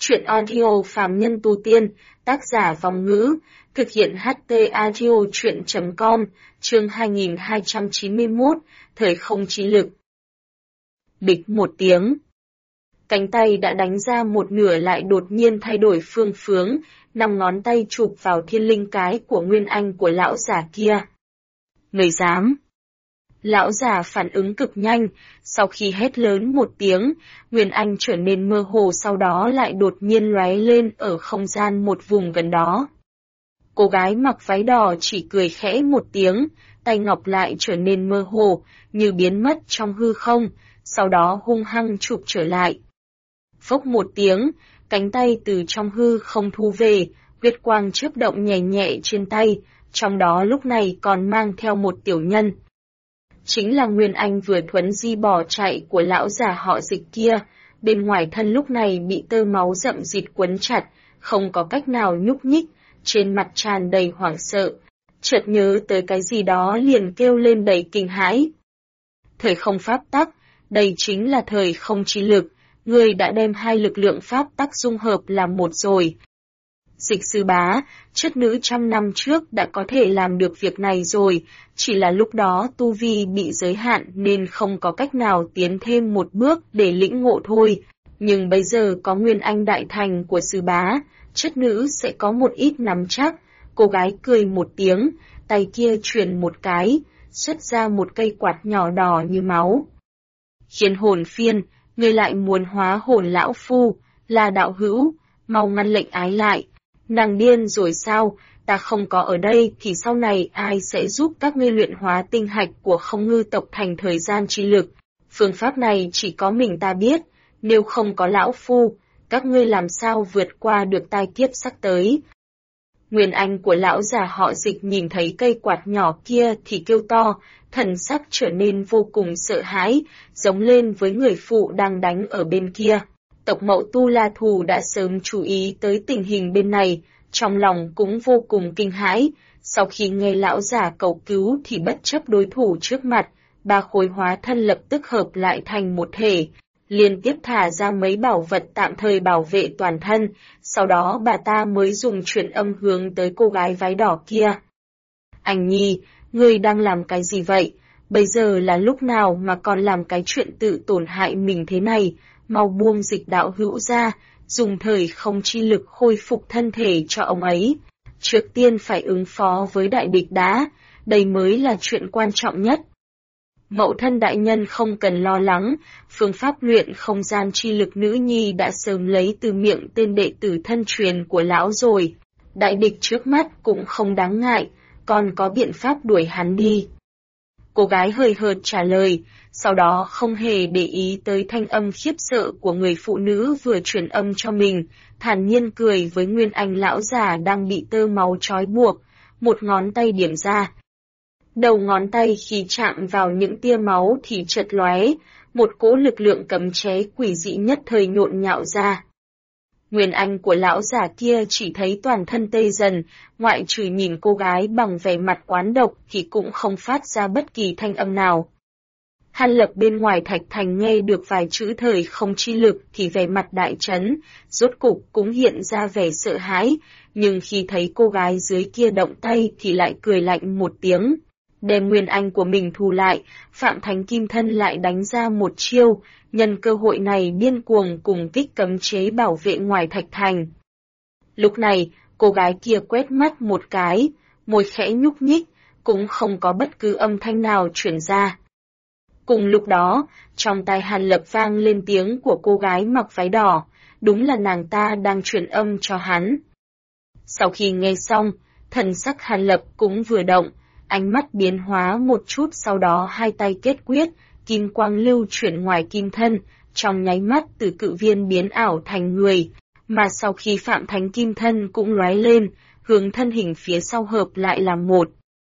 Truyện audio phàm nhân tu tiên, tác giả Vòng Ngữ, thực hiện HT audio truyện.com, chương 2291, thời không trí lực. Bịch một tiếng. Cánh tay đã đánh ra một nửa lại đột nhiên thay đổi phương hướng, 5 ngón tay chụp vào thiên linh cái của nguyên anh của lão già kia. Người dám! Lão già phản ứng cực nhanh, sau khi hét lớn một tiếng, nguyên anh trở nên mơ hồ, sau đó lại đột nhiên lóe lên ở không gian một vùng gần đó. Cô gái mặc váy đỏ chỉ cười khẽ một tiếng, tay ngọc lại trở nên mơ hồ, như biến mất trong hư không, sau đó hung hăng chụp trở lại. Phốc một tiếng, cánh tay từ trong hư không thu về, huyết quang chớp động nhẹ nhẹ trên tay, trong đó lúc này còn mang theo một tiểu nhân. Chính là nguyên anh vừa thuấn di bỏ chạy của lão già họ Dịch kia, bên ngoài thân lúc này bị tơ máu rậm rịt quấn chặt, không có cách nào nhúc nhích, trên mặt tràn đầy hoảng sợ, chợt nhớ tới cái gì đó liền kêu lên đầy kinh hãi. Thời không pháp tắc, đây chính là thời không trí lực, ngươi đã đem hai lực lượng pháp tắc dung hợp làm một rồi. Dịch sư bá, chất nữ 100 năm trước đã có thể làm được việc này rồi, chỉ là lúc đó tu vi bị giới hạn nên không có cách nào tiến thêm một bước để lĩnh ngộ thôi. Nhưng bây giờ có nguyên anh đại thành của sư bá, chất nữ sẽ có một ít nắm chắc. Cô gái cười một tiếng, tay kia truyền một cái, xuất ra một cây quạt nhỏ đỏ như máu. Khiến hồn phiên, ngươi lại muốn hóa hồn lão phu, là đạo hữu, mau ngăn lệnh ái lại. Nàng điên rồi sao, ta không có ở đây thì sau này ai sẽ giúp các ngươi luyện hóa tinh hạch của không ngư tộc thành thời gian chi lực. Phương pháp này chỉ có mình ta biết, nếu không có lão phu, các ngươi làm sao vượt qua được tai kiếp sắp tới. Nguyên anh của lão già họ Dịch nhìn thấy cây quạt nhỏ kia thì kêu to, thần sắc trở nên vô cùng sợ hãi, giống lên với người phụ đang đánh ở bên kia. Tộc Mậu Tu La Thù đã sớm chú ý tới tình hình bên này, trong lòng cũng vô cùng kinh hãi. Sau khi nghe lão già cầu cứu thì bất chấp đối thủ trước mặt, 3 khối hóa thân lập tức hợp lại thành một thể, liên tiếp thả ra mấy bảo vật tạm thời bảo vệ toàn thân, sau đó bà ta mới dùng truyền âm hướng tới cô gái váy đỏ kia. Anh Nhi, ngươi đang làm cái gì vậy? Bây giờ là lúc nào mà còn làm cái chuyện tự tổn hại mình thế này? Mau buông Dịch đạo hữu ra, dùng thời không chi lực khôi phục thân thể cho ông ấy. Trước tiên phải ứng phó với đại địch đã, đây mới là chuyện quan trọng nhất. Mậu thân đại nhân không cần lo lắng, phương pháp luyện không gian chi lực nữ nhi đã sớm lấy từ miệng tên đệ tử thân truyền của lão rồi. Đại địch trước mắt cũng không đáng ngại, còn có biện pháp đuổi hắn đi. Cô gái hơi hợt trả lời, sau đó không hề để ý tới thanh âm khiếp sợ của người phụ nữ vừa truyền âm cho mình, thản nhiên cười với nguyên anh lão già đang bị tơ máu trói buộc, một ngón tay điểm ra. Đầu ngón tay khi chạm vào những tia máu thì chợt lóe, một cỗ lực lượng cấm chế quỷ dị nhất thời nhộn nhạo ra. Nguyên anh của lão già kia chỉ thấy toàn thân tê dần, ngoại trừ nhìn cô gái bằng vẻ mặt oán độc thì cũng không phát ra bất kỳ thanh âm nào. Hàn Lập bên ngoài thạch thành nghe được vài chữ thời không chi lực thì vẻ mặt đại chấn, rốt cục cũng hiện ra vẻ sợ hãi, nhưng khi thấy cô gái dưới kia động tay thì lại cười lạnh một tiếng. Đem nguyên anh của mình thu lại, Phạm Thánh Kim Thân lại đánh ra một chiêu, nhân cơ hội này điên cuồng cùng kích cấm chế bảo vệ ngoài thạch thành. Lúc này, cô gái kia quét mắt một cái, môi khẽ nhúc nhích, cũng không có bất cứ âm thanh nào truyền ra. Cùng lúc đó, trong tai Hàn Lập vang lên tiếng của cô gái mặc váy đỏ, đúng là nàng ta đang truyền âm cho hắn. Sau khi nghe xong, thần sắc Hàn Lập cũng vừa động, ánh mắt biến hóa một chút, sau đó hai tay kết quyết, kim quang lưu chuyển ngoài kim thân, trong nháy mắt từ cự viên biến ảo thành người, mà sau khi Phạm Thánh Kim Thân cũng lóe lên, hướng thân hình phía sau hợp lại làm một.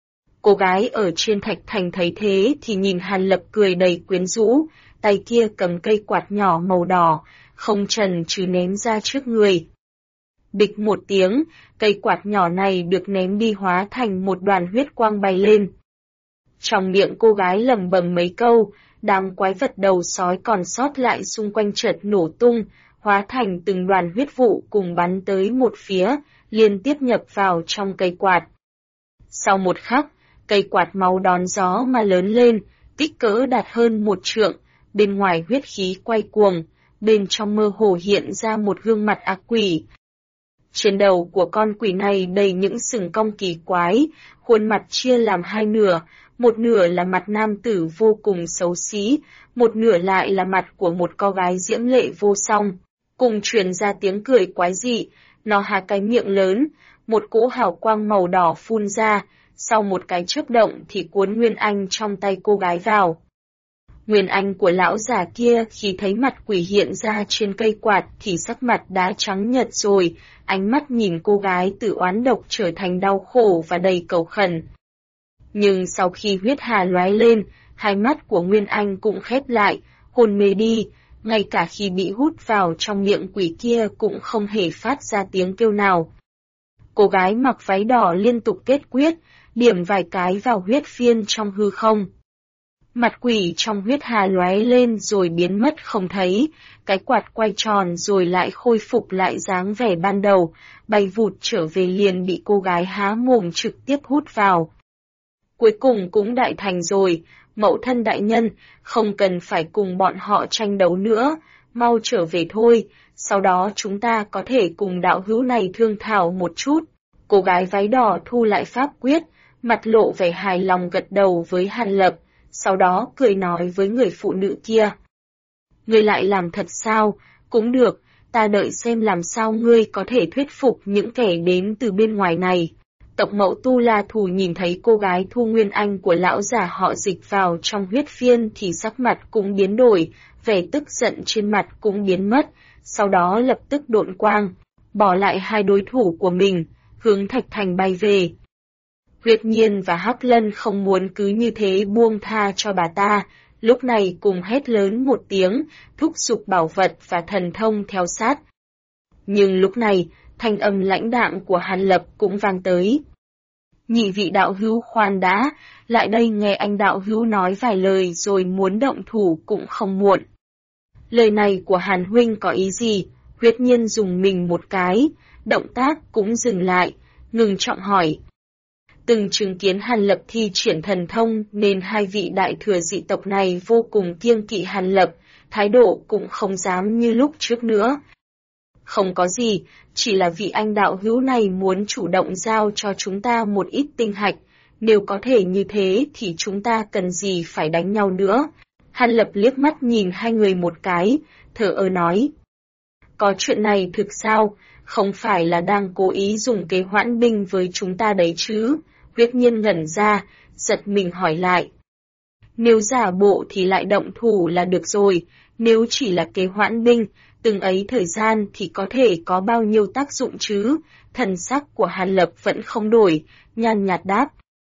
Cô gái ở trên thạch thành thấy thế thì nhìn Hàn Lập cười đầy quyến rũ, tay kia cầm cây quạt nhỏ màu đỏ, không chần chừ ném ra trước người. Bịch một tiếng, cây quạt nhỏ này được ném đi hóa thành một đoàn huyết quang bay lên. Trong miệng cô gái lẩm bẩm mấy câu, đám quái vật đầu sói còn sót lại xung quanh chợt nổ tung, hóa thành từng đoàn huyết vụ cùng bắn tới một phía, liên tiếp nhập vào trong cây quạt. Sau một khắc, cây quạt máu đón gió mà lớn lên, kích cỡ đạt hơn 1 trượng, bên ngoài huyết khí quay cuồng, bên trong mơ hồ hiện ra một gương mặt ác quỷ. Trên đầu của con quỷ này đầy những sừng cong kỳ quái, khuôn mặt chia làm hai nửa, một nửa là mặt nam tử vô cùng xấu xí, một nửa lại là mặt của một cô gái diễm lệ vô song. Cùng truyền ra tiếng cười quái dị, nó há cái miệng lớn, một cỗ hào quang màu đỏ phun ra, sau một cái chớp động thì cuốn Nguyên Anh trong tay cô gái vào. Nguyên Anh của lão già kia khi thấy mặt quỷ hiện ra trên cây quạt thì sắc mặt đã trắng nhợt rồi, ánh mắt nhìn cô gái từ oán độc trở thành đau khổ và đầy cầu khẩn. Nhưng sau khi huyết hà lóe lên, hai mắt của Nguyên Anh cũng khép lại, hôn mê đi, ngay cả khi bị hút vào trong miệng quỷ kia cũng không hề phát ra tiếng kêu nào. Cô gái mặc váy đỏ liên tục kết quyết, điểm vài cái vào huyết phiên trong hư không. Mặt quỷ trong huyết hà lóe lên rồi biến mất không thấy, cái quạt quay tròn rồi lại khôi phục lại dáng vẻ ban đầu, bay vụt trở về liền bị cô gái há mồm trực tiếp hút vào. Cuối cùng cũng đại thành rồi, mẫu thân đại nhân, không cần phải cùng bọn họ tranh đấu nữa, mau trở về thôi, sau đó chúng ta có thể cùng đạo hữu này thương thảo một chút. Cô gái váy đỏ thu lại pháp quyết, mặt lộ vẻ hài lòng gật đầu với Hàn Lập, sau đó cười nói với người phụ nữ kia. Ngươi lại làm thật sao? Cũng được, ta đợi xem làm sao ngươi có thể thuyết phục những kẻ đến từ bên ngoài này. Tộc mẫu Tu La Thù nhìn thấy cô gái thu Nguyên Anh của lão giả họ Dịch vào trong huyết phiên thì sắc mặt cũng biến đổi, vẻ tức giận trên mặt cũng biến mất, sau đó lập tức độn quang, bỏ lại hai đối thủ của mình, hướng Thạch Thành bay về. Huyết Nhiên và Hắc Lân không muốn cứ như thế buông tha cho bà ta, lúc này cùng hét lớn một tiếng, thúc giục bảo vật và thần thông theo sát. Nhưng lúc này, thanh âm lãnh đạm của Hàn Lập cũng vang tới. Nhị vị đạo hữu khoan đã, lại đây nghe anh đạo hữu nói vài lời rồi muốn động thủ cũng không muộn. Lời này của Hàn huynh có ý gì? Huyết Nhiên dùng mình một cái, động tác cũng dừng lại, ngừng trọng hỏi. Từng chứng kiến Hàn Lập thi triển thần thông nên hai vị đại thừa dị tộc này vô cùng kiêng kỵ Hàn Lập, thái độ cũng không dám như lúc trước nữa. Không có gì, chỉ là vị anh đạo hữu này muốn chủ động giao cho chúng ta một ít tinh hạch, nếu có thể như thế thì chúng ta cần gì phải đánh nhau nữa. Hàn Lập liếc mắt nhìn hai người một cái, thở ơ nói. Có chuyện này thực sao, không phải là đang cố ý dùng kế hoãn binh với chúng ta đấy chứ? Huyết Nhiên ngẩn ra, giật mình hỏi lại. Nếu giả bộ thì lại động thủ là được rồi, nếu chỉ là kế hoãn binh, từng ấy thời gian thì có thể có bao nhiêu tác dụng chứ? Thần sắc của Hàn Lập vẫn không đổi, nhàn nhạt đáp.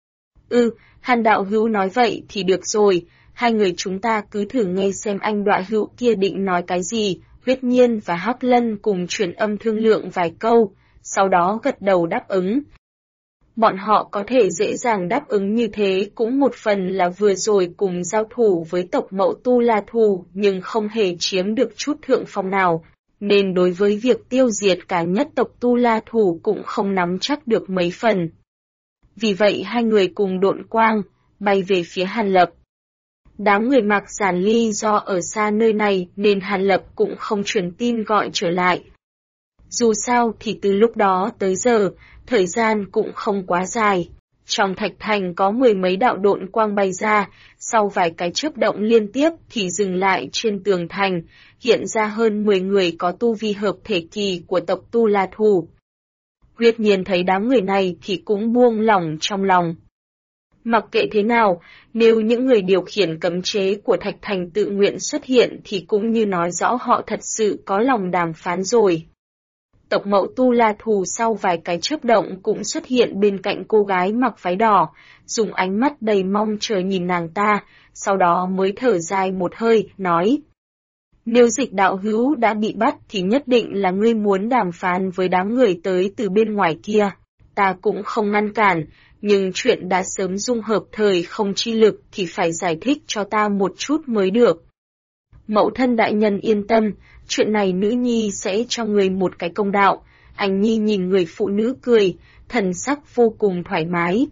Hàn đạo hữu nói vậy thì được rồi, hai người chúng ta cứ thử nghe xem anh đoạ hữu kia định nói cái gì. Huyết Nhiên và Hắc Lân cùng truyền âm thương lượng vài câu, sau đó gật đầu đáp ứng. Bọn họ có thể dễ dàng đáp ứng như thế cũng một phần là vừa rồi cùng giao thủ với tộc mẫu Tu La Thù nhưng không hề chiếm được chút thượng phong nào, nên đối với việc tiêu diệt cả nhất tộc Tu La Thù cũng không nắm chắc được mấy phần. Vì vậy hai người cùng độn quang, bay về phía Hàn Lập. Đám người Mạc Giản Ly do ở xa nơi này nên Hàn Lập cũng không truyền tin gọi trở lại. Dù sao thì từ lúc đó tới giờ, thời gian cũng không quá dài. Trong Thạch Thành có mười mấy đạo độn quang bay ra, sau vài cái chớp động liên tiếp thì dừng lại trên tường thành, hiện ra hơn 10 người có tu vi hợp thể kỳ của tộc Tu La Thù. Huyết Nhiên thấy đám người này thì cũng buông lỏng trong lòng. Mặc kệ thế nào, nếu những người điều khiển cấm chế của Thạch Thành tự nguyện xuất hiện thì cũng như nói rõ họ thật sự có lòng đàm phán rồi. Tộc mẫu Tu La Thù sau vài cái chớp động cũng xuất hiện bên cạnh cô gái mặc váy đỏ, dùng ánh mắt đầy mong chờ nhìn nàng ta, sau đó mới thở dài một hơi, nói. Nếu Dịch đạo hữu đã bị bắt thì nhất định là ngươi muốn đàm phán với đám người tới từ bên ngoài kia. Ta cũng không ngăn cản, nhưng chuyện đã sớm dung hợp thời không chi lực thì phải giải thích cho ta một chút mới được. Mẫu thân đại nhân yên tâm, chuyện này nữ nhi sẽ cho người một cái công đạo. Anh nhi nhìn người phụ nữ cười, thần sắc vô cùng thoải mái.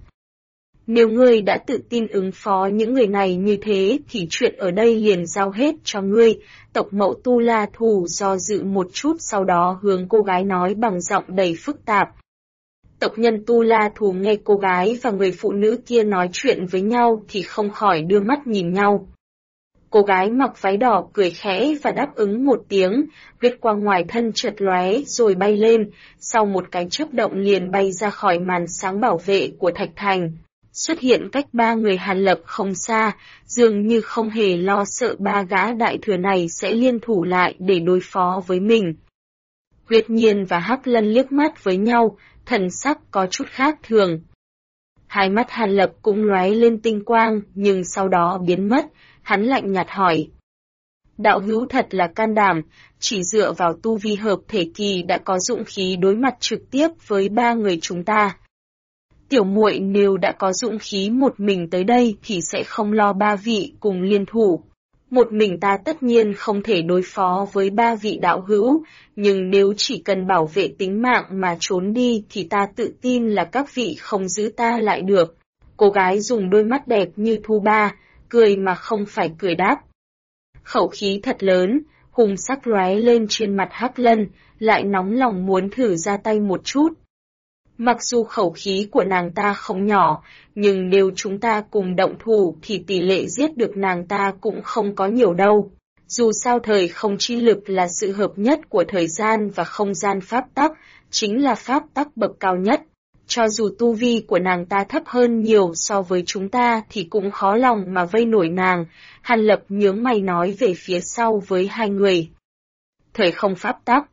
Nếu ngươi đã tự tin ứng phó những người này như thế thì chuyện ở đây liền giao hết cho ngươi. Tộc mẫu Tu La Thù do dự một chút sau đó hướng cô gái nói bằng giọng đầy phức tạp. Tộc nhân Tu La Thù nghe cô gái và người phụ nữ kia nói chuyện với nhau thì không khỏi đưa mắt nhìn nhau. Cô gái mặc váy đỏ cười khẽ và đáp ứng một tiếng, huyết quang ngoài thân chợt lóe rồi bay lên, sau một cái chớp động liền bay ra khỏi màn sáng bảo vệ của Thạch Thành. Xuất hiện cách ba người Hàn Lập không xa, dường như không hề lo sợ ba gã đại thừa này sẽ liên thủ lại để đối phó với mình. Huyết Nhiên và Hắc Lân liếc mắt với nhau, thần sắc có chút khác thường. Hai mắt Hàn Lập cũng lóe lên tinh quang, nhưng sau đó biến mất, hắn lạnh nhạt hỏi. Đạo hữu thật là can đảm, chỉ dựa vào tu vi hợp thể kỳ đã có dũng khí đối mặt trực tiếp với ba người chúng ta. Tiểu muội nếu đã có dũng khí một mình tới đây thì sẽ không lo ba vị cùng liên thủ. Một mình ta tất nhiên không thể đối phó với ba vị đạo hữu, nhưng nếu chỉ cần bảo vệ tính mạng mà trốn đi thì ta tự tin là các vị không giữ ta lại được. Cô gái dùng đôi mắt đẹp như thu ba, cười mà không phải cười đáp. Khẩu khí thật lớn, hung sắc lóe lên trên mặt Hắc Lân, lại nóng lòng muốn thử ra tay một chút. Mặc dù khẩu khí của nàng ta không nhỏ, nhưng nếu chúng ta cùng động thủ thì tỷ lệ giết được nàng ta cũng không có nhiều đâu. Dù sao thời không chi lực là sự hợp nhất của thời gian và không gian pháp tắc, chính là pháp tắc bậc cao nhất. Cho dù tu vi của nàng ta thấp hơn nhiều so với chúng ta thì cũng khó lòng mà vây nổi nàng. Hàn Lập nhướng mày nói về phía sau với hai người. Thời không pháp tắc.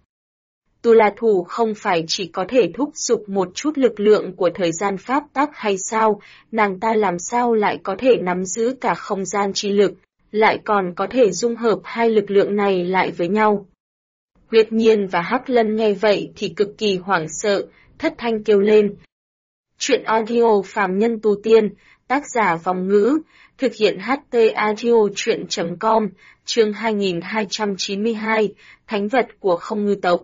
Tu La Thù không phải chỉ có thể thúc giục một chút lực lượng của thời gian pháp tắc hay sao, nàng ta làm sao lại có thể nắm giữ cả không gian chi lực, lại còn có thể dung hợp hai lực lượng này lại với nhau. Huyết Nhiên và Hắc Lân nghe vậy thì cực kỳ hoảng sợ, thất thanh kêu lên. Chuyện audio phàm nhân tu tiên, tác giả Vòng Ngữ, thực hiện HT audio chuyện.com, chương 2292, Thánh vật của không ngư tộc.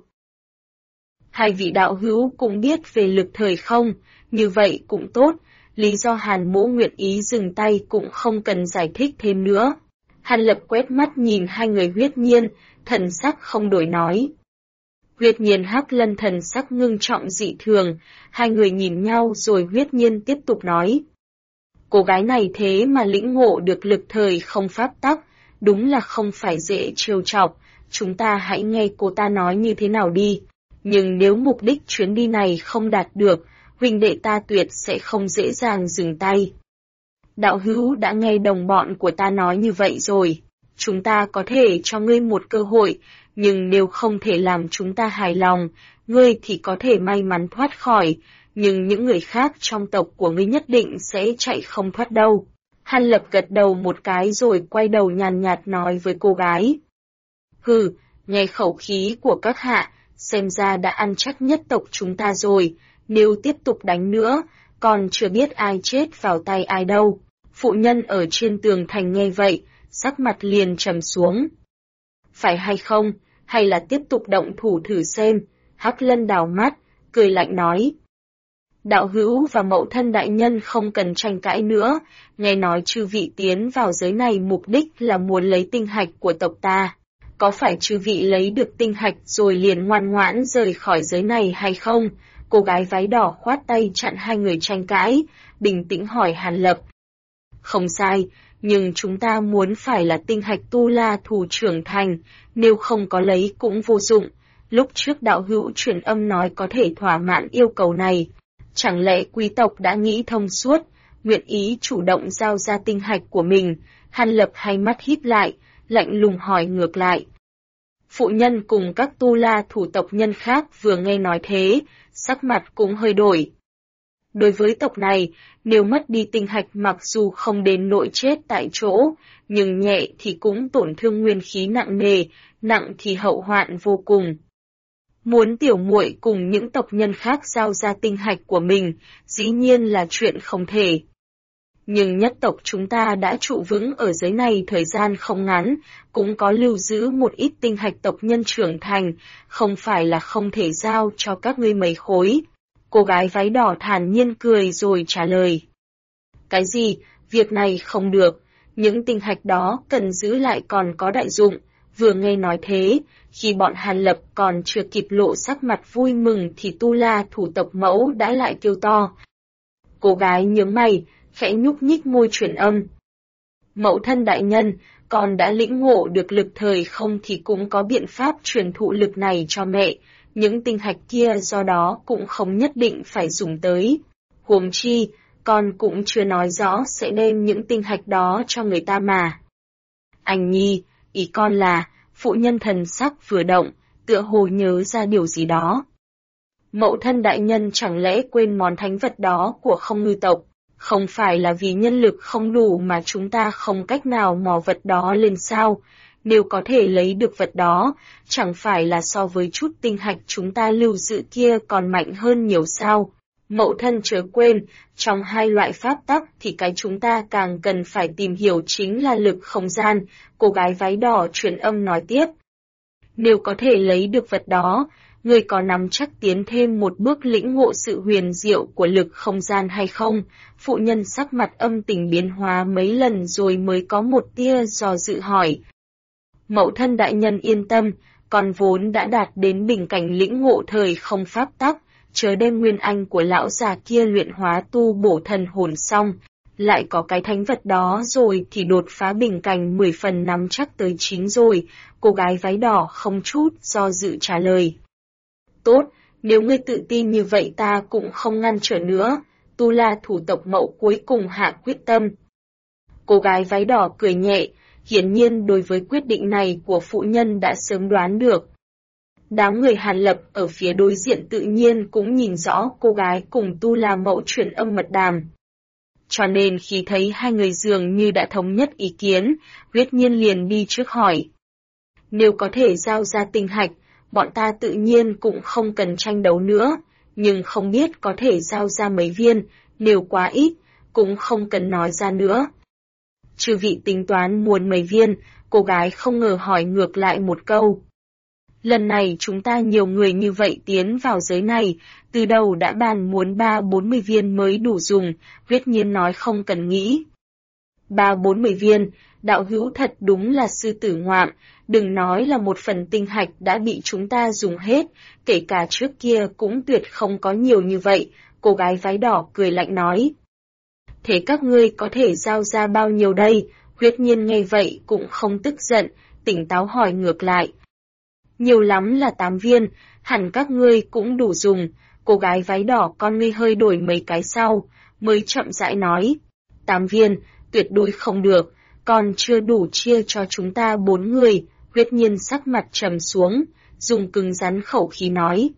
Hai vị đạo hữu cũng biết về lực thời không, như vậy cũng tốt, lý do Hàn Mỗ nguyện ý dừng tay cũng không cần giải thích thêm nữa. Hàn Lập quét mắt nhìn hai người Huyết Nhiên, thần sắc không đổi nói. Huyết Nhiên Hắc Lân thần sắc ngưng trọng dị thường, hai người nhìn nhau rồi Huyết Nhiên tiếp tục nói. Cô gái này thế mà lĩnh ngộ được lực thời không pháp tắc, đúng là không phải dễ trêu chọc, chúng ta hãy nghe cô ta nói như thế nào đi. Nhưng nếu mục đích chuyến đi này không đạt được, huynh đệ ta tuyệt sẽ không dễ dàng dừng tay. Đạo hữu đã nghe đồng bọn của ta nói như vậy rồi, chúng ta có thể cho ngươi một cơ hội, nhưng nếu không thể làm chúng ta hài lòng, ngươi thì có thể may mắn thoát khỏi, nhưng những người khác trong tộc của ngươi nhất định sẽ chạy không thoát đâu. Hàn Lập gật đầu một cái rồi quay đầu nhàn nhạt nói với cô gái. Hừ, nghe khẩu khí của các hạ, xem ra đã ăn chắc nhất tộc chúng ta rồi, nếu tiếp tục đánh nữa, còn chưa biết ai chết vào tay ai đâu. Phụ nhân ở trên tường thành nghe vậy, sắc mặt liền trầm xuống. Phải hay không, hay là tiếp tục động thủ thử xem, Hắc Lân đảo mắt, cười lạnh nói. Đạo hữu và mẫu thân đại nhân không cần tranh cãi nữa, nghe nói chư vị tiến vào giới này mục đích là muốn lấy tinh hạch của tộc ta. Có phải chư vị lấy được tinh hạch rồi liền ngoan ngoãn rời khỏi giới này hay không? Cô gái váy đỏ khoát tay chặn hai người tranh cãi, bình tĩnh hỏi Hàn Lập. Không sai, nhưng chúng ta muốn phải là tinh hạch Tu La Thù trưởng thành, nếu không có lấy cũng vô dụng. Lúc trước đạo hữu truyền âm nói có thể thỏa mãn yêu cầu này. Chẳng lẽ quý tộc đã nghĩ thông suốt, nguyện ý chủ động giao ra tinh hạch của mình? Hàn Lập hai mắt híp lại, lạnh lùng hỏi ngược lại. Phụ nhân cùng các Tu La Thù tộc nhân khác vừa nghe nói thế, sắc mặt cũng hơi đổi. Đối với tộc này, nếu mất đi tinh hạch mặc dù không đến nỗi chết tại chỗ, nhưng nhẹ thì cũng tổn thương nguyên khí nặng nề, nặng thì hậu hoạn vô cùng. Muốn tiểu muội cùng những tộc nhân khác giao ra tinh hạch của mình, dĩ nhiên là chuyện không thể. Nhưng nhất tộc chúng ta đã trụ vững ở giới này thời gian không ngắn, cũng có lưu giữ một ít tinh hạch tộc nhân trưởng thành, không phải là không thể giao cho các ngươi mấy khối. Cô gái váy đỏ thản nhiên cười rồi trả lời. Cái gì, việc này không được, những tinh hạch đó cần giữ lại còn có đại dụng. Vừa nghe nói thế, khi bọn Hàn Lập còn chưa kịp lộ sắc mặt vui mừng thì Tu La thủ tộc mẫu đã lại kêu to. Cô gái nhướng mày, khẽ nhúc nhích môi truyền âm. Mẫu thân đại nhân, con đã lĩnh ngộ được lực thời không thì cũng có biện pháp truyền thụ lực này cho mẹ, những tinh hạch kia do đó cũng không nhất định phải dùng tới. Huống chi, con cũng chưa nói rõ sẽ đem những tinh hạch đó cho người ta mà. Anh Nhi, ý con là, phụ nhân thần sắc vừa động, tựa hồ nhớ ra điều gì đó. Mẫu thân đại nhân chẳng lẽ quên món thánh vật đó của không ngư tộc, không phải là vì nhân lực không đủ mà chúng ta không cách nào mò vật đó lên sao, nếu có thể lấy được vật đó, chẳng phải là so với chút tinh hạch chúng ta lưu giữ kia còn mạnh hơn nhiều sao. Mẫu thân chớ quên, trong hai loại pháp tắc thì cái chúng ta càng cần phải tìm hiểu chính là lực không gian, cô gái váy đỏ truyền âm nói tiếp. Nếu có thể lấy được vật đó, người có nắm chắc tiến thêm một bước lĩnh ngộ sự huyền diệu của lực không gian hay không? Phụ nhân sắc mặt âm tình biến hóa mấy lần rồi mới có một tia dò dự hỏi. Mẫu thân đại nhân yên tâm, con vốn đã đạt đến bình cảnh lĩnh ngộ thời không pháp tắc, chớ đem nguyên anh của lão già kia luyện hóa tu bổ thần hồn xong, lại có cái thánh vật đó rồi thì đột phá bình cảnh 10 phần nắm chắc tới 9 rồi, cô gái váy đỏ không chút do dự trả lời. Tốt, nếu ngươi tự tin như vậy ta cũng không ngăn trở nữa, Tu La thủ tộc mẫu cuối cùng hạ quyết tâm. Cô gái váy đỏ cười nhẹ, hiển nhiên đối với quyết định này của phụ nhân đã sớm đoán được. Đám người Hàn Lập ở phía đối diện tự nhiên cũng nhìn rõ cô gái cùng Tu La mẫu truyền âm mật đàm. Cho nên khi thấy hai người dường như đã thống nhất ý kiến, Huyết Nhiên liền đi trước hỏi. Nếu có thể giao ra tinh hạch, bọn ta tự nhiên cũng không cần tranh đấu nữa, nhưng không biết có thể giao ra mấy viên, nếu quá ít, cũng không cần nói ra nữa. Chư vị tính toán muốn mấy viên, cô gái không ngờ hỏi ngược lại một câu. Lần này chúng ta nhiều người như vậy tiến vào giới này, từ đầu đã bàn muốn 3-40 viên mới đủ dùng, Huyết Nhiên nói không cần nghĩ. 3-40 viên, đạo hữu thật đúng là sư tử ngoạm, đừng nói là một phần tinh hạch đã bị chúng ta dùng hết, kể cả trước kia cũng tuyệt không có nhiều như vậy, cô gái váy đỏ cười lạnh nói. Thế các ngươi có thể giao ra bao nhiêu đây? Huyết Nhiên nghe vậy cũng không tức giận, tỉnh táo hỏi ngược lại. Nhiều lắm là 8 viên, hẳn các ngươi cũng đủ dùng, cô gái váy đỏ con ngươi hơi đổi mấy cái sau, mới chậm rãi nói. 8 viên, tuyệt đối không được, còn chưa đủ chia cho chúng ta 4 người, Huyết Nhiên sắc mặt trầm xuống, dùng cứng rắn khẩu khí nói.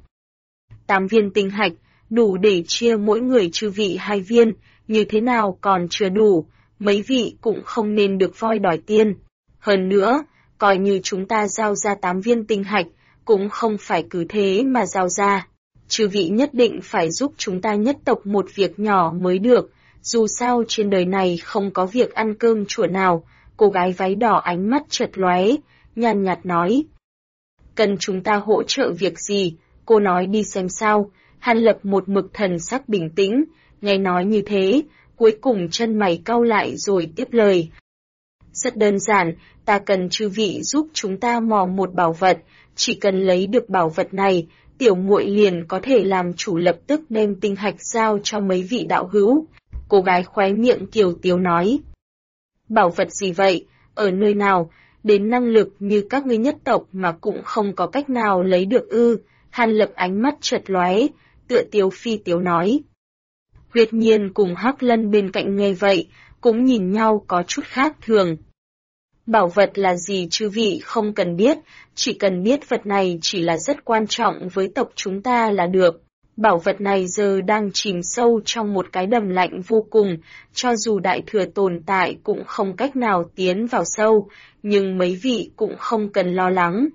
8 viên tinh hạch, đủ để chia mỗi người chư vị 2 viên, như thế nào còn chưa đủ, mấy vị cũng không nên được voi đòi tiên. Hơn nữa, coi như chúng ta giao ra 8 viên tinh hạch, cũng không phải cứ thế mà giao ra. Chư vị nhất định phải giúp chúng ta nhất tộc một việc nhỏ mới được, dù sao trên đời này không có việc ăn cơm chùa nào, cô gái váy đỏ ánh mắt chợt lóe, nhàn nhạt nói. Cần chúng ta hỗ trợ việc gì, cô nói đi xem sao, Hàn Lập một mực thần sắc bình tĩnh, nghe nói như thế, cuối cùng chân mày cau lại rồi tiếp lời. Rất đơn giản, ta cần chư vị giúp chúng ta mò một bảo vật, chỉ cần lấy được bảo vật này, tiểu muội liền có thể làm chủ lập tức đem tinh hạch giao cho mấy vị đạo hữu. Cô gái khóe miệng kiều tiếu nói. Bảo vật gì vậy, ở nơi nào, đến năng lực như các ngươi nhất tộc mà cũng không có cách nào lấy được ư, Hàn Lập ánh mắt chợt lóe, tựa tiếu phi tiếu nói. Huyết Nhiên cùng Hắc Lân bên cạnh nghe vậy, cũng nhìn nhau có chút khác thường. Bảo vật là gì chư vị không cần biết, chỉ cần biết vật này chỉ là rất quan trọng với tộc chúng ta là được. Bảo vật này giờ đang chìm sâu trong một cái đầm lạnh vô cùng, cho dù đại thừa tồn tại cũng không cách nào tiến vào sâu, nhưng mấy vị cũng không cần lo lắng.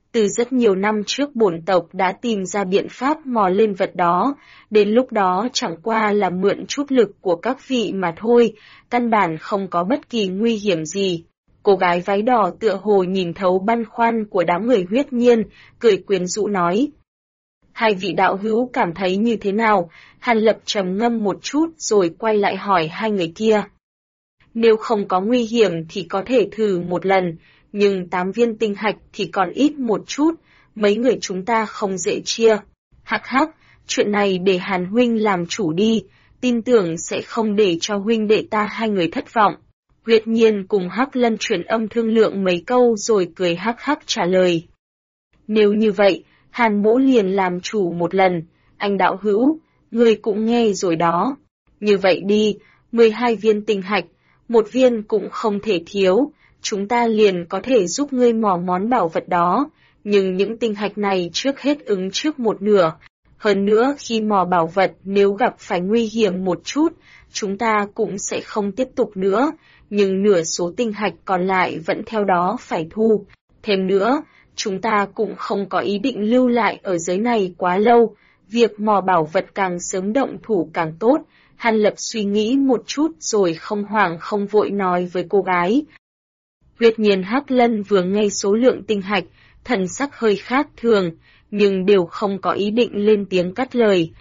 Từ rất nhiều năm trước bổn tộc đã tìm ra biện pháp mò lên vật đó, đến lúc đó chẳng qua là mượn chút lực của các vị mà thôi, căn bản không có bất kỳ nguy hiểm gì. Cô gái váy đỏ tựa hồ nhìn thấu băn khoăn của đám người Huyết Nhiên, cười quyến rũ nói. Hai vị đạo hữu cảm thấy như thế nào? Hàn Lập trầm ngâm một chút rồi quay lại hỏi hai người kia. Nếu không có nguy hiểm thì có thể thử một lần, nhưng 8 viên tinh hạch thì còn ít một chút, mấy người chúng ta không dễ chia. Hắc hắc, chuyện này để Hàn huynh làm chủ đi, tin tưởng sẽ không để cho huynh đệ ta hai người thất vọng. Huyết Nhiên cùng Hắc Lân chuyển âm thương lượng mấy câu rồi cười hắc hắc trả lời. Nếu như vậy, Hàn mỗ liền làm chủ một lần, anh đạo hữu, ngươi cũng nghe rồi đó. Như vậy đi, 12 viên tinh hạch, một viên cũng không thể thiếu, chúng ta liền có thể giúp ngươi mò món bảo vật đó, nhưng những tinh hạch này trước hết ứng trước một nửa. Hơn nữa khi mò bảo vật nếu gặp phải nguy hiểm một chút, chúng ta cũng sẽ không tiếp tục nữa, nhưng nửa số tinh hạch còn lại vẫn theo đó phải thu. Thêm nữa, chúng ta cũng không có ý định lưu lại ở giới này quá lâu, việc mò bảo vật càng sớm động thủ càng tốt. Hàn Lập suy nghĩ một chút rồi không hoảng không vội nói với cô gái. Huyết Nhiên Hắc Lân vừa nghe số lượng tinh hạch, thần sắc hơi khác thường, nhưng đều không có ý định lên tiếng cắt lời.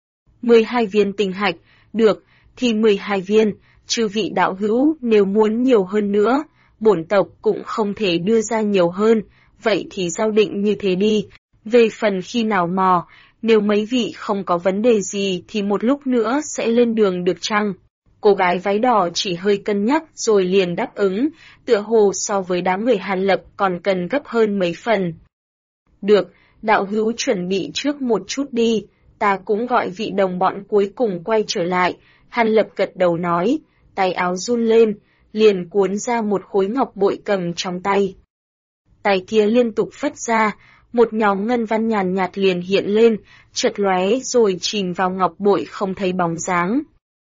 12 viên tinh hạch, được, thì 12 viên, chư vị đạo hữu nếu muốn nhiều hơn nữa, bổn tộc cũng không thể đưa ra nhiều hơn, vậy thì giao định như thế đi. Về phần khi nào mò, nếu mấy vị không có vấn đề gì thì một lúc nữa sẽ lên đường được chăng? Cô gái váy đỏ chỉ hơi cân nhắc rồi liền đáp ứng, tựa hồ so với đám người Hàn Lập còn cần gấp hơn mấy phần. Được, đạo hữu chuẩn bị trước một chút đi, ta cũng gọi vị đồng bọn cuối cùng quay trở lại. Hàn Lập gật đầu nói, tay áo run lên, liền cuốn ra một khối ngọc bội cầm trong tay. Tay kia liên tục phất ra, một nhóm ngân văn nhàn nhạt liền hiện lên, chợt lóe rồi chìm vào ngọc bội không thấy bóng dáng.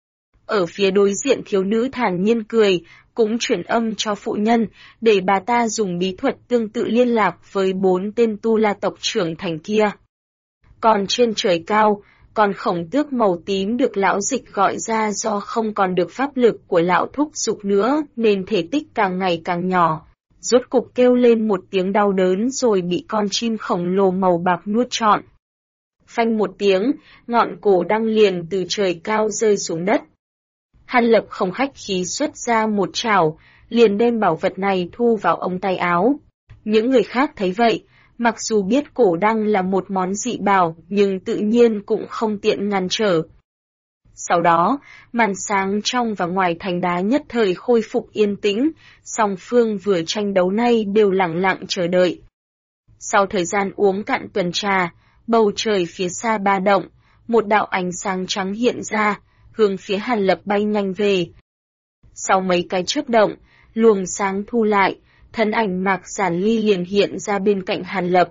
Ở phía đối diện thiếu nữ thản nhiên cười, cũng chuyển âm cho phụ nhân, để bà ta dùng bí thuật tương tự liên lạc với 4 tên tu la tộc trưởng thành kia. Còn trên trời cao, con khổng tước màu tím được lão dịch gọi ra do không còn được pháp lực của lão thúc giục nữa nên thể tích càng ngày càng nhỏ. Rốt cục kêu lên một tiếng đau đớn rồi bị con chim khổng lồ màu bạc nuốt trọn. Phanh một tiếng, ngọn cổ đăng liền từ trời cao rơi xuống đất. Hàn Lập không khách khí xuất ra một chảo, liền đem bảo vật này thu vào ống tay áo. Những người khác thấy vậy, mặc dù biết cổ đăng là một món dị bảo nhưng tự nhiên cũng không tiện ngăn trở. Sau đó, màn sáng trong và ngoài thành đá nhất thời khôi phục yên tĩnh, song phương vừa tranh đấu nay đều lặng lặng chờ đợi. Sau thời gian uống cạn tuần trà, bầu trời phía xa ba động, một đạo ánh sáng trắng hiện ra, hướng phía Hàn Lập bay nhanh về. Sau mấy cái chớp động, luồng sáng thu lại, thân ảnh Mạc Giản Ly liền hiện ra bên cạnh Hàn Lập.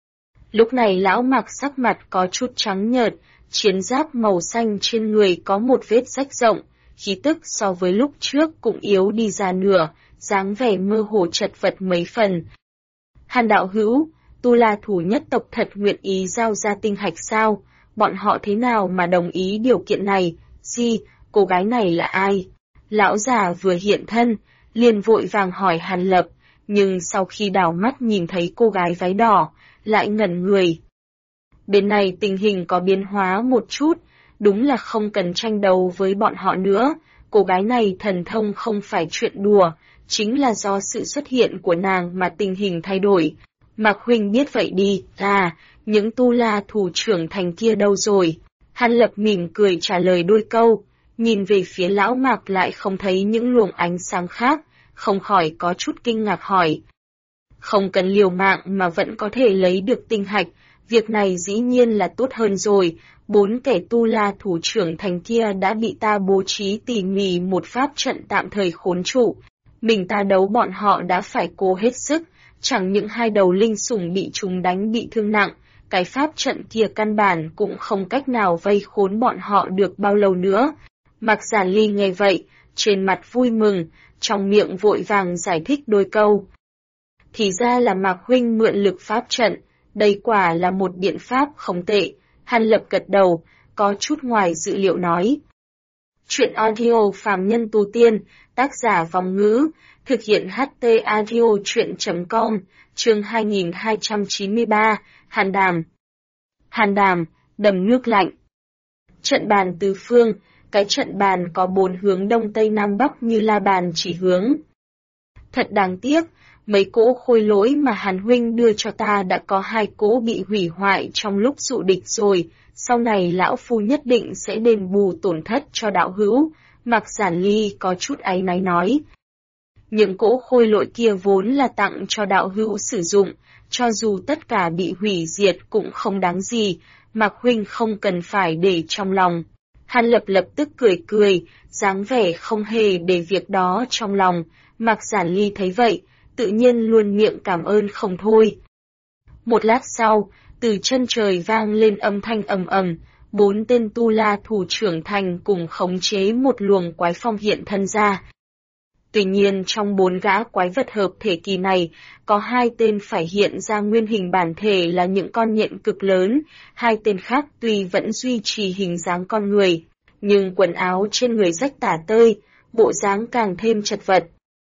Lúc này lão Mạc sắc mặt có chút trắng nhợt, chiến giáp màu xanh trên người có một vết rách rộng, khí tức so với lúc trước cũng yếu đi ra nửa, dáng vẻ mơ hồ chật vật mấy phần. Hàn đạo hữu, tu la thủ nhất tộc thật nguyện ý giao ra tinh hạch sao? Bọn họ thế nào mà đồng ý điều kiện này? Gì, cô gái này là ai? Lão già vừa hiện thân, liền vội vàng hỏi Hàn Lập, nhưng sau khi đảo mắt nhìn thấy cô gái váy đỏ, lại ngẩn người. Bên này tình hình có biến hóa một chút, đúng là không cần tranh đấu với bọn họ nữa, cô gái này thần thông không phải chuyện đùa, chính là do sự xuất hiện của nàng mà tình hình thay đổi. Mạc huynh biết vậy đi, những tu la thủ trưởng thành kia đâu rồi? Hàn Lập mỉm cười trả lời đôi câu, nhìn về phía lão Mạc lại không thấy những luồng ánh sáng khác, không khỏi có chút kinh ngạc hỏi. Không cần liều mạng mà vẫn có thể lấy được tinh hạch, việc này dĩ nhiên là tốt hơn rồi, 4 kẻ tu la thủ trưởng thành kia đã bị ta bố trí tỉ mỉ một pháp trận tạm thời khốn trụ. Mình ta đấu bọn họ đã phải cố hết sức, chẳng những 2 đầu linh sủng bị chúng đánh bị thương nặng, cái pháp trận kia căn bản cũng không cách nào vây khốn bọn họ được bao lâu nữa. Mạc Giản Ly nghe vậy, trên mặt vui mừng, trong miệng vội vàng giải thích đôi câu. Thì ra là Mạc huynh mượn lực pháp trận, đây quả là một biện pháp không tệ. Hàn Lập gật đầu, có chút ngoài dự liệu nói. Truyện audio phàm nhân tu tiên, tác giả Vòng Ngữ, thực hiện HT audio truyện.com, chương 2293, Hàn Đàm. Hàn Đàm, đầm nước lạnh. Trận bàn tứ phương, cái trận bàn có 4 hướng đông tây nam bắc như la bàn chỉ hướng. Thật đáng tiếc, mấy cỗ khôi lỗi mà Hàn huynh đưa cho ta đã có 2 cỗ bị hủy hoại trong lúc dụ địch rồi, sau này lão phu nhất định sẽ đền bù tổn thất cho đạo hữu, Mạc Giản Ly có chút áy náy nói. Những cỗ khôi lỗi kia vốn là tặng cho đạo hữu sử dụng, cho dù tất cả bị hủy diệt cũng không đáng gì, Mạc huynh không cần phải để trong lòng. Hàn Lập lập tức cười, dáng vẻ không hề để việc đó trong lòng. Mạc Giản Ly thấy vậy, tự nhiên luôn miệng cảm ơn không thôi. Một lát sau, từ chân trời vang lên âm thanh ầm ầm, 4 tên tu la thủ trưởng thành cùng khống chế một luồng quái phong hiện thân ra. Tuy nhiên trong 4 gã quái vật hợp thể kỳ này, có 2 tên phải hiện ra nguyên hình bản thể là những con nhện cực lớn, 2 tên khác tuy vẫn duy trì hình dáng con người, nhưng quần áo trên người rách tả tơi, bộ dáng càng thêm chật vật.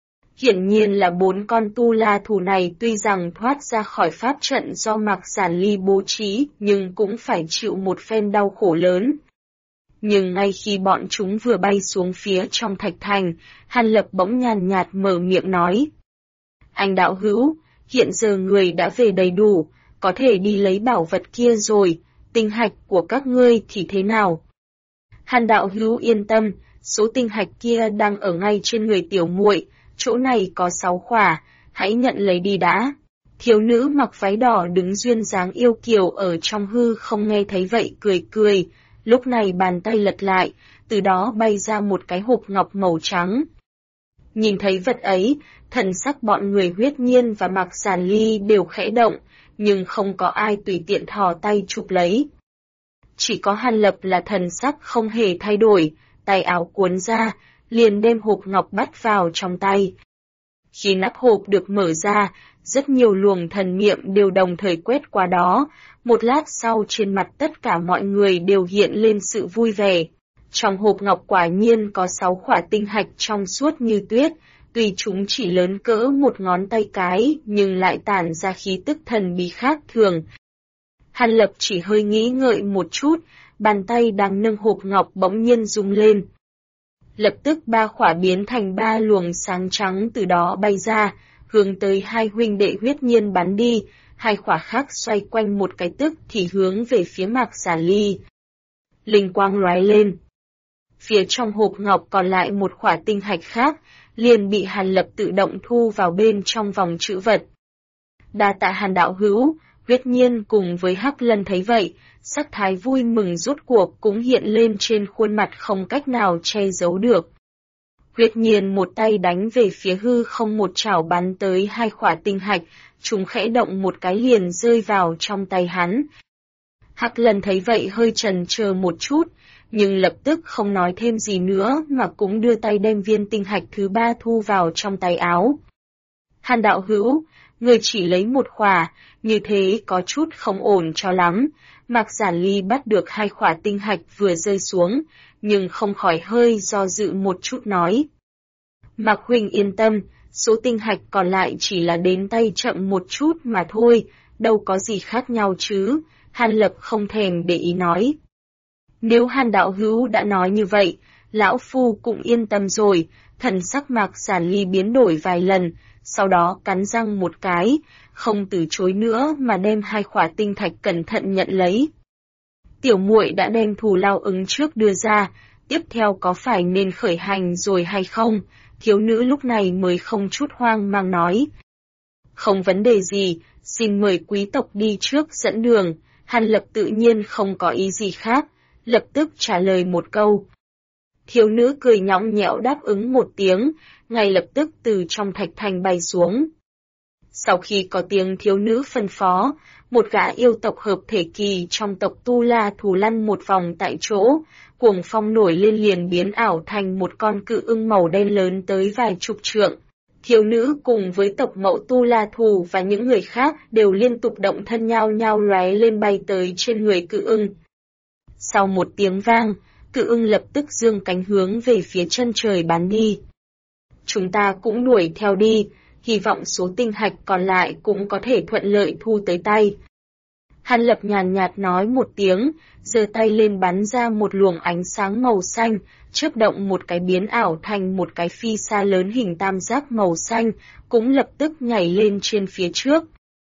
Hiển nhiên là 4 con tu la thủ này tuy rằng thoát ra khỏi pháp trận do Mạc Giản Ly bố trí, nhưng cũng phải chịu một phen đau khổ lớn. Nhưng ngay khi bọn chúng vừa bay xuống phía trong thạch thành, Hàn Lập bỗng nhàn nhạt mở miệng nói. Anh đạo hữu, hiện giờ người đã về đầy đủ, có thể đi lấy bảo vật kia rồi, tinh hạch của các ngươi thì thế nào? Hàn đạo hữu yên tâm, số tinh hạch kia đang ở ngay trên người tiểu muội, chỗ này có 6 khỏa, hãy nhận lấy đi đã. Thiếu nữ mặc váy đỏ đứng duyên dáng yêu kiều ở trong hư không nghe thấy vậy cười, lúc này bàn tay lật lại, từ đó bay ra một cái hộp ngọc màu trắng. Nhìn thấy vật ấy, thần sắc bọn người Huyết Nhiên và Mạc Giản Ly đều khẽ động, nhưng không có ai tùy tiện thò tay chụp lấy. Chỉ có Hàn Lập là thần sắc không hề thay đổi, tay áo cuốn ra, liền đem hộp ngọc bắt vào trong tay. Khi nắp hộp được mở ra, rất nhiều luồng thần niệm đều đồng thời quét qua đó, một lát sau trên mặt tất cả mọi người đều hiện lên sự vui vẻ. Trong hộp ngọc quả nhiên có 6 khỏa tinh hạch trong suốt như tuyết, tuy chúng chỉ lớn cỡ một ngón tay cái nhưng lại tản ra khí tức thần bí khác thường. Hàn Lập chỉ hơi nghĩ ngợi một chút, bàn tay đang nâng hộp ngọc bỗng nhiên rung lên. Lập tức 3 khỏa biến thành 3 luồng sáng trắng từ đó bay ra, hướng tới 2 huynh đệ Huyết Nhiên bắn đi, 2 khỏa khác xoay quanh một cái tức thì hướng về phía Mạc Giản Ly. Linh quang lóe lên. Phía trong hộp ngọc còn lại một khỏa tinh hạch khác, liền bị Hàn Lập tự động thu vào bên trong vòng trữ vật. Đa tạ Hàn đạo hữu, Huyết Nhiên cùng với Hắc Lân thấy vậy, sắc thái vui mừng rốt cuộc cũng hiện lên trên khuôn mặt không cách nào che giấu được. Huyết Nhiên một tay đánh về phía hư không một chảo bắn tới 2 khỏa tinh hạch, chúng khẽ động một cái liền rơi vào trong tay hắn. Hắc Lân thấy vậy hơi chần chờ một chút, nhưng lập tức không nói thêm gì nữa mà cũng đưa tay đem viên tinh hạch thứ 3 thu vào trong tay áo. Hàn đạo hữu, người chỉ lấy một khỏa, như thế có chút không ổn cho lắm. Mạc Giản Ly bắt được 2 khỏa tinh hạch vừa rơi xuống, nhưng không khỏi hơi do dự một chút nói. Mạc huynh yên tâm, số tinh hạch còn lại chỉ là đến tay chậm một chút mà thôi, đâu có gì khác nhau chứ, Hàn Lập không thèm để ý nói. Nếu Hàn đạo hữu đã nói như vậy, lão phu cũng yên tâm rồi, thần sắc Mạc Giản Ly biến đổi vài lần, sau đó cắn răng một cái, không từ chối nữa mà đem 2 khỏa tinh thạch cẩn thận nhận lấy. Tiểu muội đã đem thù lao ứng trước đưa ra, tiếp theo có phải nên khởi hành rồi hay không? Thiếu nữ lúc này mới không chút hoang mang nói. Không vấn đề gì, xin mời quý tộc đi trước dẫn đường. Hàn Lập tự nhiên không có ý gì khác, lập tức trả lời một câu. Thiếu nữ cười nhõng nhẽo đáp ứng một tiếng, ngay lập tức từ trong thạch thành bay xuống. Sau khi có tiếng thiếu nữ phân phó, một gã yêu tộc hợp thể kỳ trong tộc Tu La Thù lăn một vòng tại chỗ, cuồng phong nổi lên liền biến ảo thành một con cự ưng màu đen lớn tới vài chục trượng. Thiếu nữ cùng với tộc mẫu Tu La Thù và những người khác đều liên tục động thân nhao nhao lóe lên bay tới trên người Cự Ưng. Sau một tiếng vang, Cự Ưng lập tức giương cánh hướng về phía chân trời bắn đi. Chúng ta cũng đuổi theo đi, hy vọng số tinh hạch còn lại cũng có thể thuận lợi thu tới tay. Hàn Lập nhàn nhạt nói một tiếng, giơ tay lên bắn ra một luồng ánh sáng màu xanh, chớp động một cái biến ảo thành một cái phi sa lớn hình tam giác màu xanh, cũng lập tức nhảy lên trên phía trước.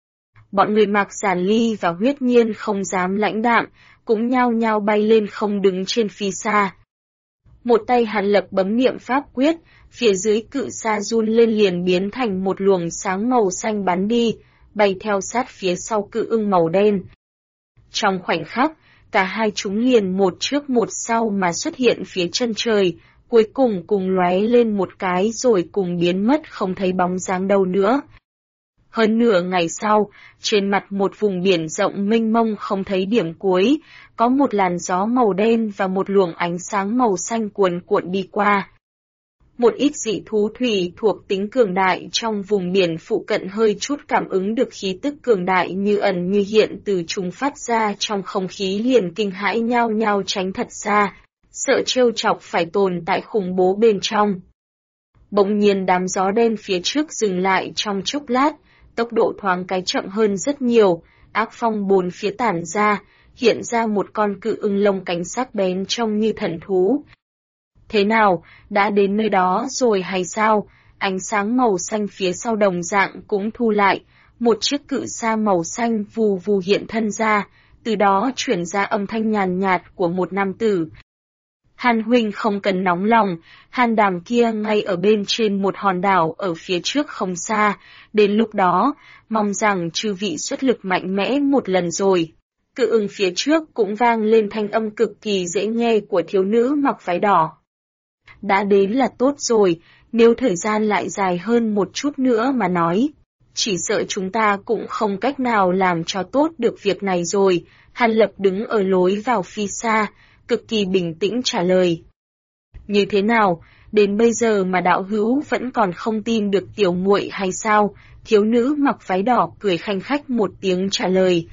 Bọn người Mạc Giản Ly và Huyết Nhiên không dám lãnh đạm, cũng nhao nhao bay lên không đứng trên phi sa. Một tay Hàn Lập bấm niệm pháp quyết, phía dưới cự sa run lên liền biến thành một luồng sáng màu xanh bắn đi, bay theo sát phía sau Cự Ưng màu đen. Trong khoảnh khắc, cả hai chúng liền một trước một sau mà xuất hiện phía chân trời, cuối cùng cùng lóe lên một cái rồi cùng biến mất không thấy bóng dáng đâu nữa. Hơn nửa ngày sau, trên mặt một vùng biển rộng mênh mông không thấy điểm cuối, có một làn gió màu đen và một luồng ánh sáng màu xanh cuồn cuộn đi qua. Một ít dị thú thủy thuộc tính cường đại trong vùng biển phụ cận hơi chút cảm ứng được khí tức cường đại như ẩn như hiện từ chúng phát ra trong không khí liền kinh hãi nhao nhao tránh thật xa, sợ trêu chọc phải tồn tại khủng bố bên trong. Bỗng nhiên đám gió đen phía trước dừng lại trong chốc lát, tốc độ thoáng cái chậm hơn rất nhiều, ác phong bốn phía tản ra, hiện ra một con Cự Ưng lông cánh sắc bén trông như thần thú. Thế nào, đã đến nơi đó rồi hay sao? Ánh sáng màu xanh phía sau đồng dạng cũng thu lại, một chiếc cự sa màu xanh vù vù hiện thân ra, từ đó chuyển ra âm thanh nhàn nhạt của một nam tử. Hàn huynh không cần nóng lòng, Hàn Đàm kia ngay ở bên trên một hòn đảo ở phía trước không xa, đến lúc đó, mong rằng chư vị xuất lực mạnh mẽ một lần rồi. Cự Ưng phía trước cũng vang lên thanh âm cực kỳ dễ nghe của thiếu nữ mặc váy đỏ. Đã đến là tốt rồi, nếu thời gian lại dài hơn một chút nữa mà nói, chỉ sợ chúng ta cũng không cách nào làm cho tốt được việc này rồi. Hàn Lập đứng ở lối vào phi sa, cực kỳ bình tĩnh trả lời. Như thế nào, đến bây giờ mà đạo hữu vẫn còn không tin được tiểu muội hay sao? Thiếu nữ mặc váy đỏ cười khanh khách một tiếng trả lời.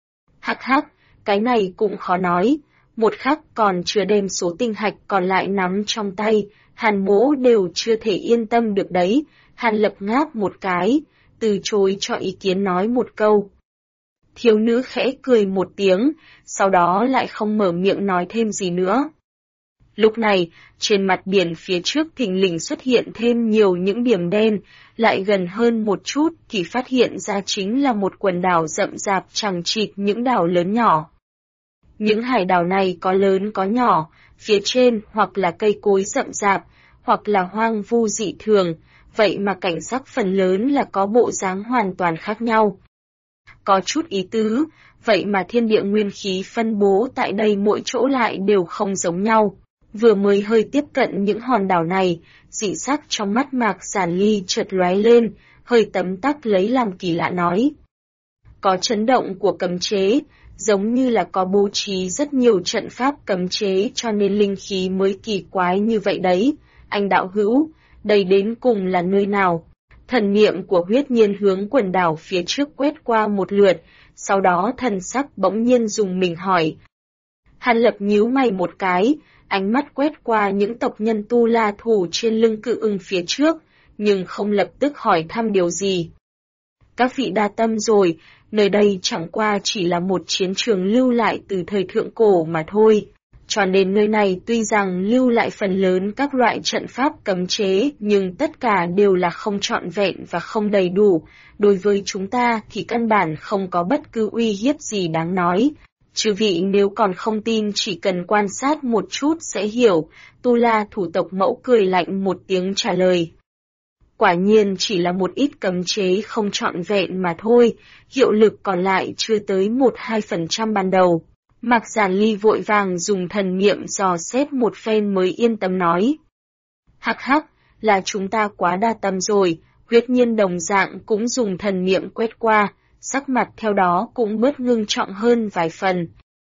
Hắc hắc, cái này cũng khó nói. Một khắc còn chưa đem số tinh hạch còn lại nắm trong tay, Hàn mỗ đều chưa thể yên tâm được đấy. Hàn Lập ngáp một cái, từ chối cho ý kiến nói một câu. Thiếu nữ khẽ cười một tiếng, sau đó lại không mở miệng nói thêm gì nữa. Lúc này, trên mặt biển phía trước thình lình xuất hiện thêm nhiều những điểm đen, lại gần hơn một chút thì phát hiện ra chính là một quần đảo rậm rạp chằng chịt những đảo lớn nhỏ. Những hải đảo này có lớn có nhỏ, phía trên hoặc là cây cối rậm rạp, hoặc là hoang vu dị thường, vậy mà cảnh sắc phần lớn là có bộ dáng hoàn toàn khác nhau. Có chút ý tứ, vậy mà thiên địa nguyên khí phân bố tại đây mỗi chỗ lại đều không giống nhau. Vừa mới hơi tiếp cận những hòn đảo này, dị sắc trong mắt Mạc Giản Ly chợt lóe lên, hơi tấm tắc lấy làm kỳ lạ nói. Có chấn động của cấm chế, giống như là có bố trí rất nhiều trận pháp cấm chế cho nên linh khí mới kỳ quái như vậy đấy. Anh đạo hữu, đây đến cùng là nơi nào? Thần niệm của Huyết Nhiên hướng quần đảo phía trước quét qua một lượt, sau đó thần sắc bỗng nhiên dùng mình hỏi. Hàn Lập nhíu mày một cái, ánh mắt quét qua những tộc nhân Tu La Thù trên lưng Cự Ưng phía trước, nhưng không lập tức hỏi thăm điều gì. Các vị đa tâm rồi, nơi đây chẳng qua chỉ là một chiến trường lưu lại từ thời thượng cổ mà thôi. Cho nên nơi này tuy rằng lưu lại phần lớn các loại trận pháp cấm chế nhưng tất cả đều là không trọn vẹn và không đầy đủ. Đối với chúng ta thì căn bản không có bất cứ uy hiếp gì đáng nói. Chư vị nếu còn không tin chỉ cần quan sát một chút sẽ hiểu. Tu La thủ tộc mẫu cười lạnh một tiếng trả lời. Quả nhiên chỉ là một ít cấm chế không trọn vẹn mà thôi, hiệu lực còn lại chưa tới 1-2% ban đầu. Mạc Giản Ly vội vàng dùng thần niệm dò xét một phen mới yên tâm nói. Hắc hắc, là chúng ta quá đa tâm rồi. Huyết Nhiên đồng dạng cũng dùng thần niệm quét qua, sắc mặt theo đó cũng bớt ngưng trọng hơn vài phần.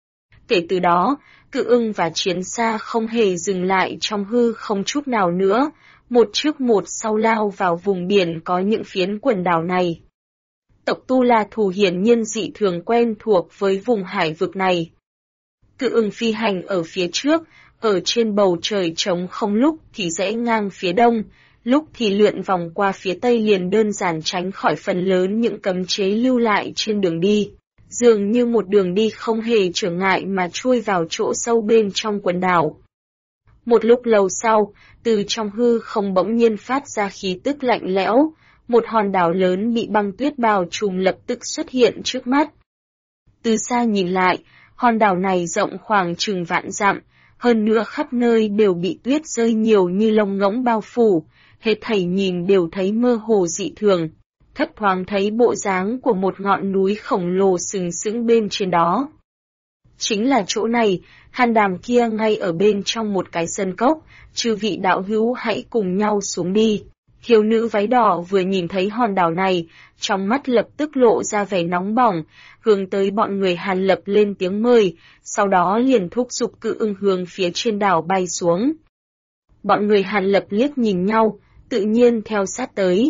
Kể từ đó, Cự Ưng và chiến xa không hề dừng lại trong hư không chút nào nữa, một trước một sau lao vào vùng biển có những phiến quần đảo này. Tộc Tu La Thù hiển nhiên dị thường quen thuộc với vùng hải vực này. Cự ưng phi hành ở phía trước, ở trên bầu trời trống không, lúc thì rẽ ngang phía đông, lúc thì lượn vòng qua phía tây, liền đơn giản tránh khỏi phần lớn những cấm chế lưu lại trên đường đi. Dường như một đường đi không hề trở ngại mà chui vào chỗ sâu bên trong quần đảo. Một lúc lâu sau, từ trong hư không bỗng nhiên phát ra khí tức lạnh lẽo, một hòn đảo lớn bị băng tuyết bao trùm lập tức xuất hiện trước mắt. Từ xa nhìn lại, hòn đảo này rộng khoảng chừng vạn dặm, hơn nữa khắp nơi đều bị tuyết rơi nhiều như lông ngỗng bao phủ, hết thảy nhìn đều thấy mơ hồ dị thường, thấp thoáng thấy bộ dáng của một ngọn núi khổng lồ sừng sững bên trên đó. Chính là chỗ này, Hàn Đàm kia ngay ở bên trong một cái sân cốc, chư vị đạo hữu hãy cùng nhau xuống đi. Thiếu nữ váy đỏ vừa nhìn thấy hòn đảo này, trong mắt lập tức lộ ra vẻ nóng bỏng, hướng tới bọn người Hàn Lập lên tiếng mời, sau đó liền thúc giục cự ưng hướng phía trên đảo bay xuống. Bọn người Hàn Lập liếc nhìn nhau, tự nhiên theo sát tới.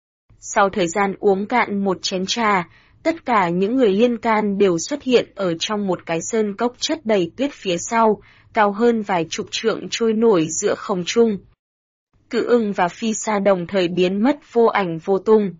Sau thời gian uống cạn một chén trà, tất cả những người liên can đều xuất hiện ở trong một cái sơn cốc chất đầy tuyết phía sau, cao hơn vài chục trượng trôi nổi giữa không trung. Cự ưng và phi sa đồng thời biến mất vô ảnh vô tung.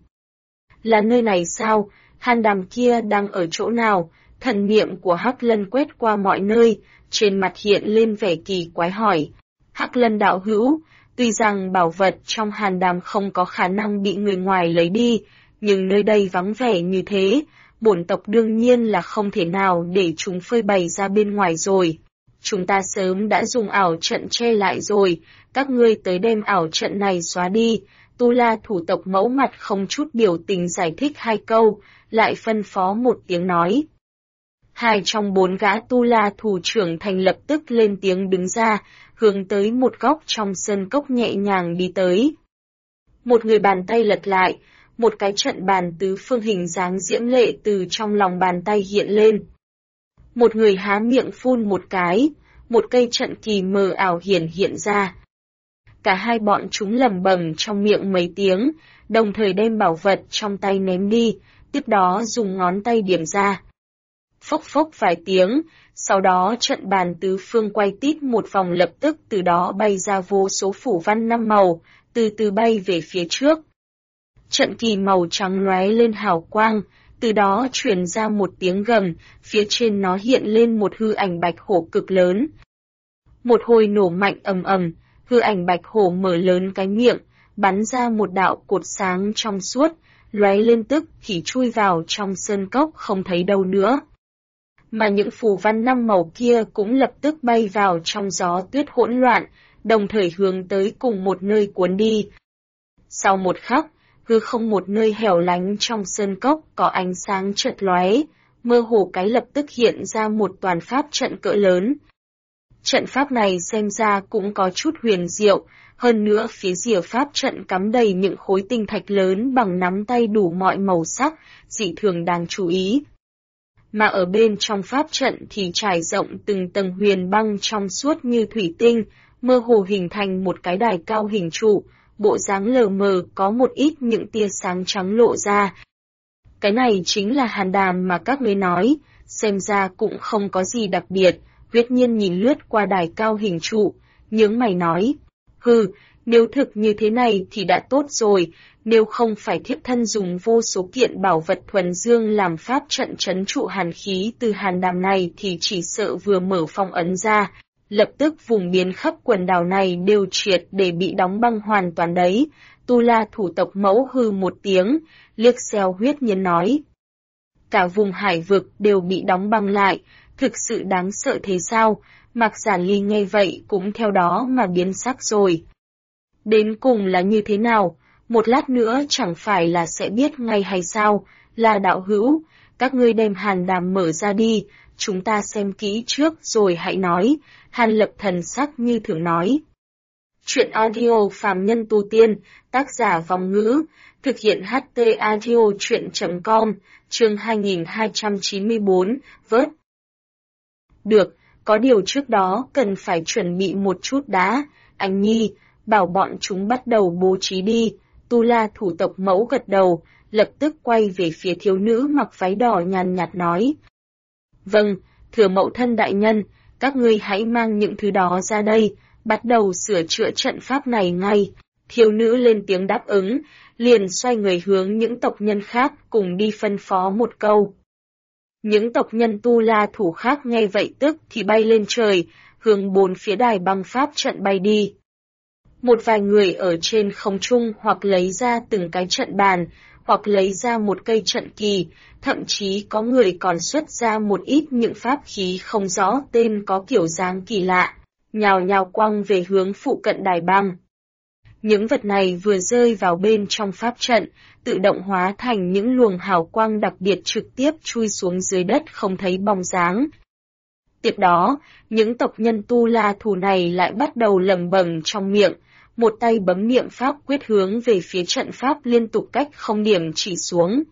Là nơi này sao? Hàn Đàm kia đang ở chỗ nào? Thần niệm của Hắc Lân quét qua mọi nơi, trên mặt hiện lên vẻ kỳ quái hỏi. Hắc Lân đạo hữu, tuy rằng bảo vật trong Hàn Đàm không có khả năng bị người ngoài lấy đi, nhưng nơi đây vắng vẻ như thế, bổn tộc đương nhiên là không thể nào để chúng phơi bày ra bên ngoài rồi. Chúng ta sớm đã dùng ảo trận che lại rồi, các ngươi tới đem ảo trận này xóa đi. Tu La thủ tộc mẫu mặt không chút biểu tình giải thích hai câu, lại phân phó một tiếng nói. Hai trong bốn gã Tu La thủ trưởng thành lập tức lên tiếng đứng ra, hướng tới một góc trong sân cốc nhẹ nhàng đi tới. Một người bàn tay lật lại, một cái trận bàn tứ phương hình dáng diễm lệ từ trong lòng bàn tay hiện lên. Một người há miệng phun một cái, một cây trận kỳ mờ ảo hiện ra. Cả hai bọn chúng lẩm bẩm trong miệng mấy tiếng, đồng thời đem bảo vật trong tay ném đi, tiếp đó dùng ngón tay điểm ra. Phốc phốc vài tiếng, sau đó trận bàn tứ phương quay tít một vòng, lập tức từ đó bay ra vô số phủ văn năm màu, từ từ bay về phía trước. Trận kỳ màu trắng lóe lên hào quang, từ đó truyền ra một tiếng gầm, phía trên nó hiện lên một hư ảnh bạch hổ cực lớn. Một hồi nổ mạnh ầm ầm, hư ảnh bạch hổ mở lớn cái miệng, bắn ra một đạo cột sáng trong suốt, lóe lên tức thì chui vào trong sơn cốc không thấy đâu nữa. Mà những phù văn năm màu kia cũng lập tức bay vào trong gió tuyết hỗn loạn, đồng thời hướng tới cùng một nơi cuốn đi. Sau một khắc, hư không một nơi hẻo lánh trong sơn cốc có ánh sáng chợt lóe, mơ hồ cái lập tức hiện ra một toàn pháp trận cỡ lớn. Trận pháp này xem ra cũng có chút huyền diệu, hơn nữa phía rìa pháp trận cắm đầy những khối tinh thạch lớn bằng nắm tay đủ mọi màu sắc, dị thường đáng chú ý. Mà ở bên trong pháp trận thì trải rộng từng tầng huyền băng trong suốt như thủy tinh, mơ hồ hình thành một cái đài cao hình trụ, bộ dáng lờ mờ có một ít những tia sáng trắng lộ ra. Cái này chính là Hàn Đàm mà các ngươi nói, xem ra cũng không có gì đặc biệt. Huyết Nhiên nhìn lướt qua đài cao hình trụ, nhướng mày nói, hừ, nếu thực như thế này thì đã tốt rồi, nếu không phải thiếp thân dùng vô số kiện bảo vật thuần dương làm pháp trận trấn trụ hàn khí từ Hàn Đàm này thì chỉ sợ vừa mở phong ấn ra, lập tức vùng biến khắp quần đảo này đều triệt để bị đóng băng hoàn toàn đấy. Tu La thủ tộc mẫu hư một tiếng, liếc xéo Huyết Nhiên nói. Cả vùng hải vực đều bị đóng băng lại, thực sự đáng sợ thế sao? Mạc Giả Ly nghe vậy cũng theo đó mà biến sắc rồi. Đến cùng là như thế nào? Một lát nữa chẳng phải là sẽ biết ngay hay sao? Là đạo hữu, các ngươi đem Hàn Đàm mở ra đi, chúng ta xem kỹ trước rồi hãy nói. Hàn Lập thần sắc như thường nói. Chuyện audio phàm nhân tu tiên, tác giả Vong Ngữ, thực hiện HT audio chuyện.com, chương 2294, vớt. Được, có điều trước đó cần phải chuẩn bị một chút đã. Anh Nhi, bảo bọn chúng bắt đầu bố trí đi. Tu La thủ tộc mẫu gật đầu, lập tức quay về phía thiếu nữ mặc váy đỏ nhàn nhạt nói. Vâng, thưa mẫu thân đại nhân, các ngươi hãy mang những thứ đó ra đây, bắt đầu sửa chữa trận pháp này ngay. Thiếu nữ lên tiếng đáp ứng, liền xoay người hướng những tộc nhân khác cùng đi phân phó một câu. Những tộc nhân Tu La thủ khác nghe vậy tức thì bay lên trời, hướng bốn phía đài băng pháp trận bay đi. Một vài người ở trên không trung hoặc lấy ra từng cái trận bàn, hoặc lấy ra một cây trận kỳ, thậm chí có người còn xuất ra một ít những pháp khí không rõ tên có kiểu dáng kỳ lạ, nhào nhào quăng về hướng phụ cận đài băng. Những vật này vừa rơi vào bên trong pháp trận, tự động hóa thành những luồng hào quang đặc biệt trực tiếp chui xuống dưới đất không thấy bóng dáng. Tiếp đó, những tộc nhân Tu La thủ này lại bắt đầu lẩm bẩm trong miệng, một tay bấm niệm pháp quyết hướng về phía trận pháp liên tục cách không điểm chỉ xuống.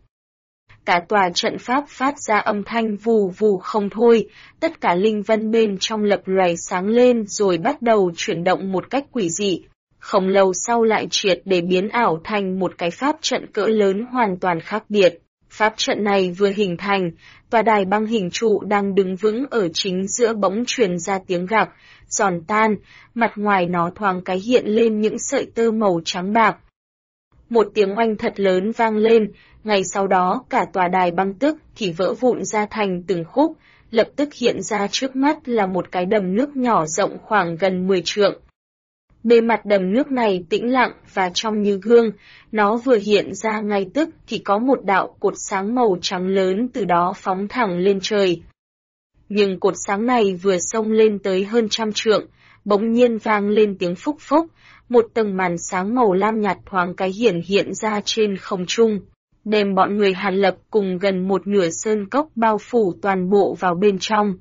Cả tòa trận pháp phát ra âm thanh vù vù không thôi, tất cả linh vân bên trong lập loè sáng lên rồi bắt đầu chuyển động một cách quỷ dị. Không lâu sau lại triệt để biến ảo thành một cái pháp trận cỡ lớn hoàn toàn khác biệt. Pháp trận này vừa hình thành, tòa đài băng hình trụ đang đứng vững ở chính giữa bỗng truyền ra tiếng gạc, giòn tan, mặt ngoài nó thoáng cái hiện lên những sợi tơ màu trắng bạc. Một tiếng oanh thật lớn vang lên, ngay sau đó cả tòa đài băng tức thì vỡ vụn ra thành từng khúc, lập tức hiện ra trước mắt là một cái đầm nước nhỏ rộng khoảng gần 10 trượng. Bề mặt đầm nước này tĩnh lặng và trong như gương, nó vừa hiện ra ngay tức thì có một đạo cột sáng màu trắng lớn từ đó phóng thẳng lên trời. Nhưng cột sáng này vừa xông lên tới hơn 100 trượng, bỗng nhiên vang lên tiếng phúc phúc, một tầng màn sáng màu lam nhạt thoáng cái hiện ra trên không trung, đem bọn người Hàn Lập cùng gần một nửa sơn cốc bao phủ toàn bộ vào bên trong.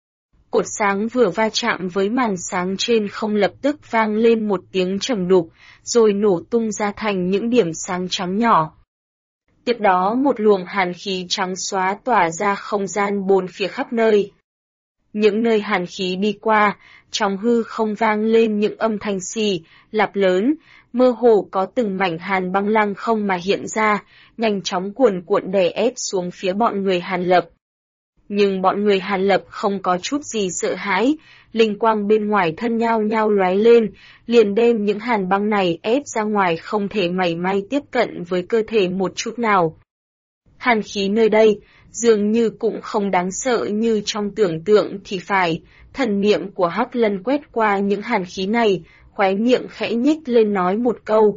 Cột sáng vừa va chạm với màn sáng trên không lập tức vang lên một tiếng trầm đục, rồi nổ tung ra thành những điểm sáng trắng nhỏ. Tiếp đó một luồng hàn khí trắng xóa tỏa ra không gian bốn phía khắp nơi. Những nơi hàn khí đi qua, trong hư không vang lên những âm thanh xì, lạp lớn, mơ hồ có từng mảnh hàn băng lăng không mà hiện ra, nhanh chóng cuồn cuộn đè ép xuống phía bọn người Hàn Lập. Nhưng bọn người Hàn Lập không có chút gì sợ hãi, linh quang bên ngoài thân nhao nhao lóe lên, liền đem những hàn băng này ép ra ngoài không thể mảy may tiếp cận với cơ thể một chút nào. Hàn khí nơi đây, dường như cũng không đáng sợ như trong tưởng tượng thì phải, thần niệm của Hắc Lân quét qua những hàn khí này, khóe miệng khẽ nhích lên nói một câu.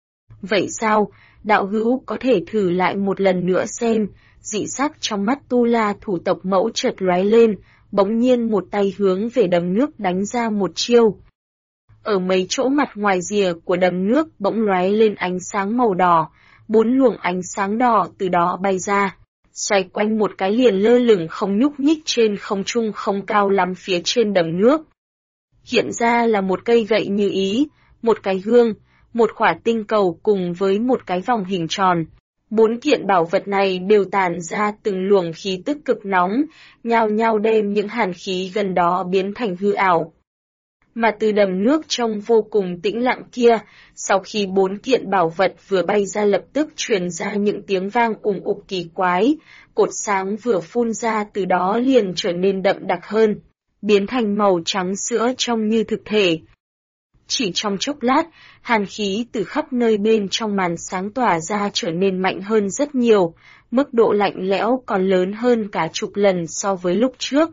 Vậy sao, đạo hữu có thể thử lại một lần nữa xem. Dị sắc trong mắt Tu La thủ tộc mẫu chợt lóe lên, bỗng nhiên một tay hướng về đầm nước đánh ra một chiêu. Ở mấy chỗ mặt ngoài rìa của đầm nước bỗng lóe lên ánh sáng màu đỏ, 4 luồng ánh sáng đỏ từ đó bay ra, xoay quanh một cái liền lơ lửng không nhúc nhích trên không trung không cao lắm phía trên đầm nước. Hiện ra là một cây gậy như ý, một cái gương, một khỏa tinh cầu cùng với một cái vòng hình tròn. 4 kiện bảo vật này đều tản ra từng luồng khí tức cực nóng, nhao nhao đem những hàn khí gần đó biến thành hư ảo. Mà từ đầm nước trông vô cùng tĩnh lặng kia, sau khi 4 kiện bảo vật vừa bay ra lập tức truyền ra những tiếng vang ùng ục kỳ quái, cột sáng vừa phun ra từ đó liền trở nên đậm đặc hơn, biến thành màu trắng sữa trông như thực thể. Chỉ trong chốc lát, hàn khí từ khắp nơi bên trong màn sáng tỏa ra trở nên mạnh hơn rất nhiều, mức độ lạnh lẽo còn lớn hơn cả chục lần so với lúc trước.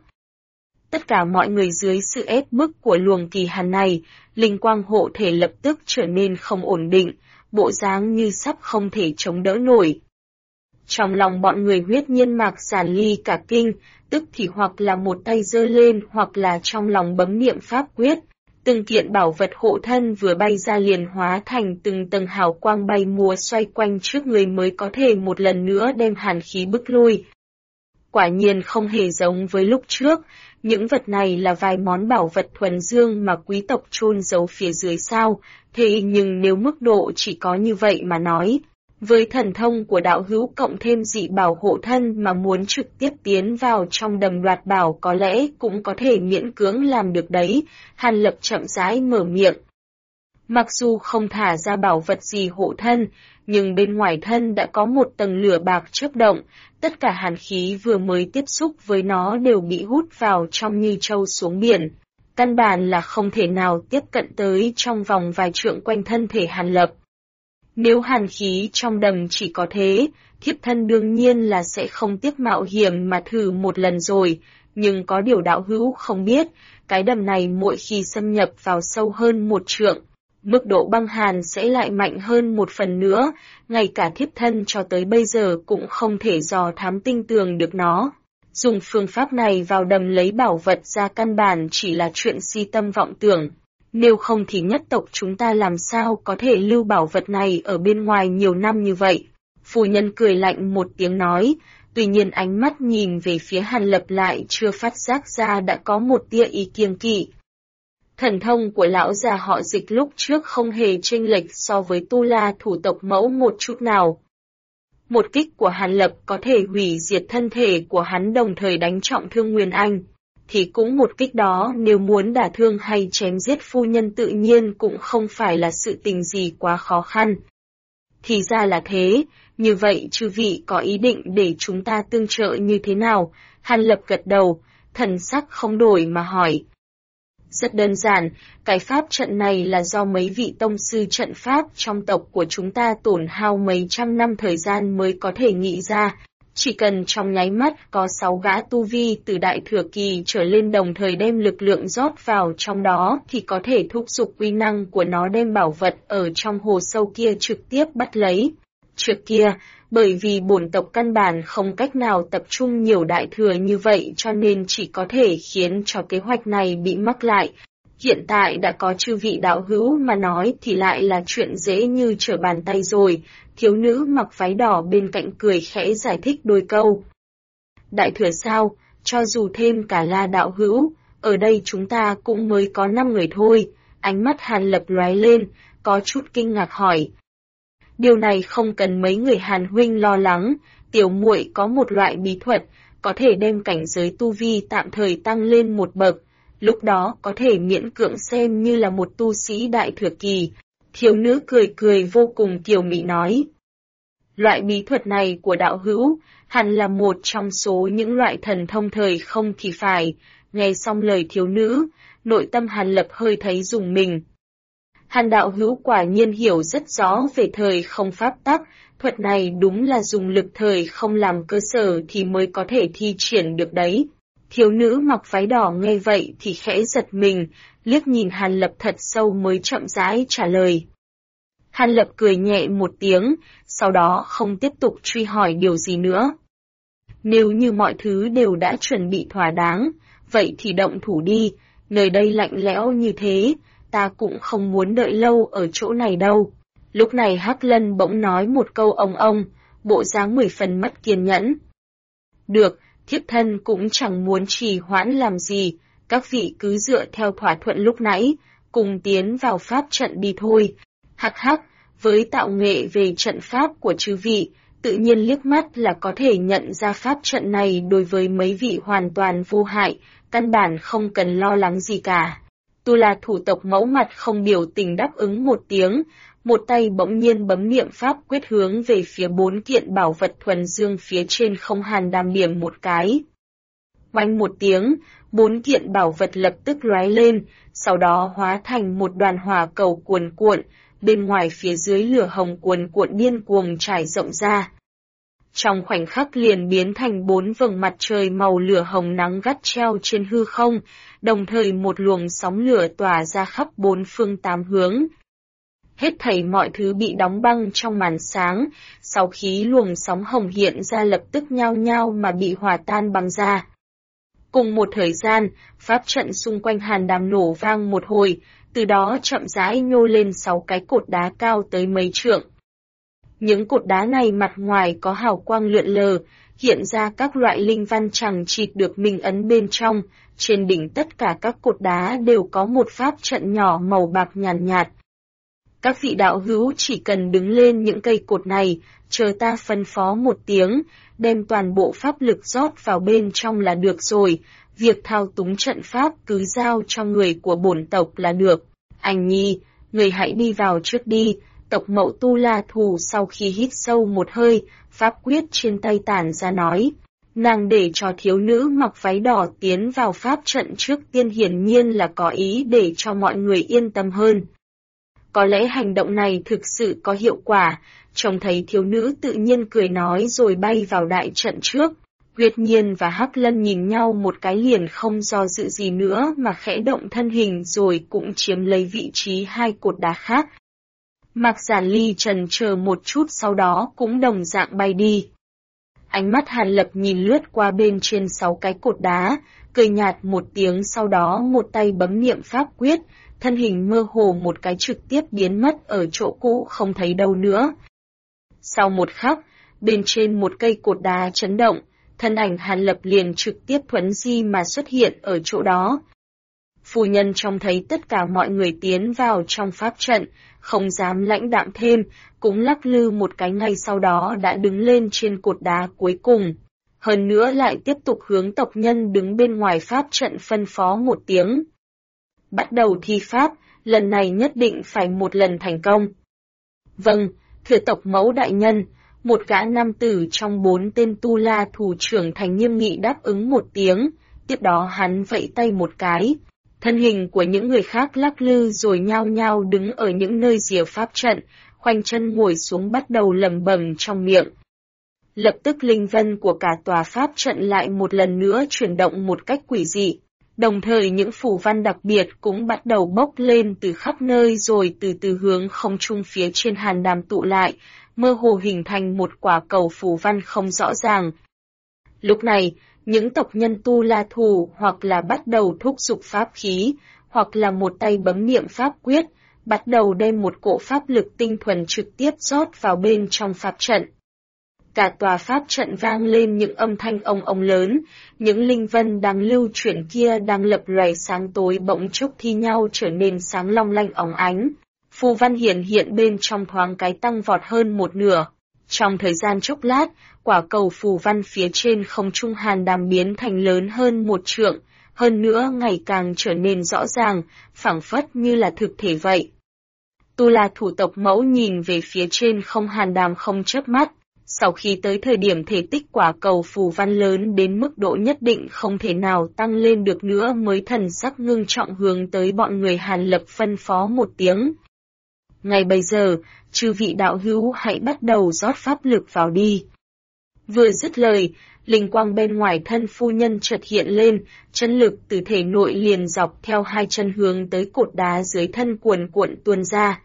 Tất cả mọi người dưới sự ép bức của luồng kỳ hàn này, linh quang hộ thể lập tức trở nên không ổn định, bộ dáng như sắp không thể chống đỡ nổi. Trong lòng bọn người Huyết Nhiên Mạc Giản Ly cả kinh, tức thì hoặc là một tay giơ lên hoặc là trong lòng bấm niệm pháp quyết. Từng kiện bảo vật hộ thân vừa bay ra liền hóa thành từng tầng hào quang bay múa xoay quanh trước người mới có thể một lần nữa đem hàn khí bức lui. Quả nhiên không hề giống với lúc trước, những vật này là vài món bảo vật thuần dương mà quý tộc chôn giấu phía dưới sao, thế nhưng nếu mức độ chỉ có như vậy mà nói, với thần thông của đạo hữu cộng thêm dị bảo hộ thân mà muốn trực tiếp tiến vào trong đầm đoạt bảo có lẽ cũng có thể miễn cưỡng làm được đấy, Hàn Lập chậm rãi mở miệng. Mặc dù không thả ra bảo vật gì hộ thân, nhưng bên ngoài thân đã có một tầng lửa bạc chớp động, tất cả hàn khí vừa mới tiếp xúc với nó đều bị hút vào trong như trâu xuống biển. Căn bản là không thể nào tiếp cận tới trong vòng vài trượng quanh thân thể Hàn Lập. Nếu hàn khí trong đầm chỉ có thế, thiếp thân đương nhiên là sẽ không tiếc mạo hiểm mà thử một lần rồi, nhưng có điều đạo hữu không biết, cái đầm này mỗi khi xâm nhập vào sâu hơn một trượng, mức độ băng hàn sẽ lại mạnh hơn một phần nữa, ngay cả thiếp thân cho tới bây giờ cũng không thể dò thám tinh tường được nó. Dùng phương pháp này vào đầm lấy bảo vật ra căn bản chỉ là chuyện si tâm vọng tưởng. Nếu không thì nhất tộc chúng ta làm sao có thể lưu bảo vật này ở bên ngoài nhiều năm như vậy. Phu nhân cười lạnh một tiếng nói, tuy nhiên ánh mắt nhìn về phía Hàn Lập lại chưa phát giác ra đã có một tia ý kiêng kỵ. Thần thông của lão già họ Dịch lúc trước không hề chênh lệch so với Tu La thủ tộc mẫu một chút nào. Một kích của Hàn Lập có thể hủy diệt thân thể của hắn đồng thời đánh trọng thương Nguyên Anh. Thì cũng một kích đó nếu muốn đả thương hay chém giết phu nhân tự nhiên cũng không phải là sự tình gì quá khó khăn. Thì ra là thế, như vậy chư vị có ý định để chúng ta tương trợ như thế nào? Hàn Lập gật đầu, thần sắc không đổi mà hỏi. Rất đơn giản, cái pháp trận này là do mấy vị tông sư trận pháp trong tộc của chúng ta tổn hao mấy trăm năm thời gian mới có thể nghĩ ra. Chỉ cần trong nháy mắt có 6 gã tu vi từ đại thừa kỳ trở lên đồng thời đem lực lượng rót vào trong đó thì có thể thúc giục uy năng của nó đem bảo vật ở trong hồ sâu kia trực tiếp bắt lấy. Trước kia, bởi vì bổn tộc căn bản không cách nào tập trung nhiều đại thừa như vậy cho nên chỉ có thể khiến cho kế hoạch này bị mắc lại. Hiện tại đã có chư vị đạo hữu mà nói thì lại là chuyện dễ như trở bàn tay rồi. Thiếu nữ mặc váy đỏ bên cạnh cười khẽ giải thích đôi câu. Đại thừa sao, cho dù thêm cả La đạo hữu, ở đây chúng ta cũng mới có 5 người thôi. Ánh mắt Hàn Lập lóe lên, có chút kinh ngạc hỏi. Điều này không cần mấy người Hàn huynh lo lắng, tiểu muội có một loại bí thuật, có thể đem cảnh giới tu vi tạm thời tăng lên một bậc, lúc đó có thể miễn cưỡng xem như là một tu sĩ đại thừa kỳ. Thiếu nữ cười cười vô cùng kiều mị nói. Loại bí thuật này của đạo hữu, hẳn là một trong số những loại thần thông thời không thì phải. Nghe xong lời thiếu nữ, nội tâm Hàn Lập hơi thấy rùng mình. Hàn đạo hữu quả nhiên hiểu rất rõ về thời không pháp tắc, thuật này đúng là dùng lực thời không làm cơ sở thì mới có thể thi triển được đấy. Thiếu nữ mặc váy đỏ nghe vậy thì khẽ giật mình, liếc nhìn Hàn Lập thật sâu mới chậm rãi trả lời. Hàn Lập cười nhẹ một tiếng, sau đó không tiếp tục truy hỏi điều gì nữa. Nếu như mọi thứ đều đã chuẩn bị thỏa đáng, vậy thì động thủ đi, nơi đây lạnh lẽo như thế, ta cũng không muốn đợi lâu ở chỗ này đâu. Lúc này Hắc Lân bỗng nói một câu ông, bộ dáng 10 phần mất kiên nhẫn. Được, thiếp thân cũng chẳng muốn trì hoãn làm gì, các vị cứ dựa theo thỏa thuận lúc nãy, cùng tiến vào pháp trận đi thôi. Hắc hắc, với tạo nghệ về trận pháp của chư vị, tự nhiên liếc mắt là có thể nhận ra pháp trận này đối với mấy vị hoàn toàn vô hại, căn bản không cần lo lắng gì cả. Tu La thủ tộc mẫu mặt không biểu tình đáp ứng một tiếng, một tay bỗng nhiên bấm niệm pháp quyết hướng về phía 4 kiện bảo vật thuần dương phía trên không hàn đàm điểm một cái. Oanh một tiếng, 4 kiện bảo vật lập tức lóe lên, sau đó hóa thành một đoàn hỏa cầu cuồn cuộn, bên ngoài phía dưới lửa hồng cuồn cuộn điên cuồng trải rộng ra. Trong khoảnh khắc liền biến thành 4 vầng mặt trời màu lửa hồng nắng gắt treo trên hư không, đồng thời một luồng sóng lửa tỏa ra khắp 4 phương 8 hướng. Hết thảy mọi thứ bị đóng băng trong màn sáng, sau khi luồng sóng hồng hiện ra lập tức nhao nhao mà bị hòa tan băng ra. Cùng một thời gian, pháp trận xung quanh hàn đàm nổ vang một hồi, từ đó chậm rãi nhô lên 6 cái cột đá cao tới mấy trượng. Những cột đá này mặt ngoài có hào quang lượn lờ, hiện ra các loại linh văn chằng chịt được minh ấn bên trong, trên đỉnh tất cả các cột đá đều có một pháp trận nhỏ màu bạc nhàn nhạt. Các vị đạo hữu chỉ cần đứng lên những cây cột này, chờ ta phân phó một tiếng, đem toàn bộ pháp lực rót vào bên trong là được rồi, việc thao túng trận pháp cứ giao cho người của bổn tộc là được. Anh Nhi, Người hãy đi vào trước đi. Tộc Mậu Tu La Thù sau khi hít sâu một hơi, pháp quyết trên tay tản ra nói. Nàng để cho thiếu nữ mặc váy đỏ tiến vào pháp trận trước tiên hiển nhiên là có ý để cho mọi người yên tâm hơn. Có lẽ hành động này thực sự có hiệu quả, trông thấy thiếu nữ tự nhiên cười nói rồi bay vào đại trận trước. Nguyệt Nhiên và Hắc Lân nhìn nhau một cái liền không do dự gì nữa mà khẽ động thân hình rồi cũng chiếm lấy vị trí hai cột đá khác. Mạc Giản Ly chần chờ một chút sau đó cũng đồng dạng bay đi. Ánh mắt Hàn Lập nhìn lướt qua bên trên 6 cái cột đá, cười nhạt một tiếng sau đó một tay bấm niệm pháp quyết, thân hình mơ hồ một cái trực tiếp biến mất ở chỗ cũ không thấy đâu nữa. Sau một khắc, bên trên một cây cột đá chấn động, thân ảnh Hàn Lập liền trực tiếp thuấn di mà xuất hiện ở chỗ đó. Phu nhân trông thấy tất cả mọi người tiến vào trong pháp trận, không dám lãnh đạm thêm, cũng lắc lư một cái ngay sau đó đã đứng lên trên cột đá cuối cùng. Hơn nữa lại tiếp tục hướng tộc nhân đứng bên ngoài pháp trận phân phó một tiếng. Bắt đầu thi pháp, lần này nhất định phải một lần thành công. Vâng, thưa tộc mẫu đại nhân, một gã nam tử trong 4 tên Tu La thủ trưởng thành nghiêm nghị đáp ứng một tiếng, tiếp đó hắn vẫy tay một cái. Thân hình của những người khác lắc lư rồi nhao nhao đứng ở những nơi rìa pháp trận, khoanh chân ngồi xuống bắt đầu lẩm bẩm trong miệng. Lập tức linh vân của cả tòa pháp trận lại một lần nữa chuyển động một cách quỷ dị. Đồng thời những phù văn đặc biệt cũng bắt đầu bốc lên từ khắp nơi rồi từ từ hướng không trung phía trên hàn đàm tụ lại, mơ hồ hình thành một quả cầu phù văn không rõ ràng. Lúc này, những tộc nhân Tu La Thù hoặc là bắt đầu thúc giục pháp khí, hoặc là một tay bấm niệm pháp quyết, bắt đầu đem một cỗ pháp lực tinh thuần trực tiếp rót vào bên trong pháp trận. Cả tòa pháp trận vang lên những âm thanh ong ong lớn, những linh vân đang lưu chuyển kia đang lập lòe sáng tối bỗng chốc thi nhau trở nên sáng long lanh óng ánh. Phù văn hiện bên trong thoáng cái tăng vọt hơn một nửa. Trong thời gian chốc lát, quả cầu phù văn phía trên không trung hàn đàm biến thành lớn hơn 1 trượng, hơn nữa ngày càng trở nên rõ ràng, phảng phất như là thực thể vậy. Tu La thủ tộc mẫu nhìn về phía trên không hàn đàm không chớp mắt, sau khi tới thời điểm thể tích quả cầu phù văn lớn đến mức độ nhất định không thể nào tăng lên được nữa mới thần sắc ngưng trọng hướng tới bọn người Hàn Lập phân phó một tiếng. Ngay bây giờ, chư vị đạo hữu hãy bắt đầu rót pháp lực vào đi. Vừa dứt lời, linh quang bên ngoài thân phu nhân chợt hiện lên, chân lực từ thể nội liền dọc theo 2 chân hướng tới cột đá dưới thân cuồn cuộn tuôn ra.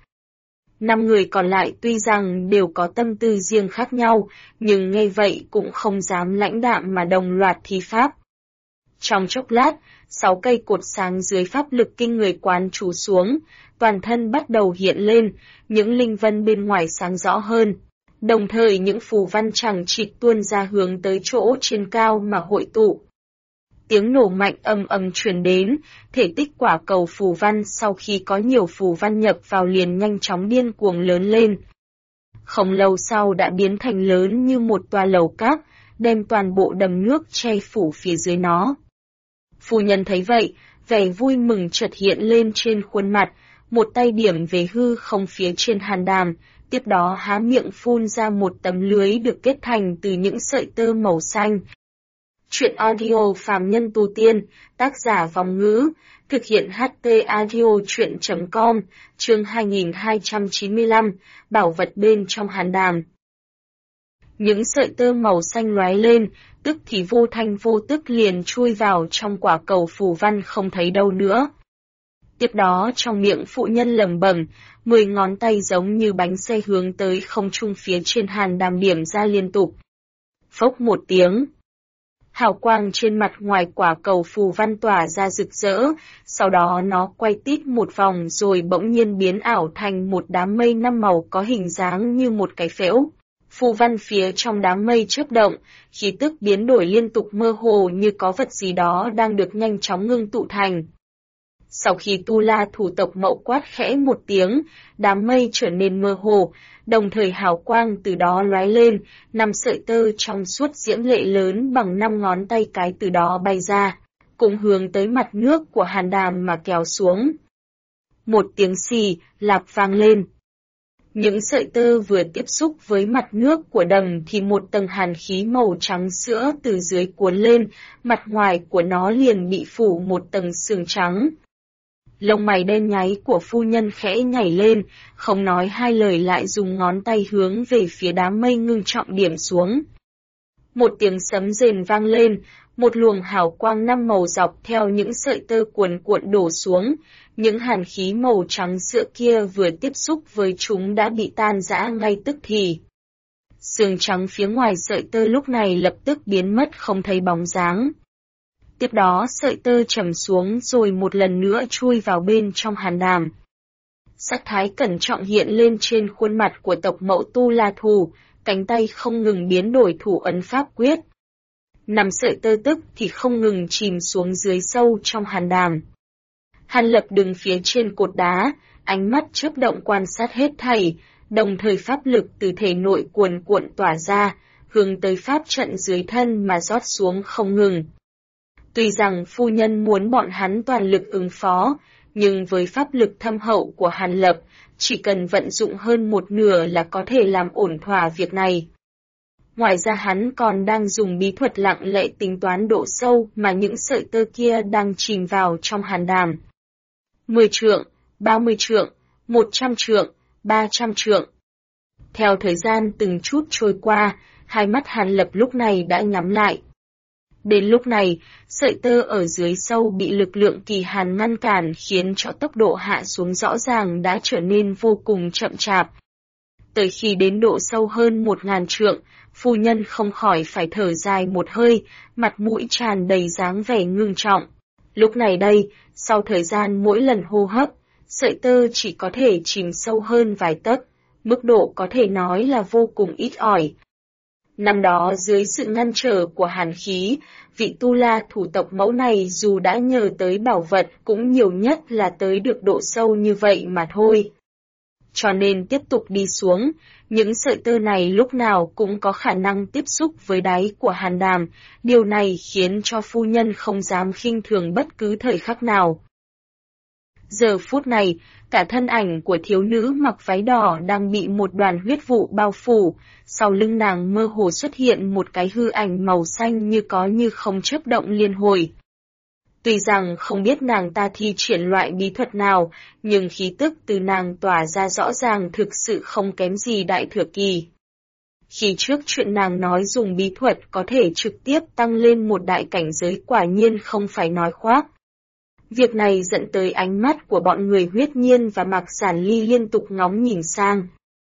5 người còn lại tuy rằng đều có tâm tư riêng khác nhau, nhưng nghe vậy cũng không dám lãnh đạm mà đồng loạt thi pháp. Trong chốc lát, 6 cây cột sáng dưới pháp lực kinh người quán trú xuống, toàn thân bắt đầu hiện lên, những linh vân bên ngoài sáng rõ hơn. Đồng thời những phù văn chằng chịt tuôn ra hướng tới chỗ trên cao mà hội tụ. Tiếng nổ mạnh ầm ầm truyền đến, thể tích quả cầu phù văn sau khi có nhiều phù văn nhập vào liền nhanh chóng điên cuồng lớn lên. Không lâu sau đã biến thành lớn như một tòa lầu các, đem toàn bộ đầm nước che phủ phía dưới nó. Phu nhân thấy vậy, vẻ vui mừng chợt hiện lên trên khuôn mặt, một tay điểm về hư không phía trên hàn đàm, tiếp đó há miệng phun ra một tấm lưới được kết thành từ những sợi tơ màu xanh. Chuyện audio phàm nhân tu tiên, tác giả Vòng Ngữ, thực hiện HT audio chuyện.com, chương 2295, bảo vật bên trong hàn đàm. Những sợi tơ màu xanh lóe lên, tức thì vô thanh vô tức liền chui vào trong quả cầu phù văn không thấy đâu nữa. Tiếp đó trong miệng phụ nhân lẩm bẩm, 10 ngón tay giống như bánh xe hướng tới không trung phía trên hàn đàm điểm ra liên tục. Phốc một tiếng. Hào quang trên mặt ngoài quả cầu phù văn tỏa ra rực rỡ, sau đó nó quay tít một vòng rồi bỗng nhiên biến ảo thành một đám mây 5 màu có hình dáng như một cái phễu. Phù văn phía trong đám mây chớp động, khí tức biến đổi liên tục mơ hồ như có vật gì đó đang được nhanh chóng ngưng tụ thành. Sau khi Tu La thủ tộc Mậu quát khẽ một tiếng, đám mây trở nên mơ hồ, đồng thời hào quang từ đó lóe lên, 5 sợi tơ trong suốt diễm lệ lớn bằng 5 ngón tay cái từ đó bay ra, cũng hướng tới mặt nước của hàn đàm mà kéo xuống. Một tiếng xì, lạp vang lên. Những sợi tơ vừa tiếp xúc với mặt nước của đầm thì một tầng hàn khí màu trắng sữa từ dưới cuốn lên, mặt ngoài của nó liền bị phủ một tầng sương trắng. Lông mày đen nháy của phu nhân khẽ nhảy lên, không nói hai lời lại dùng ngón tay hướng về phía đám mây ngưng trọng điểm xuống. Một tiếng sấm rền vang lên, một luồng hào quang năm màu dọc theo những sợi tơ cuồn cuộn đổ xuống, những hàn khí màu trắng sữa kia vừa tiếp xúc với chúng đã bị tan rã ngay tức thì. Sương trắng phía ngoài sợi tơ lúc này lập tức biến mất không thấy bóng dáng. Tiếp đó sợi tơ trầm xuống rồi một lần nữa chui vào bên trong hàn đàm. Sắc thái cẩn trọng hiện lên trên khuôn mặt của tộc mẫu Tu La Thù, cánh tay không ngừng biến đổi thủ ấn pháp quyết. Nằm sợi tơ tức thì không ngừng chìm xuống dưới sâu trong hàn đàm. Hàn Lập đứng phía trên cột đá, ánh mắt chớp động quan sát hết thảy, đồng thời pháp lực từ thể nội cuồn cuộn tỏa ra, hướng tới pháp trận dưới thân mà rót xuống không ngừng. Tuy rằng phu nhân muốn bọn hắn toàn lực ứng phó, nhưng với pháp lực thâm hậu của Hàn Lập, chỉ cần vận dụng hơn một nửa là có thể làm ổn thỏa việc này. Ngoài ra hắn còn đang dùng bí thuật lặng lẽ tính toán độ sâu mà những sợi tơ kia đang chìm vào trong hàn đàm. 10 trượng, 30 trượng, 100 trượng, 300 trượng. Theo thời gian từng chút trôi qua, hai mắt Hàn Lập lúc này đã nhắm lại. Đến lúc này, sợi tơ ở dưới sâu bị lực lượng kỳ hàn ngăn cản khiến cho tốc độ hạ xuống rõ ràng đã trở nên vô cùng chậm chạp. Tới khi đến độ sâu hơn 1000 trượng, phu nhân không khỏi phải thở dài một hơi, mặt mũi tràn đầy dáng vẻ ngưng trọng. Lúc này đây, sau thời gian mỗi lần hô hấp, sợi tơ chỉ có thể chìm sâu hơn vài tấc, mức độ có thể nói là vô cùng ít ỏi. Năm đó dưới sự ngăn trở của hàn khí, vị Tu La thủ tộc mẫu này dù đã nhờ tới bảo vật cũng nhiều nhất là tới được độ sâu như vậy mà thôi. Cho nên tiếp tục đi xuống, những sợi tơ này lúc nào cũng có khả năng tiếp xúc với đáy của hàn đàm, điều này khiến cho phu nhân không dám khinh thường bất cứ thời khắc nào. Giờ phút này, cả thân ảnh của thiếu nữ mặc váy đỏ đang bị một đoàn huyết vụ bao phủ, sau lưng nàng mơ hồ xuất hiện một cái hư ảnh màu xanh như có như không chớp động liên hồi. Tuy rằng không biết nàng ta thi triển loại bí thuật nào, nhưng khí tức từ nàng tỏa ra rõ ràng thực sự không kém gì Đại Thừa Kỳ. Khi trước chuyện nàng nói dùng bí thuật có thể trực tiếp tăng lên một đại cảnh giới quả nhiên không phải nói khoác. Việc này dẫn tới ánh mắt của bọn người Huyết Nhiên và Mạc Giản Ly liên tục ngóng nhìn sang.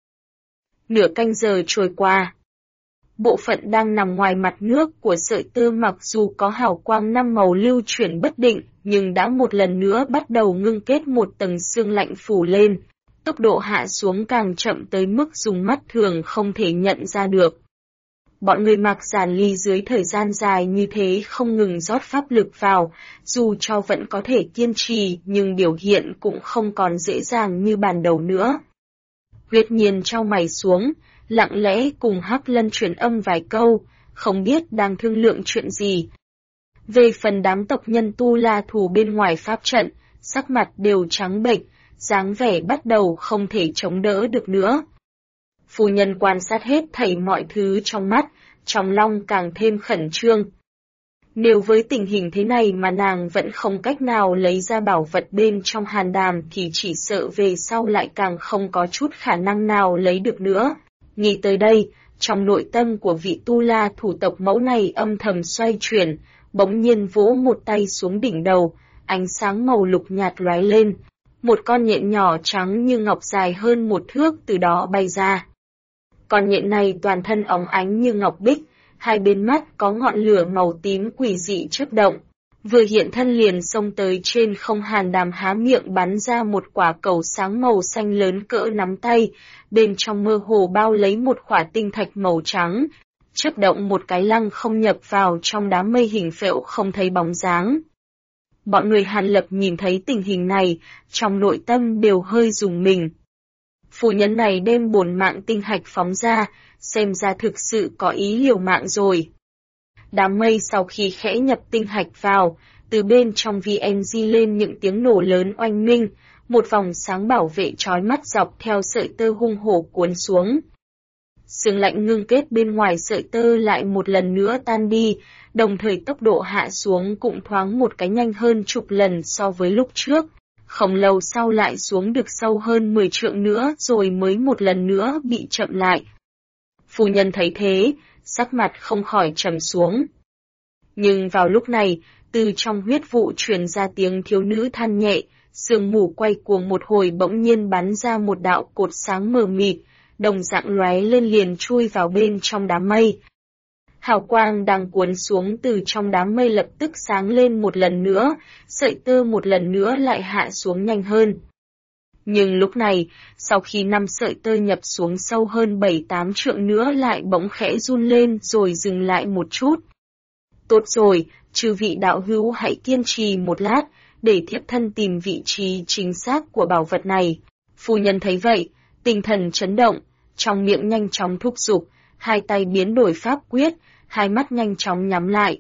Nửa canh giờ trôi qua. Bộ phận đang nằm ngoài mặt nước của sợi tơ mặc dù có hào quang năm màu lưu chuyển bất định, nhưng đã một lần nữa bắt đầu ngưng kết một tầng sương lạnh phủ lên. Tốc độ hạ xuống càng chậm tới mức dùng mắt thường không thể nhận ra được. Bọn người Mạc Giản Ly dưới thời gian dài như thế không ngừng rót pháp lực vào, dù cho vẫn có thể kiên trì nhưng biểu hiện cũng không còn dễ dàng như ban đầu nữa. Huyết Nhiên trao mày xuống, lặng lẽ cùng Hắc Lân truyền âm vài câu, không biết đang thương lượng chuyện gì. Về phần đám tộc nhân Tu La Thù bên ngoài pháp trận, sắc mặt đều trắng bệch, dáng vẻ bắt đầu không thể chống đỡ được nữa. Phu nhân quan sát hết thảy mọi thứ trong mắt, trong lòng càng thêm khẩn trương. Nếu với tình hình thế này mà nàng vẫn không cách nào lấy ra bảo vật bên trong hàn đàm thì chỉ sợ về sau lại càng không có chút khả năng nào lấy được nữa. Nghĩ tới đây, trong nội tâm của vị Tu La thủ tộc mẫu này âm thầm xoay chuyển, bỗng nhiên vỗ một tay xuống đỉnh đầu, ánh sáng màu lục nhạt lóe lên. Một con nhện nhỏ trắng như ngọc dài hơn 1 thước từ đó bay ra. Con nhện này toàn thân óng ánh như ngọc bích, hai bên mắt có ngọn lửa màu tím quỷ dị chớp động. Vừa hiện thân liền xông tới trên không hàn đàm há miệng bắn ra một quả cầu sáng màu xanh lớn cỡ nắm tay, bên trong mơ hồ bao lấy một khỏa tinh thạch màu trắng, chớp động một cái lăng không nhập vào trong đám mây hình phễu không thấy bóng dáng. Bọn người Hàn Lập nhìn thấy tình hình này, trong nội tâm đều hơi rùng mình. Phu nhân này đem bổn mạng tinh hạch phóng ra, xem ra thực sự có ý liều mạng rồi. Đám mây sau khi khẽ nhập tinh hạch vào, từ bên trong VNG lên những tiếng nổ lớn oanh minh, một vòng sáng bảo vệ chói mắt dọc theo sợi tơ hung hổ cuốn xuống. Sương lạnh ngưng kết bên ngoài sợi tơ lại một lần nữa tan đi, đồng thời tốc độ hạ xuống cũng thoáng một cái nhanh hơn chục lần so với lúc trước. Không lâu sau lại xuống được sâu hơn 10 trượng nữa rồi mới một lần nữa bị chậm lại. Phu nhân thấy thế, sắc mặt không khỏi trầm xuống. Nhưng vào lúc này, từ trong huyết vụ truyền ra tiếng thiếu nữ than nhẹ, sương mù quay cuồng một hồi bỗng nhiên bắn ra một đạo cột sáng mờ mịt, đồng dạng lóe lên liền chui vào bên trong đám mây. Hào quang đang cuốn xuống từ trong đám mây lập tức sáng lên một lần nữa, sợi tơ một lần nữa lại hạ xuống nhanh hơn. Nhưng lúc này, sau khi 5 sợi tơ nhập xuống sâu hơn 7-8 trượng nữa lại bỗng khẽ run lên rồi dừng lại một chút. Tốt rồi, chư vị đạo hữu hãy kiên trì một lát, để thiếp thân tìm vị trí chính xác của bảo vật này. Phu nhân thấy vậy, tinh thần chấn động, trong miệng nhanh chóng thúc giục, hai tay biến đổi pháp quyết, hai mắt nhanh chóng nhắm lại.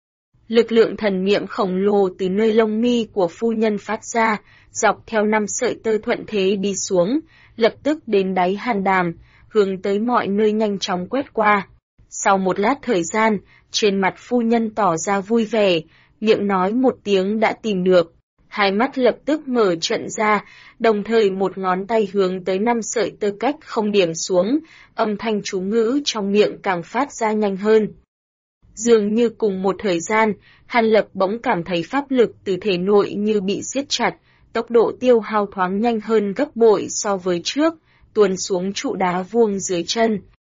Lực lượng thần niệm khổng lồ từ nơi lông mi của phu nhân phát ra, dọc theo 5 sợi tơ thuận thế đi xuống, lập tức đến đáy hàn đàm, hướng tới mọi nơi nhanh chóng quét qua. Sau một lát thời gian, trên mặt phu nhân tỏ ra vui vẻ, miệng nói một tiếng đã tìm được. Hai mắt lập tức mở trợn ra, đồng thời một ngón tay hướng tới 5 sợi tơ cách không điểm xuống, âm thanh chú ngữ trong miệng càng phát ra nhanh hơn. Dường như cùng một thời gian, Hàn Lập bỗng cảm thấy pháp lực từ thể nội như bị siết chặt, tốc độ tiêu hao thoáng nhanh hơn gấp bội so với trước, tuôn xuống trụ đá vuông dưới chân.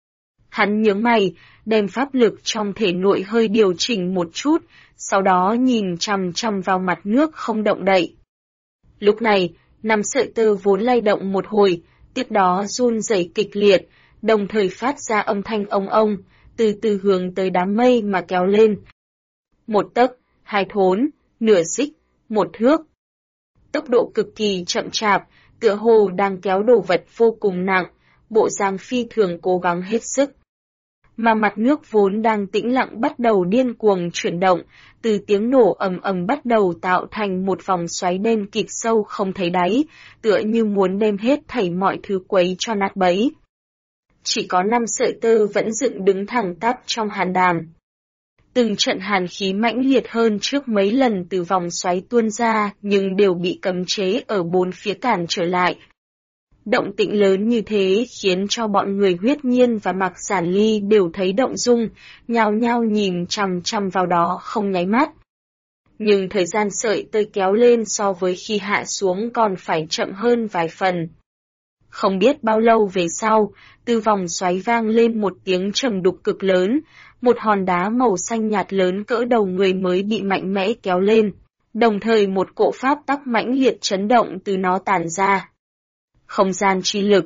Hắn nhướng mày, đem pháp lực trong thể nội hơi điều chỉnh một chút, sau đó nhìn chằm chằm vào mặt nước không động đậy. Lúc này, 5 sợi tơ vốn lay động một hồi, tiếp đó run rẩy kịch liệt, đồng thời phát ra âm thanh ông ông, từ từ hướng tới đám mây mà kéo lên. 1 tấc, 2 thốn, nửa xích, 1 thước. Tốc độ cực kỳ chậm chạp, tựa hồ đang kéo đồ vật vô cùng nặng, bộ dáng phi thường cố gắng hết sức. Mà mặt nước vốn đang tĩnh lặng bắt đầu điên cuồng chuyển động, từ tiếng nổ ầm ầm bắt đầu tạo thành một vòng xoáy đen kịt sâu không thấy đáy, tựa như muốn đem hết thảy mọi thứ quấy cho nát bấy. Chỉ có 5 sợi tơ vẫn dựng đứng thẳng tắp trong hàn đàm. Từng trận hàn khí mãnh liệt hơn trước mấy lần từ vòng xoáy tuôn ra nhưng đều bị cấm chế ở 4 phía cản trở lại. Động tĩnh lớn như thế khiến cho bọn người Huyết Nhiên và Mạc Giản Ly đều thấy động dung, nhao nhao nhìn chằm chằm vào đó không nháy mắt. Nhưng thời gian sợi tơ kéo lên so với khi hạ xuống còn phải chậm hơn vài phần. Không biết bao lâu về sau, từ vòng xoáy vang lên một tiếng trầm đục cực lớn, một hòn đá màu xanh nhạt lớn cỡ đầu người mới bị mạnh mẽ kéo lên, đồng thời một cỗ pháp tắc mãnh liệt chấn động từ nó tản ra. Không gian chi lực.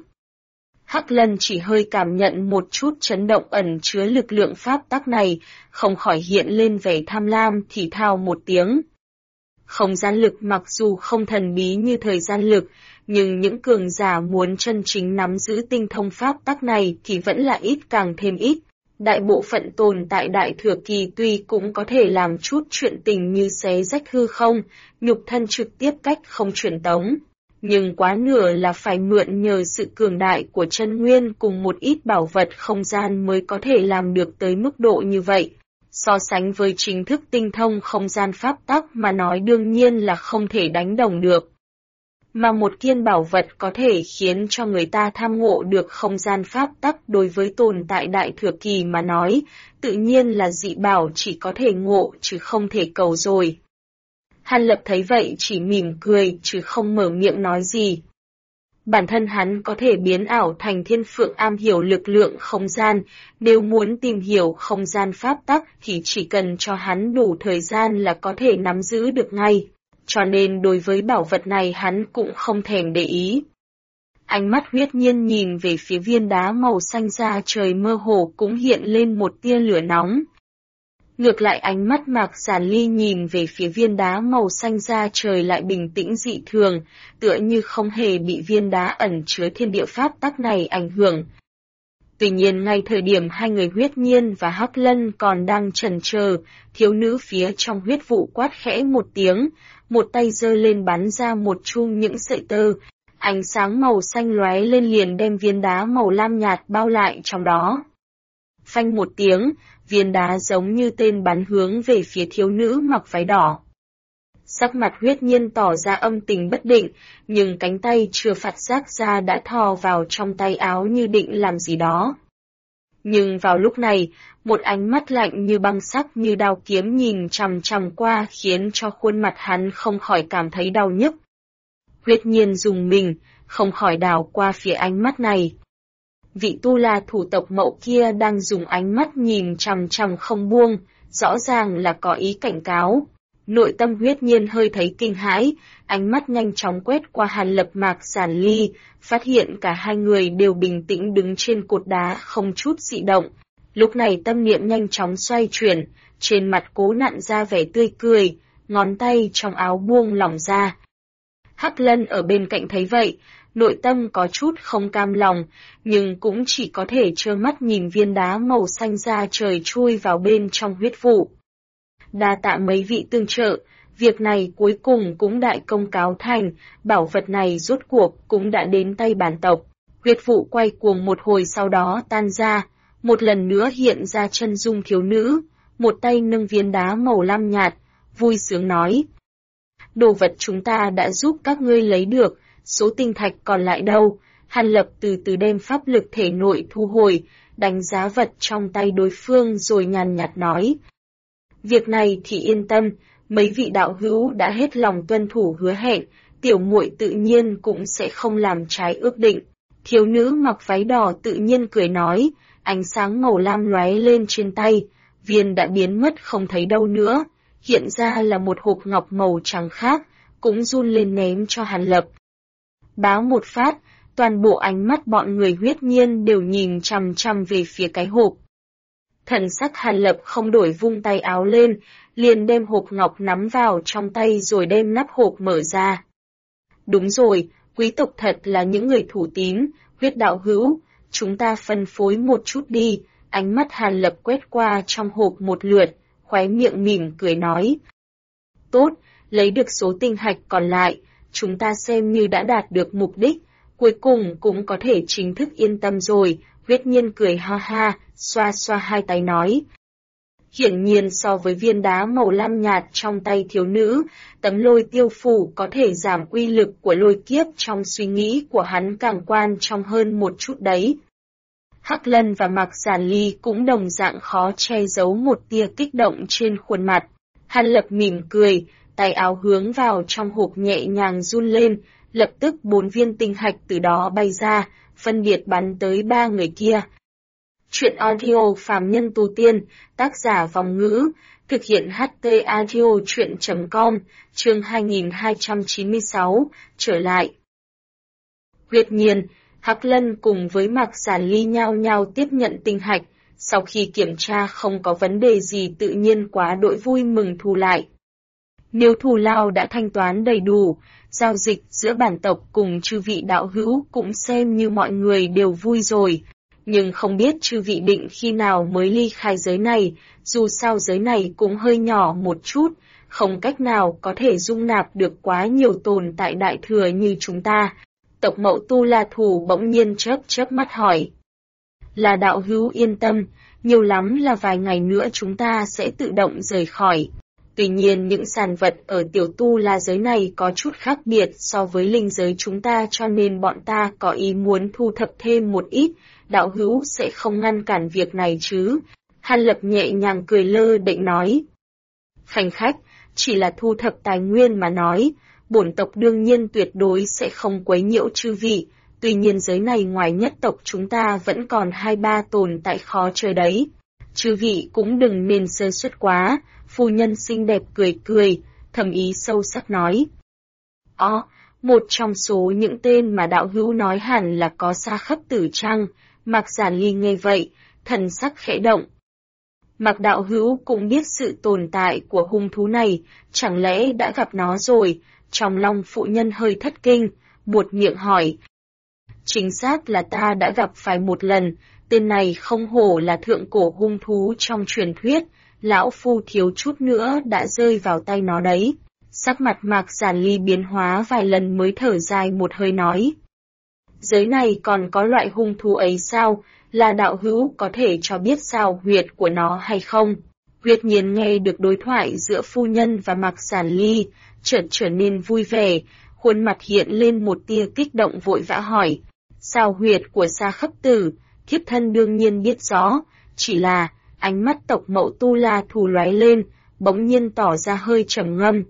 Hắc Lân chỉ hơi cảm nhận một chút chấn động ẩn chứa lực lượng pháp tắc này, không khỏi hiện lên vẻ tham lam thì thào một tiếng. Không gian lực mặc dù không thần bí như thời gian lực, nhưng những cường giả muốn chân chính nắm giữ tinh thông pháp tắc này thì vẫn là ít càng thêm ít. Đại bộ phận tồn tại đại thừa kỳ tuy cũng có thể làm chút chuyện tình như xé rách hư không, nhục thân trực tiếp cách không truyền tống. Nhưng quá nửa là phải mượn nhờ sự cường đại của chân nguyên cùng một ít bảo vật không gian mới có thể làm được tới mức độ như vậy. So sánh với chính thức tinh thông không gian pháp tắc mà nói đương nhiên là không thể đánh đồng được. Mà một kiện bảo vật có thể khiến cho người ta tham ngộ được không gian pháp tắc đối với tồn tại đại thừa kỳ mà nói, tự nhiên là dị bảo chỉ có thể ngộ chứ không thể cầu rồi. Hàn Lập thấy vậy chỉ mỉm cười chứ không mở miệng nói gì. Bản thân hắn có thể biến ảo thành thiên phượng am hiểu lực lượng không gian, nếu muốn tìm hiểu không gian pháp tắc thì chỉ cần cho hắn đủ thời gian là có thể nắm giữ được ngay. Cho nên đối với bảo vật này hắn cũng không thèm để ý. Ánh mắt Huyết Nhiên nhìn về phía viên đá màu xanh da trời mơ hồ cũng hiện lên một tia lửa nóng. Ngược lại ánh mắt Mạc Giản Ly nhìn về phía viên đá màu xanh da trời lại bình tĩnh dị thường, tựa như không hề bị viên đá ẩn chứa thiên địa pháp tắc này ảnh hưởng. Tuy nhiên ngay thời điểm hai người Huyết Nhiên và Hắc Lân còn đang chần chờ, thiếu nữ phía trong huyết vụ quát khẽ một tiếng, một tay giơ lên bắn ra một chum những sợi tơ, ánh sáng màu xanh lóe lên liền đem viên đá màu lam nhạt bao lại trong đó. Phanh một tiếng, viên đá giống như tên bắn hướng về phía thiếu nữ mặc váy đỏ. Sắc mặt Huyết Nhiên tỏ ra âm tình bất định, nhưng cánh tay chưa phát giác ra đã thò vào trong tay áo như định làm gì đó. Nhưng vào lúc này, một ánh mắt lạnh như băng sắc như đao kiếm nhìn chằm chằm qua khiến cho khuôn mặt hắn không khỏi cảm thấy đau nhức. Huyết Nhiên rùng mình, không khỏi đảo qua phía ánh mắt này. Vị tu la thủ tộc Mậu kia đang dùng ánh mắt nhìn chằm chằm không buông, rõ ràng là có ý cảnh cáo. Nội tâm Huyết Nhiên hơi thấy kinh hãi, ánh mắt nhanh chóng quét qua Hàn Lập Mạc Giản Ly, phát hiện cả hai người đều bình tĩnh đứng trên cột đá không chút dị động. Lúc này tâm niệm nhanh chóng xoay chuyển, trên mặt cố nặn ra vẻ tươi cười, ngón tay trong áo buông lỏng ra. Hắc Lân ở bên cạnh thấy vậy, nội tâm có chút không cam lòng, nhưng cũng chỉ có thể trơ mắt nhìn viên đá màu xanh ra trời chui vào bên trong huyết vụ. Đa tạ mấy vị tương trợ, việc này cuối cùng cũng đại công cáo thành, bảo vật này rốt cuộc cũng đã đến tay bản tộc. Huyết vụ quay cuồng một hồi sau đó tan ra, một lần nữa hiện ra chân dung thiếu nữ, một tay nâng viên đá màu lam nhạt, vui sướng nói. Đồ vật chúng ta đã giúp các ngươi lấy được, số tinh thạch còn lại đâu? Hàn Lập từ từ đem pháp lực thể nội thu hồi, đánh giá vật trong tay đối phương rồi nhàn nhạt nói. Việc này thì yên tâm, mấy vị đạo hữu đã hết lòng tuân thủ hứa hẹn, tiểu muội tự nhiên cũng sẽ không làm trái ước định. Thiếu nữ mặc váy đỏ tự nhiên cười nói, ánh sáng màu lam lóe lên trên tay, viên đã biến mất không thấy đâu nữa, hiện ra là một hộp ngọc màu trắng khác, cũng run lên ném cho Hàn Lập. Báo một phát, toàn bộ ánh mắt bọn người Huyết Nhiên đều nhìn chằm chằm về phía cái hộp. Thần sắc Hàn Lập không đổi vung tay áo lên, liền đem hộp ngọc nắm vào trong tay rồi đem nắp hộp mở ra. Đúng rồi, quý tộc thật là những người thủ tín, Huyết đạo hữu, chúng ta phân phối một chút đi, ánh mắt Hàn Lập quét qua trong hộp một lượt, khóe miệng mỉm cười nói. Tốt, lấy được số tinh hạch còn lại, chúng ta xem như đã đạt được mục đích, cuối cùng cũng có thể chính thức yên tâm rồi, Huyết Nhiên cười ha ha, xoa xoa hai tay nói. Hiển nhiên so với viên đá màu lam nhạt trong tay thiếu nữ, tấm lôi tiêu phủ có thể giảm uy lực của lôi kiếp trong suy nghĩ của hắn càng quan trọng hơn một chút đấy. Hắc Lân và Mạc Giản Ly cũng đồng dạng khó che giấu một tia kích động trên khuôn mặt. Hàn Lập mỉm cười, tay áo hướng vào trong hộp nhẹ nhàng run lên, lập tức 4 viên tinh hạch từ đó bay ra, phân biệt bắn tới 3 người kia. Chuyện audio phàm nhân tu tiên, tác giả Vòng Ngữ, thực hiện HT audio chuyện.com, chương 2296, trở lại. Huyết Nhiên, Hắc Lân cùng với Mạc Giản Ly nhau nhau tiếp nhận tinh hạch, sau khi kiểm tra không có vấn đề gì tự nhiên quá đội vui mừng thu lại. Nếu thù lao đã thanh toán đầy đủ, giao dịch giữa bản tộc cùng chư vị đạo hữu cũng xem như mọi người đều vui rồi. Nhưng không biết chư vị định khi nào mới ly khai giới này, dù sao giới này cũng hơi nhỏ một chút, không cách nào có thể dung nạp được quá nhiều tồn tại đại thừa như chúng ta. Tộc Mậu Tu La Thủ bỗng nhiên chớp mắt hỏi. Là đạo hữu yên tâm, nhiều lắm là vài ngày nữa chúng ta sẽ tự động rời khỏi. Tuy nhiên những sản vật ở tiểu tu la giới này có chút khác biệt so với linh giới chúng ta cho nên bọn ta có ý muốn thu thập thêm một ít, đạo hữu sẽ không ngăn cản việc này chứ. Hàn Lập nhẹ nhàng cười lơ định nói. Khanh khách, chỉ là thu thập tài nguyên mà nói, bổn tộc đương nhiên tuyệt đối sẽ không quấy nhiễu chư vị, tuy nhiên giới này ngoài nhất tộc chúng ta vẫn còn 2-3 tồn tại khó chơi đấy. Chư vị cũng đừng nên sơ suất quá, phu nhân xinh đẹp cười cười, thầm ý sâu sắc nói. Một trong số những tên mà đạo hữu nói hẳn là có Sa Khấp Tử Trăng, Mạc Giản Ly nghe vậy, thần sắc khẽ động. Mạc đạo hữu cũng biết sự tồn tại của hung thú này, chẳng lẽ đã gặp nó rồi, trong lòng phụ nhân hơi thất kinh, buột miệng hỏi. Chính xác là ta đã gặp phải một lần, tên này không hổ là thượng cổ hung thú trong truyền thuyết, lão phu thiếu chút nữa đã rơi vào tay nó đấy. Sắc mặt Mạc Giản Ly biến hóa vài lần mới thở dài một hơi nói. Giới này còn có loại hung thú ấy sao, là đạo hữu có thể cho biết sao huyệt của nó hay không? Huyệt Nhiên nghe được đối thoại giữa phu nhân và Mạc Giản Ly, chợt trở nên vui vẻ, khuôn mặt hiện lên một tia kích động vội vã hỏi. Sao huyệt của Sa Khấp Tử, thiếp thân đương nhiên biết rõ, chỉ là, ánh mắt tộc Mậu Tu La thù lóe lên, bỗng nhiên tỏ ra hơi trầm ngâm.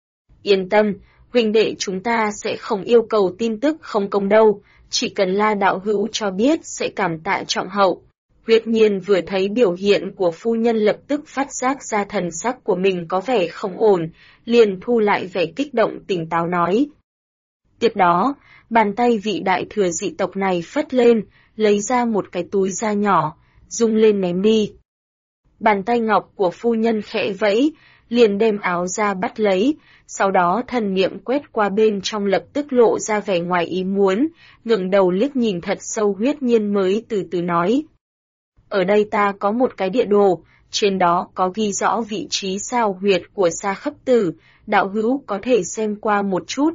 Yên tâm, huynh đệ chúng ta sẽ không yêu cầu tin tức không công đâu, chỉ cần La đạo hữu cho biết sẽ cảm tạ trọng hậu. Huyết Nhiên vừa thấy biểu hiện của phu nhân lập tức phát giác ra thần sắc của mình có vẻ không ổn, liền thu lại vẻ kích động tỉnh táo nói. Tiếp đó, bàn tay vị đại thừa dị tộc này phất lên, lấy ra một cái túi da nhỏ, rung lên ném đi. Bàn tay ngọc của phu nhân khẽ vẫy, liền đem áo ra bắt lấy, sau đó thần niệm quét qua bên trong lập tức lộ ra vẻ ngoài ý muốn, ngẩng đầu liếc nhìn thật sâu Huyết Nhiên mới từ từ nói. Ở đây ta có một cái địa đồ, trên đó có ghi rõ vị trí sao huyệt của Sa Khấp Tử, đạo hữu có thể xem qua một chút.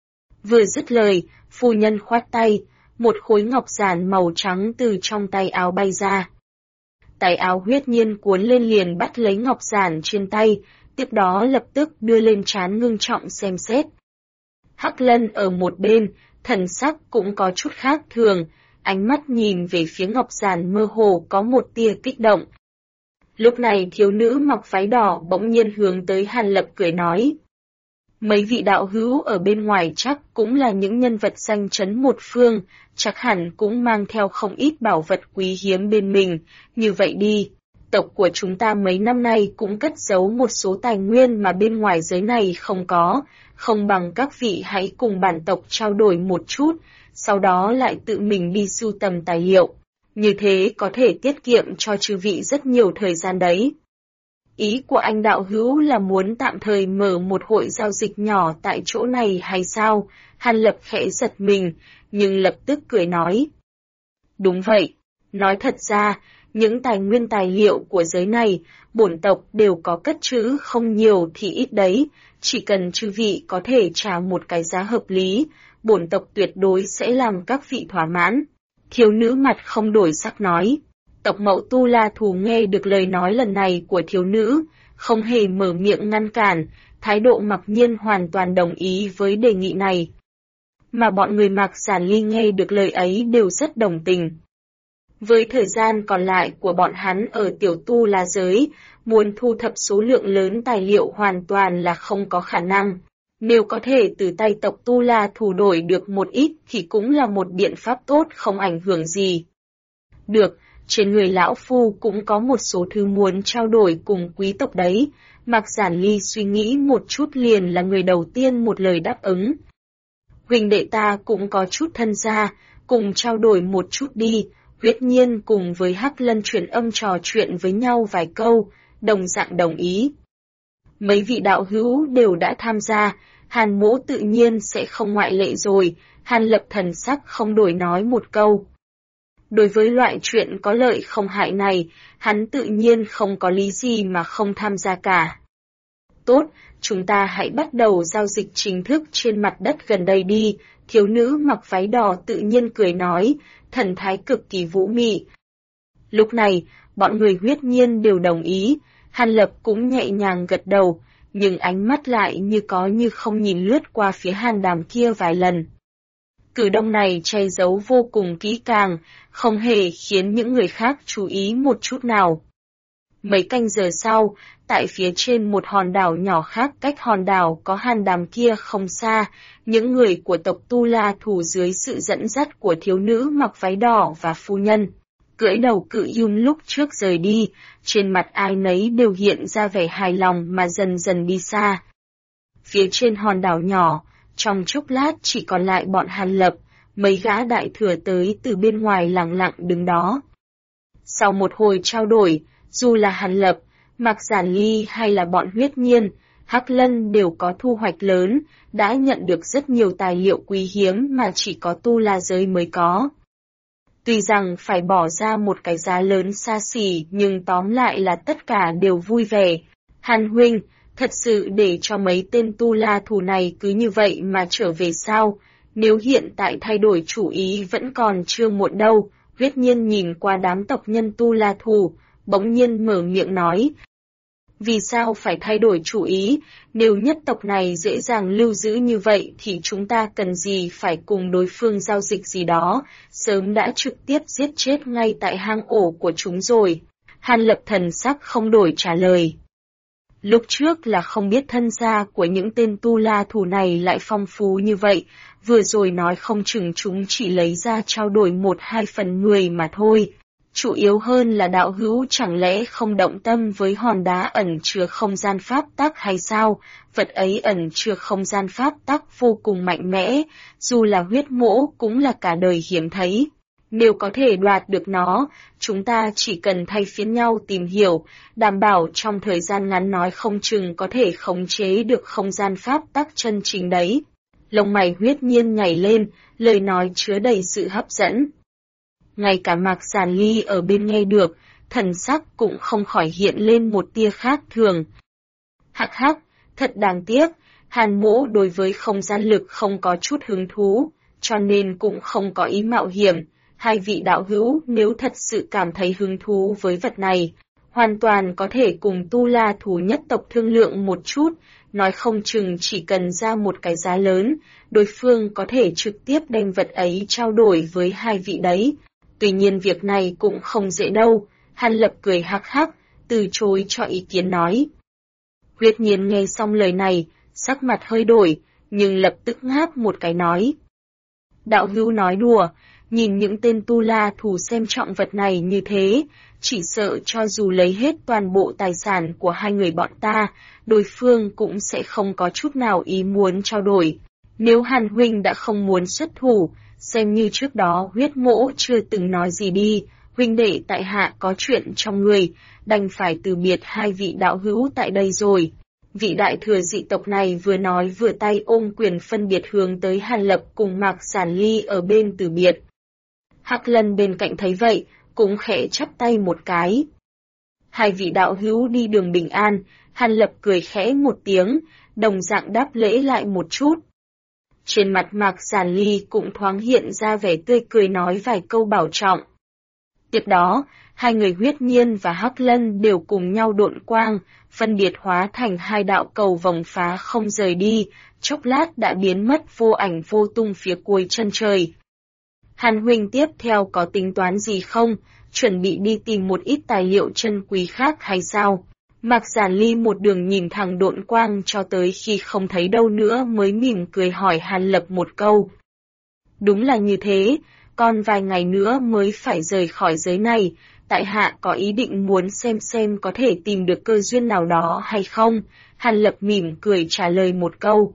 Vừa dứt lời, phu nhân khoát tay, một khối ngọc giản màu trắng từ trong tay áo bay ra. Tay áo Huyết Nhiên cuốn lên liền bắt lấy ngọc giản trên tay, tiếp đó lập tức đưa lên trán ngưng trọng xem xét. Hắc Lân ở một bên, thần sắc cũng có chút khác thường, ánh mắt nhìn về phía ngọc giản mơ hồ có một tia kích động. Lúc này thiếu nữ mặc váy đỏ bỗng nhiên hướng tới Hàn Lập cười nói. Mấy vị đạo hữu ở bên ngoài chắc cũng là những nhân vật danh chấn một phương, chắc hẳn cũng mang theo không ít bảo vật quý hiếm bên mình, như vậy đi. Tộc của chúng ta mấy năm nay cũng cất giấu một số tài nguyên mà bên ngoài giới này không có, không bằng các vị hãy cùng bản tộc trao đổi một chút, sau đó lại tự mình đi sưu tầm tài liệu. Như thế có thể tiết kiệm cho chư vị rất nhiều thời gian đấy. Ý của anh đạo hữu là muốn tạm thời mở một hội giao dịch nhỏ tại chỗ này hay sao? Hàn Lập khẽ giật mình, nhưng lập tức cười nói. Đúng vậy, nói thật ra, những tài nguyên tài liệu của giới này, bổn tộc đều có cất trữ không nhiều thì ít đấy, chỉ cần chư vị có thể trả một cái giá hợp lý, bổn tộc tuyệt đối sẽ làm các vị thỏa mãn. Thiếu nữ mặt không đổi sắc nói. Tộc Mậu Tu La Thù nghe được lời nói lần này của thiếu nữ, không hề mở miệng ngăn cản, thái độ mặc nhiên hoàn toàn đồng ý với đề nghị này. Mà bọn người Mạc Giản Ly nghe được lời ấy đều rất đồng tình. Với thời gian còn lại của bọn hắn ở tiểu tu la giới, muốn thu thập số lượng lớn tài liệu hoàn toàn là không có khả năng. Nếu có thể từ tay tộc Tu La Thù đổi được một ít thì cũng là một biện pháp tốt không ảnh hưởng gì. Được, trên người lão phu cũng có một số thứ muốn trao đổi cùng quý tộc đấy. Mạc Giản Ly suy nghĩ một chút liền là người đầu tiên một lời đáp ứng. Huỳnh đệ ta cũng có chút thân gia, cùng trao đổi một chút đi. Huyết Nhiên cùng với Hắc Lân truyền âm trò chuyện với nhau vài câu, đồng dạng đồng ý. Mấy vị đạo hữu đều đã tham gia, Hàn Mỗ tự nhiên sẽ không ngoại lệ rồi, Hàn Lập thần sắc không đổi nói một câu. Đối với loại chuyện có lợi không hại này, hắn tự nhiên không có lý gì mà không tham gia cả. Tốt, chúng ta hãy bắt đầu giao dịch chính thức trên mặt đất gần đây đi, thiếu nữ mặc váy đỏ tự nhiên cười nói, thần thái cực kỳ vũ mị. Lúc này, bọn người Huyết Nhiên đều đồng ý, Hàn Lập cũng nhẹ nhàng gật đầu, nhưng ánh mắt lại như có như không nhìn lướt qua phía Hàn Đàm kia vài lần. Cử động này che giấu vô cùng kỹ càng, không hề khiến những người khác chú ý một chút nào. Mấy canh giờ sau, tại phía trên một hòn đảo nhỏ khác cách hòn đảo có Hàn Đàm kia không xa, những người của tộc Tu La Thù dưới sự dẫn dắt của thiếu nữ mặc váy đỏ và phu nhân, cưỡi đầu cự Yun lúc trước rời đi, trên mặt ai nấy đều hiện ra vẻ hài lòng mà dần dần đi xa. Phía trên hòn đảo nhỏ, trong chốc lát chỉ còn lại bọn Hàn Lập, mấy gã đại thừa tới từ bên ngoài lặng lặng đứng đó. Sau một hồi trao đổi, dù là Hàn Lập, Mạc Giản Ly hay là bọn Huyết Nhiên, Hắc Lân đều có thu hoạch lớn, đã nhận được rất nhiều tài liệu quý hiếm mà chỉ có tu la giới mới có. Tuy rằng phải bỏ ra một cái giá lớn xa xỉ nhưng tóm lại là tất cả đều vui vẻ. Hàn huynh, Thật sự để cho mấy tên tu la thù này cứ như vậy mà trở về sao? Nếu hiện tại thay đổi chủ ý vẫn còn chưa muộn đâu. Huyết Nhiên nhìn qua đám tộc nhân tu la thù, bỗng nhiên mở miệng nói. Vì sao phải thay đổi chủ ý, nếu nhất tộc này dễ dàng lưu giữ như vậy thì chúng ta cần gì phải cùng đối phương giao dịch gì đó, sớm đã trực tiếp giết chết ngay tại hang ổ của chúng rồi. Hàn Lập thần sắc không đổi trả lời. Lúc trước là không biết thân gia của những tên tu la thù này lại phong phú như vậy, vừa rồi nói không chừng chúng chỉ lấy ra trao đổi 1-2 phần 10 mà thôi. Chủ yếu hơn là đạo hữu chẳng lẽ không động tâm với hòn đá ẩn chứa không gian pháp tắc hay sao? Vật ấy ẩn chứa không gian pháp tắc vô cùng mạnh mẽ, dù là huyết mỗ cũng là cả đời hiếm thấy. Nếu có thể đoạt được nó, chúng ta chỉ cần thay phiên nhau tìm hiểu, đảm bảo trong thời gian ngắn nói không chừng có thể khống chế được không gian pháp tắc chân chính đấy. Lông mày Huyết Nhiên nhảy lên, lời nói chứa đầy sự hấp dẫn. Ngay cả Mạc Giản Ly ở bên nghe được, thần sắc cũng không khỏi hiện lên một tia khác thường. Hắc hắc, thật đáng tiếc, Hàn Mỗ đối với không gian lực không có chút hứng thú, cho nên cũng không có ý mạo hiểm. Hai vị đạo hữu nếu thật sự cảm thấy hứng thú với vật này, hoàn toàn có thể cùng tu la thú nhất tộc thương lượng một chút, nói không chừng chỉ cần ra một cái giá lớn, đối phương có thể trực tiếp đem vật ấy trao đổi với hai vị đấy. Tuy nhiên việc này cũng không dễ đâu, Hàn Lập cười hắc hắc, từ chối cho ý kiến nói. Huyết Nhiên nghe xong lời này, sắc mặt hơi đổi, nhưng lập tức ngáp một cái nói. Đạo hữu nói đùa, nhìn những tên tu la thù xem trọng vật này như thế, chỉ sợ cho dù lấy hết toàn bộ tài sản của hai người bọn ta, đối phương cũng sẽ không có chút nào ý muốn trao đổi. Nếu Hàn huynh đã không muốn xuất thủ, xem như trước đó Huyết Mỗ chưa từng nói gì đi, huynh đệ tại hạ có chuyện trong người, đành phải từ biệt hai vị đạo hữu tại đây rồi. Vị đại thừa dị tộc này vừa nói vừa tay ôm quyền phân biệt hướng tới Hàn Lập cùng Mạc Giản Ly ở bên từ biệt. Hắc Lân bên cạnh thấy vậy, cũng khẽ chắp tay một cái. Hai vị đạo hữu đi đường bình an, Hàn Lập cười khẽ một tiếng, đồng dạng đáp lễ lại một chút. Trên mặt Mạc Giản Ly cũng thoáng hiện ra vẻ tươi cười nói vài câu bảo trọng. Tiếp đó, hai người Huyết Nhiên và Hắc Lân đều cùng nhau độn quang, phân biệt hóa thành hai đạo cầu vòng phá không rời đi, chốc lát đã biến mất vô ảnh vô tung phía cuối chân trời. Hàn huynh tiếp theo có tính toán gì không, chuẩn bị đi tìm một ít tài liệu chân quý khác hay sao? Mạc Giản Ly một đường nhìn thẳng độn quang cho tới khi không thấy đâu nữa mới mỉm cười hỏi Hàn Lập một câu. Đúng là như thế, còn vài ngày nữa mới phải rời khỏi giới này, tại hạ có ý định muốn xem có thể tìm được cơ duyên nào đó hay không, Hàn Lập mỉm cười trả lời một câu.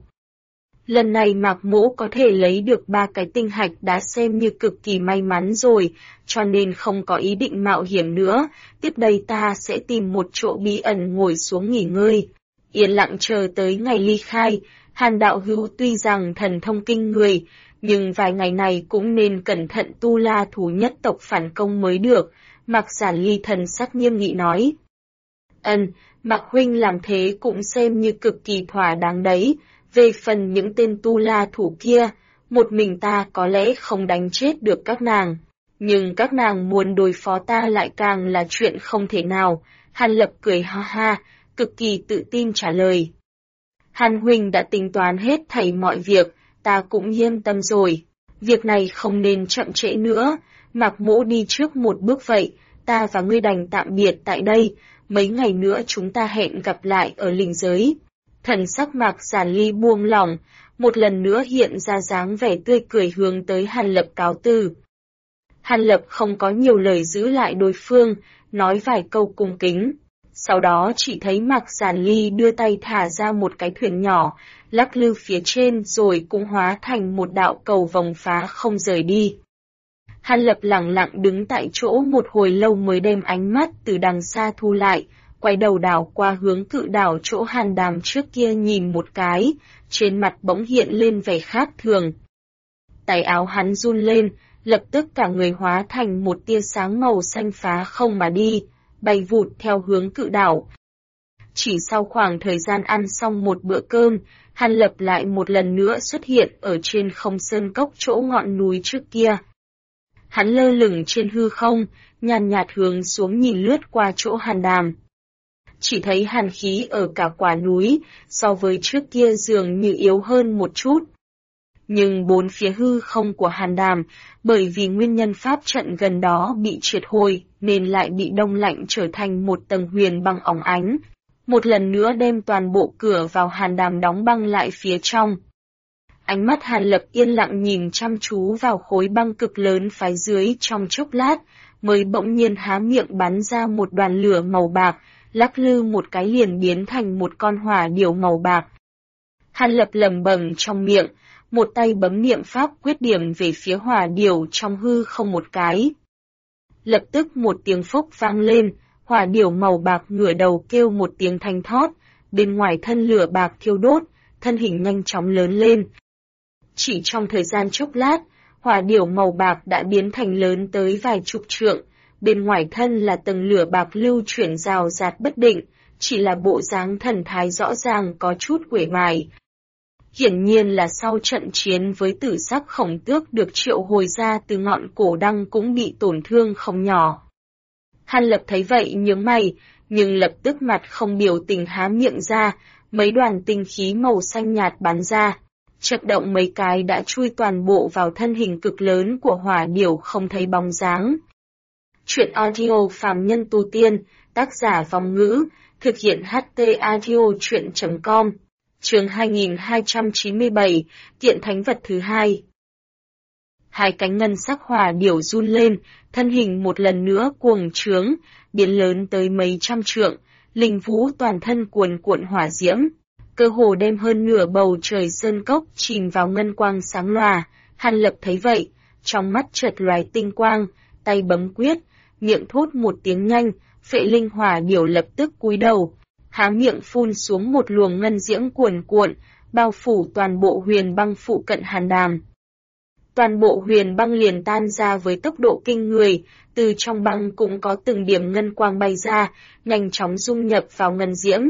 Lần này Mạc Mỗ có thể lấy được 3 cái tinh hạch đã xem như cực kỳ may mắn rồi, cho nên không có ý định mạo hiểm nữa, tiếp đây ta sẽ tìm một chỗ bí ẩn ngồi xuống nghỉ ngơi. Yên lặng chờ tới ngày ly khai, Hàn đạo hữu tuy rằng thần thông kinh người, nhưng vài ngày này cũng nên cẩn thận tu la thú nhất tộc phản công mới được, Mạc Giản Ly thần sắc nghiêm nghị nói. Mạc huynh làm thế cũng xem như cực kỳ thỏa đáng đấy. Về phần những tên tu la thủ kia, một mình ta có lẽ không đánh chết được các nàng, nhưng các nàng muốn đối phó ta lại càng là chuyện không thể nào. Hàn Lập cười ha ha, cực kỳ tự tin trả lời. Hàn huynh đã tính toán hết thảy mọi việc, ta cũng yên tâm rồi. Việc này không nên chậm trễ nữa, Mạc Mỗ đi trước một bước vậy, ta và ngươi đành tạm biệt tại đây, mấy ngày nữa chúng ta hẹn gặp lại ở linh giới. Thần sắc Mạc Giản Ly buông lỏng, một lần nữa hiện ra dáng vẻ tươi cười hướng tới Hàn Lập cáo từ. Hàn Lập không có nhiều lời giữ lại đối phương, nói vài câu cung kính. Sau đó chỉ thấy Mạc Giản Ly đưa tay thả ra một cái thuyền nhỏ, lắc lư phía trên rồi cũng hóa thành một đạo cầu vòng phá không rời đi. Hàn Lập lặng lặng đứng tại chỗ một hồi lâu mới đem ánh mắt từ đằng xa thu lại, quay đầu đảo qua hướng cự đảo chỗ Hàn Đàm trước kia nhìn một cái, trên mặt bỗng hiện lên vẻ khác thường. Tay áo hắn run lên, lập tức cả người hóa thành một tia sáng màu xanh phá không mà đi, bay vụt theo hướng cự đảo. Chỉ sau khoảng thời gian ăn xong một bữa cơm, Hàn Lập lại một lần nữa xuất hiện ở trên không sơn cốc chỗ ngọn núi trước kia. Hắn lơ lửng trên hư không, nhàn nhạt hướng xuống nhìn lướt qua chỗ Hàn Đàm. Chỉ thấy hàn khí ở cả quả núi, so với trước kia dường như yếu hơn một chút. Nhưng bốn phía hư không của Hàn Đàm, bởi vì nguyên nhân pháp trận gần đó bị triệt hồi, nên lại bị đông lạnh trở thành một tầng huyền băng óng ánh. Một lần nữa đem toàn bộ cửa vào Hàn Đàm đóng băng lại phía trong. Ánh mắt Hàn Lập yên lặng nhìn chăm chú vào khối băng cực lớn phía dưới trong chốc lát, mới bỗng nhiên há miệng bắn ra một đoàn lửa màu bạc, lắc lư một cái liền biến thành một con hỏa điểu màu bạc. Hàn Lập lẩm bẩm trong miệng, một tay bấm niệm pháp quyết điểm về phía hỏa điểu trong hư không một cái. Lập tức một tiếng phốc vang lên, hỏa điểu màu bạc ngửa đầu kêu một tiếng thanh thót, bên ngoài thân lửa bạc thiêu đốt, thân hình nhanh chóng lớn lên. Chỉ trong thời gian chốc lát, hỏa điểu màu bạc đã biến thành lớn tới vài chục trượng, bên ngoài thân là tầng lửa bạc lưu chuyển rào rạt bất định, chỉ là bộ dáng thần thái rõ ràng có chút uể oải. Hiển nhiên là sau trận chiến với tử sắc khổng tước được triệu hồi ra từ ngọn cổ đăng cũng bị tổn thương không nhỏ. Hàn Lập thấy vậy nhướng mày, nhưng lập tức mặt không biểu tình há miệng ra, mấy đoàn tinh khí màu xanh nhạt bắn ra. Chật động mấy cái đã chui toàn bộ vào thân hình cực lớn của hỏa điểu không thấy bóng dáng. Chuyện audio phàm nhân tu tiên, tác giả Vong Ngữ, thực hiện HT audio chuyện.com, chương 2297, Tiện thánh vật thứ hai. Hai cánh ngân sắc hỏa điểu run lên, thân hình một lần nữa cuồng trướng, biến lớn tới mấy trăm trượng, linh vũ toàn thân cuồn cuộn hỏa diễm. Cơ hồ đem hơn nửa bầu trời sơn cốc chìm vào ngân quang sáng lòa. Hàn Lập thấy vậy, trong mắt chợt lóe tinh quang, tay bấm quyết, miệng thốt một tiếng nhanh, phệ linh hỏa điểu lập tức cúi đầu, há miệng phun xuống một luồng ngân diễm cuồn cuộn, bao phủ toàn bộ huyền băng phụ cận Hàn Đàm. Toàn bộ huyền băng liền tan ra với tốc độ kinh người, từ trong băng cũng có từng điểm ngân quang bay ra, nhanh chóng dung nhập vào ngân diễm.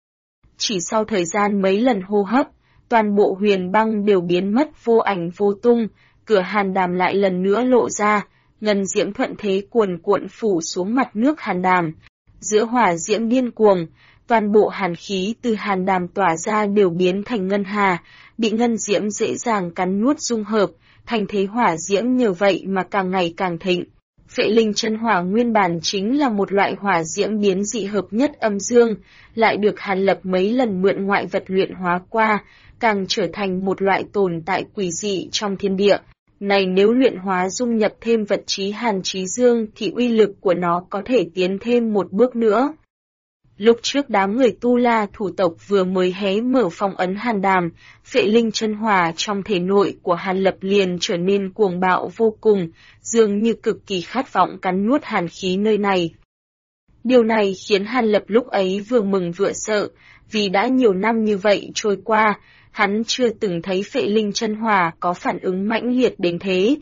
Chỉ sau thời gian mấy lần hô hấp, toàn bộ huyền băng đều biến mất vô ảnh vô tung, cửa Hàn Đàm lại lần nữa lộ ra, ngân diễm thuận thế cuồn cuộn phủ xuống mặt nước Hàn Đàm. Giữa hỏa diễm điên cuồng, toàn bộ hàn khí từ Hàn Đàm tỏa ra đều biến thành ngân hà, bị ngân diễm dễ dàng cắn nuốt dung hợp, thành thế hỏa diễm nhờ vậy mà càng ngày càng thịnh. Phệ linh chân hỏa nguyên bản chính là một loại hỏa diễm biến dị hợp nhất âm dương, lại được Hàn Lập mấy lần mượn ngoại vật luyện hóa qua, càng trở thành một loại tồn tại quỷ dị trong thiên địa. Này nếu luyện hóa dung nhập thêm vật trí hàn trí dương thì uy lực của nó có thể tiến thêm một bước nữa. Lúc trước đám người Tu La thủ tộc vừa mới hé mở phong ấn Hàn Đàm, phệ linh chân hỏa trong thể nội của Hàn Lập liền trở nên cuồng bạo vô cùng, dường như cực kỳ khát vọng cắn nuốt hàn khí nơi này. Điều này khiến Hàn Lập lúc ấy vừa mừng vừa sợ, vì đã nhiều năm như vậy trôi qua, hắn chưa từng thấy phệ linh chân hỏa có phản ứng mãnh liệt đến thế.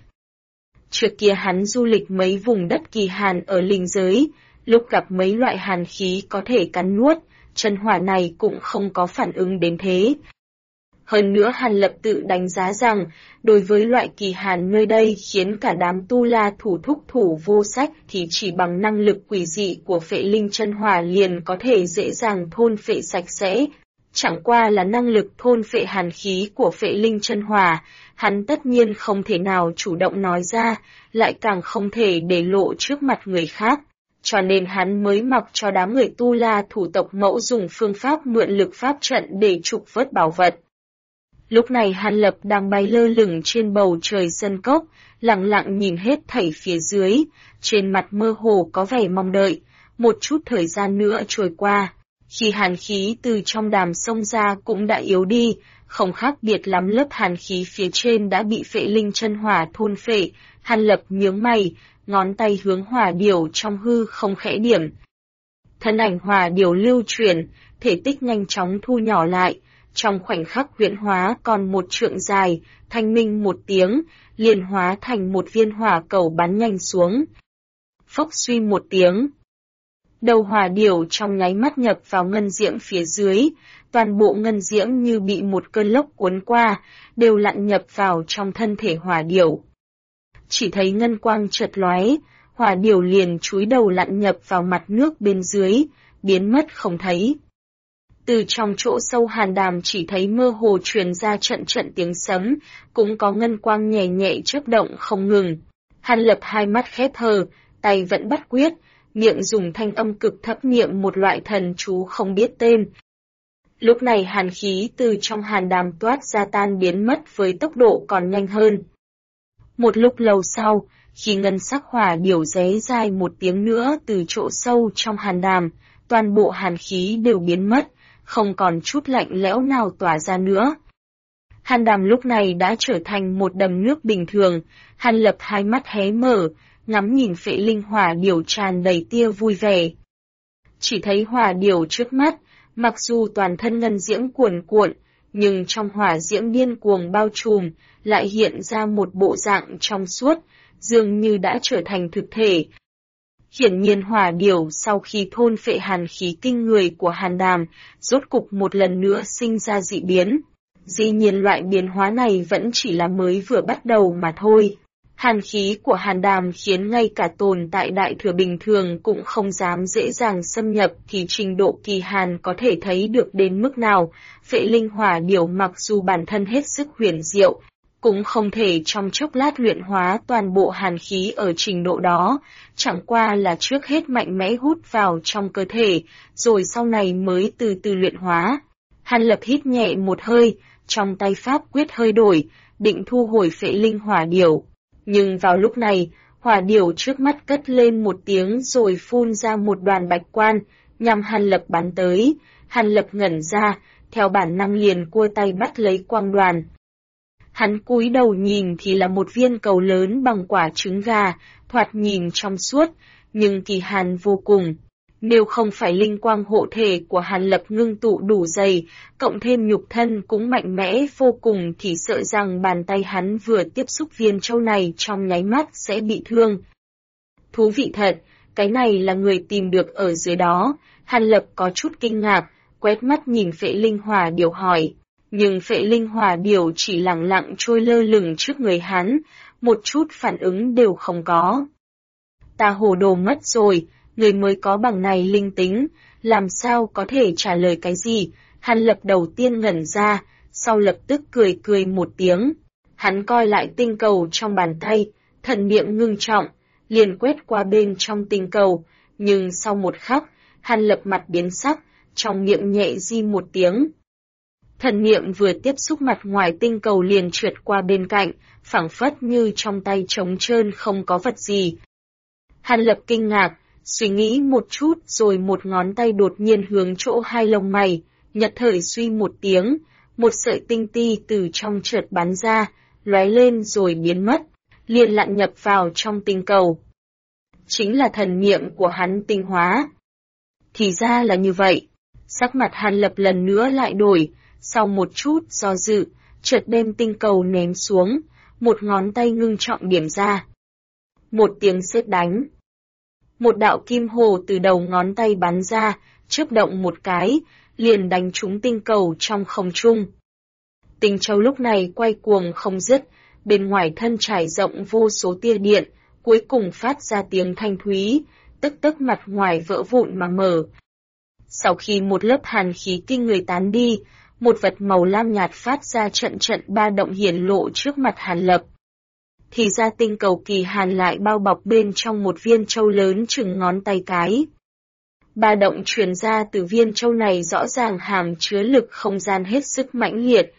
Trước kia hắn du lịch mấy vùng đất kỳ hàn ở linh giới, lúc gặp mấy loại hàn khí có thể cắn nuốt, chân hỏa này cũng không có phản ứng đến thế. Hơn nữa Hàn Lập tự đánh giá rằng, đối với loại kỳ hàn nơi đây khiến cả đám Tu La thủ thúc thủ vô sách thì chỉ bằng năng lực quỷ dị của phệ linh chân hỏa liền có thể dễ dàng thôn phệ sạch sẽ. Chẳng qua là năng lực thôn phệ hàn khí của phệ linh chân hỏa, hắn tất nhiên không thể nào chủ động nói ra, lại càng không thể để lộ trước mặt người khác. Cho nên hắn mới mặc cho đám người Tu La thủ tộc mẫu dùng phương pháp mượn lực pháp trận để trục vớt bảo vật. Lúc này Hàn Lập đang bay lơ lửng trên bầu trời sơn cốc, lặng lặng nhìn hết thảy phía dưới, trên mặt mơ hồ có vẻ mong đợi, một chút thời gian nữa trôi qua. Khi hàn khí từ trong đàm xông ra cũng đã yếu đi, không khác biệt lắm lớp hàn khí phía trên đã bị phệ linh chân hỏa thôn phệ. Hàn Lập nhướng mày, ngón tay hướng hỏa điểu trong hư không khẽ điểm. Thân ảnh hỏa điểu lưu chuyển, thể tích nhanh chóng thu nhỏ lại, trong khoảnh khắc huyễn hóa còn một trượng dài, thanh minh một tiếng, liền hóa thành một viên hỏa cầu bắn nhanh xuống. Phốc suy một tiếng. Đầu hỏa điểu trong nháy mắt nhập vào ngân diễm phía dưới, toàn bộ ngân diễm như bị một cơn lốc cuốn qua, đều lặn nhập vào trong thân thể hỏa điểu. Chỉ thấy ngân quang chợt lóe, hỏa điểu liền chúi đầu lặn nhập vào mặt nước bên dưới, biến mất không thấy. Từ trong chỗ sâu hàn đàm chỉ thấy mơ hồ truyền ra trận trận tiếng sấm, cũng có ngân quang nhẹ nhẹ chớp động không ngừng. Hàn Lập hai mắt khép hờ, tay vẫn bắt quyết, miệng dùng thanh âm cực thấp niệm một loại thần chú không biết tên. Lúc này hàn khí từ trong hàn đàm toát ra tan biến mất với tốc độ còn nhanh hơn. Một lúc lâu sau, khi ngân sắc hỏa điểu ré dài một tiếng nữa từ chỗ sâu trong hàn đàm, toàn bộ hàn khí đều biến mất, không còn chút lạnh lẽo nào tỏa ra nữa. Hàn đàm lúc này đã trở thành một đầm nước bình thường, Hàn Lập hai mắt hé mở, ngắm nhìn phệ linh hỏa điểu tràn đầy tia vui vẻ. Chỉ thấy hỏa điểu trước mắt, mặc dù toàn thân ngân diễm cuồn cuộn, nhưng trong hỏa diễm điên cuồng bao trùm, lại hiện ra một bộ dạng trong suốt, dường như đã trở thành thực thể. Hiển nhiên hỏa điểu sau khi thôn phệ hàn khí kinh người của hàn đàm, rốt cục một lần nữa sinh ra dị biến. Dĩ nhiên loại biến hóa này vẫn chỉ là mới vừa bắt đầu mà thôi. Hàn khí của hàn đàm khiến ngay cả tồn tại đại thừa bình thường cũng không dám dễ dàng xâm nhập, thì trình độ kỳ hàn có thể thấy được đến mức nào. Phệ linh hỏa điểu mặc dù bản thân hết sức huyền diệu, cũng không thể trong chốc lát luyện hóa toàn bộ hàn khí ở trình độ đó, chẳng qua là trước hết mạnh mẽ hút vào trong cơ thể, rồi sau này mới từ từ luyện hóa. Hàn Lập hít nhẹ một hơi, trong tay pháp quyết hơi đổi, định thu hồi phệ linh hỏa điểu. Nhưng vào lúc này, hỏa điểu trước mắt cất lên một tiếng rồi phun ra một đoàn bạch quan, nhằm Hàn Lập bắn tới. Hàn Lập ngẩn ra, theo bản năng liền cua tay bắt lấy quang đoàn. Hắn cúi đầu nhìn thì là một viên cầu lớn bằng quả trứng gà, thoạt nhìn trong suốt, nhưng kỳ hàn vô cùng. Nếu không phải linh quang hộ thể của Hàn Lập ngưng tụ đủ dày, cộng thêm nhục thân cũng mạnh mẽ vô cùng thì sợ rằng bàn tay hắn vừa tiếp xúc viên châu này trong nháy mắt sẽ bị thương. Thú vị thật, cái này là người tìm được ở dưới đó. Hàn Lập có chút kinh ngạc, quét mắt nhìn phệ linh hỏa điểu hỏi. Nhưng phệ linh hỏa điểu chỉ lặng lặng trôi lơ lửng trước người hắn, một chút phản ứng đều không có. Ta hồ đồ mất rồi, người mới có bằng này linh tính, làm sao có thể trả lời cái gì? Hàn Lập đầu tiên ngẩn ra, sau lập tức cười cười một tiếng. Hắn coi lại tinh cầu trong bàn tay, thần niệm ngưng trọng, liền quét qua bên trong tinh cầu, nhưng sau một khắc, Hàn Lập mặt biến sắc, trong miệng nhẹ di một tiếng. Thần niệm vừa tiếp xúc mặt ngoài tinh cầu liền trượt qua bên cạnh, phảng phất như trong tay trống trơn không có vật gì. Hàn Lập kinh ngạc, suy nghĩ một chút rồi một ngón tay đột nhiên hướng chỗ hai lông mày, nhật thời suy một tiếng, một sợi tinh ti từ trong chợt bắn ra, lóe lên rồi biến mất, liền lặn nhập vào trong tinh cầu. Chính là thần niệm của hắn tinh hóa. Thì ra là như vậy. Sắc mặt Hàn Lập lần nữa lại đổi, sau một chút do dự, chợt đem tinh cầu ném xuống, một ngón tay ngưng trọng điểm ra. Một tiếng sét đánh. Một đạo kim hồ từ đầu ngón tay bắn ra, chớp động một cái, liền đánh trúng tinh cầu trong không trung. Tinh châu lúc này quay cuồng không dứt, bên ngoài thân trải rộng vô số tia điện, cuối cùng phát ra tiếng thanh thúy, tức tức mặt ngoài vỡ vụn mà mở. Sau khi một lớp hàn khí kinh người tán đi, một vật màu lam nhạt phát ra trận trận ba động hiển lộ trước mặt Hàn Lập. Thì ra tinh cầu kỳ hàn lại bao bọc bên trong một viên châu lớn chừng ngón tay cái. Ba động truyền ra từ viên châu này rõ ràng hàm chứa lực không gian hết sức mãnh liệt.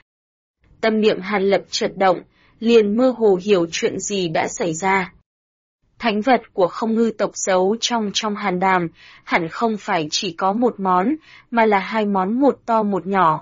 Tâm niệm Hàn Lập chợt động, liền mơ hồ hiểu chuyện gì đã xảy ra. Thánh vật của không ngư tộc giấu trong hàn đàm, hẳn không phải chỉ có một món, mà là hai món, một to một nhỏ.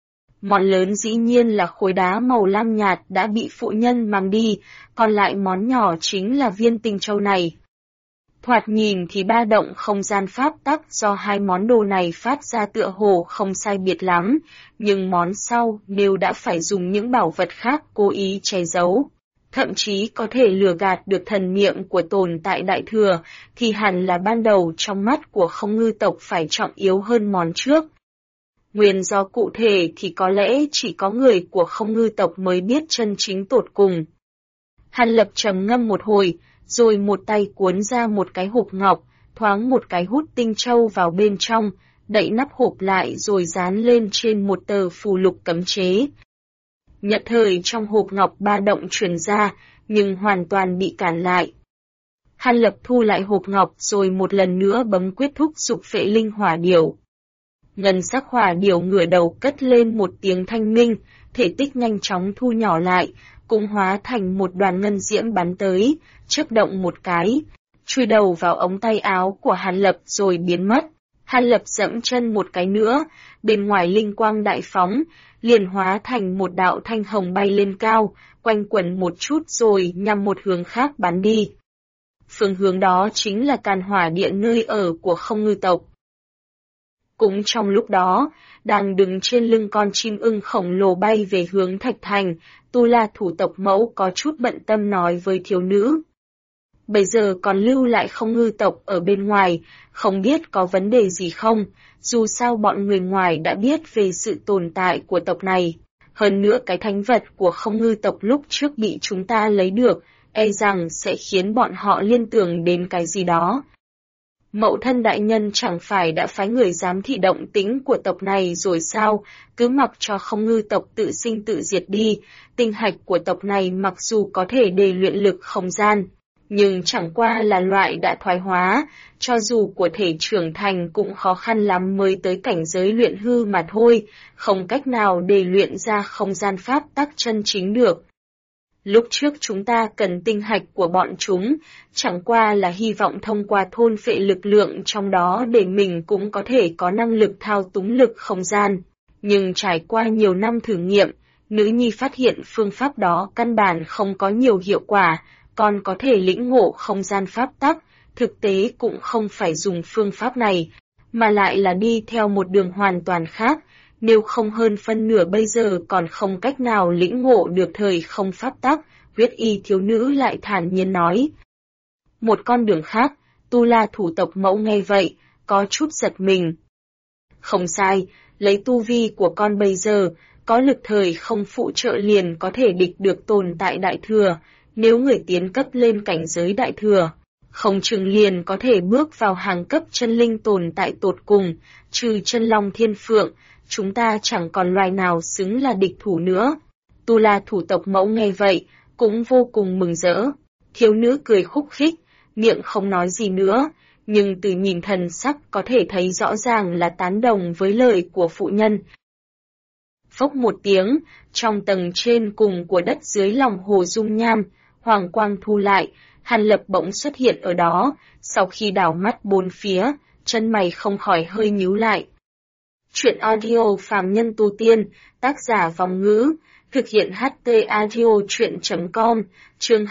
Món lớn dĩ nhiên là khối đá màu lam nhạt đã bị phụ nhân mang đi, còn lại món nhỏ chính là viên tinh châu này. Thoạt nhìn thì ba động không gian pháp tắc do hai món đồ này phát ra tựa hồ không sai biệt lắm, nhưng món sau đều đã phải dùng những bảo vật khác cố ý che giấu. thậm chí có thể lừa gạt được thần niệm của tồn tại đại thừa, thì hẳn là ban đầu trong mắt của Không Ngư tộc phải trọng yếu hơn món trước. Nguyên do cụ thể thì có lẽ chỉ có người của Không Ngư tộc mới biết chân chính tột cùng. Hàn Lập trầm ngâm một hồi, rồi một tay cuốn ra một cái hộp ngọc, thoáng một cái hút tinh châu vào bên trong, đậy nắp hộp lại rồi dán lên trên một tờ phù lục cấm chế. Nhất thời trong hộp ngọc ba động truyền ra, nhưng hoàn toàn bị cản lại. Hàn Lập thu lại hộp ngọc rồi một lần nữa bấm quyết thúc dục phệ linh hỏa điểu. Ngân sắc hỏa điểu ngửa đầu cất lên một tiếng thanh minh, thể tích nhanh chóng thu nhỏ lại, cũng hóa thành một đoàn ngân diễm bắn tới, chớp động một cái, chui đầu vào ống tay áo của Hàn Lập rồi biến mất. Hàn Lập dẫm chân một cái nữa, bên ngoài linh quang đại phóng, liền hóa thành một đạo thanh hồng bay lên cao, quanh quẩn một chút rồi nhằm một hướng khác bắn đi. Phương hướng đó chính là Càn Hỏa Điện nơi ở của Không Ngư tộc. Cũng trong lúc đó, đang đứng trên lưng con chim ưng khổng lồ bay về hướng Thạch Thành, Tu La thủ tộc mẫu có chút bận tâm nói với thiếu nữ. Bây giờ còn lưu lại Không Ngư tộc ở bên ngoài, không biết có vấn đề gì không, dù sao bọn người ngoài đã biết về sự tồn tại của tộc này. Hơn nữa cái thánh vật của Không Ngư tộc lúc trước bị chúng ta lấy được, e rằng sẽ khiến bọn họ liên tưởng đến cái gì đó. Mậu thân đại nhân chẳng phải đã phái người giám thị động tĩnh của tộc này rồi sao, cứ mặc cho Không Ngư tộc tự sinh tự diệt đi, tinh hạch của tộc này mặc dù có thể đề luyện lực không gian, nhưng chẳng qua là loại đã thoái hóa, cho dù của thể trưởng thành cũng khó khăn lắm mới tới cảnh giới luyện hư mà thôi, không cách nào đề luyện ra không gian pháp tắc chân chính được. Lúc trước chúng ta cần tinh hạch của bọn chúng, chẳng qua là hy vọng thông qua thôn phệ lực lượng trong đó để mình cũng có thể có năng lực thao túng lực không gian. Nhưng trải qua nhiều năm thử nghiệm, nữ nhi phát hiện phương pháp đó căn bản không có nhiều hiệu quả, còn có thể lĩnh ngộ không gian pháp tắc, thực tế cũng không phải dùng phương pháp này, mà lại là đi theo một đường hoàn toàn khác. Nếu không hơn phân nửa bây giờ còn không cách nào lĩnh ngộ được thời không pháp tắc, huyết y thiếu nữ lại thản nhiên nói. Một con đường khác, Tu La thủ tộc mẫu nghe vậy, có chút giật mình. Không sai, lấy tu vi của con bây giờ, có lực thời không phụ trợ liền có thể địch được tồn tại đại thừa, nếu người tiến cấp lên cảnh giới đại thừa, không chừng liền có thể bước vào hàng cấp chân linh tồn tại tột cùng, trừ chân long thiên phượng, chúng ta chẳng còn loài nào xứng là địch thủ nữa. Tu La thủ tộc mẫu nghe vậy, cũng vô cùng mừng rỡ. Thiếu nữ cười khúc khích, miệng không nói gì nữa, nhưng từ nhìn thần sắc có thể thấy rõ ràng là tán đồng với lời của phụ nhân. Phốc một tiếng, trong tầng trên cùng của đất dưới lòng hồ dung nham, hoàng quang thu lại, Hàn Lập bỗng xuất hiện ở đó, sau khi đảo mắt bốn phía, chân mày không khỏi hơi nhíu lại. Chuyện audio phàm nhân tu tiên, tác giả Vòng Ngữ, thực hiện HT audio chuyện.com, chương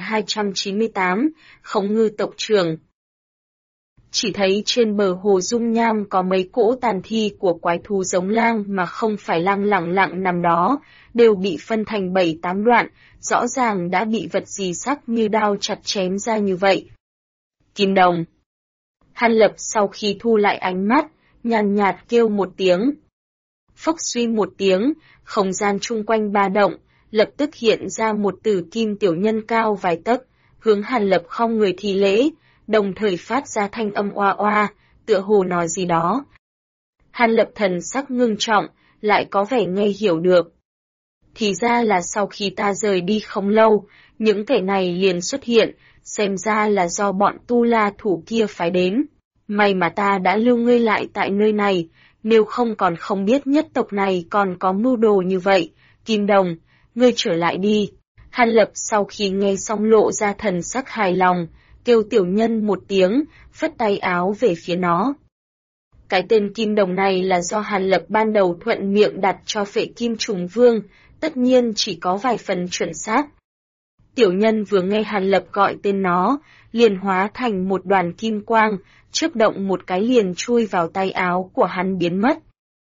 2298, Không Ngư tộc trưởng. Chỉ thấy trên bờ hồ dung nham có mấy cỗ tàn thi của quái thú giống lang mà không phải lang lẳng lặng nằm đó, đều bị phân thành 7-8 đoạn, rõ ràng đã bị vật gì sắc như đao chặt chém ra như vậy. Kim đồng. Hàn Lập sau khi thu lại ánh mắt, nhàn nhạt kêu một tiếng. Phốc suy một tiếng, không gian chung quanh ba động, lập tức hiện ra một tử kim tiểu nhân cao vài tấc, hướng Hàn Lập khom người thi lễ, đồng thời phát ra thanh âm oa oa, tựa hồ nói gì đó. Hàn Lập thần sắc ngưng trọng, lại có vẻ nghe hiểu được. Thì ra là sau khi ta rời đi không lâu, những kẻ này liền xuất hiện, xem ra là do bọn Tu La thủ kia phái đến. May mà ta đã lưu ngươi lại tại nơi này, nếu không còn không biết nhất tộc này còn có mưu đồ như vậy. Kim đồng, ngươi trở lại đi. Hàn Lập sau khi nghe xong lộ ra thần sắc hài lòng, kêu tiểu nhân một tiếng, phất tay áo về phía nó. Cái tên Kim đồng này là do Hàn Lập ban đầu thuận miệng đặt cho Phệ Kim Trùng Vương, tất nhiên chỉ có vài phần chuẩn xác. Tiểu nhân vừa nghe Hàn Lập gọi tên nó, liền hóa thành một đoàn kim quang, chớp động một cái liền chui vào tay áo của hắn biến mất.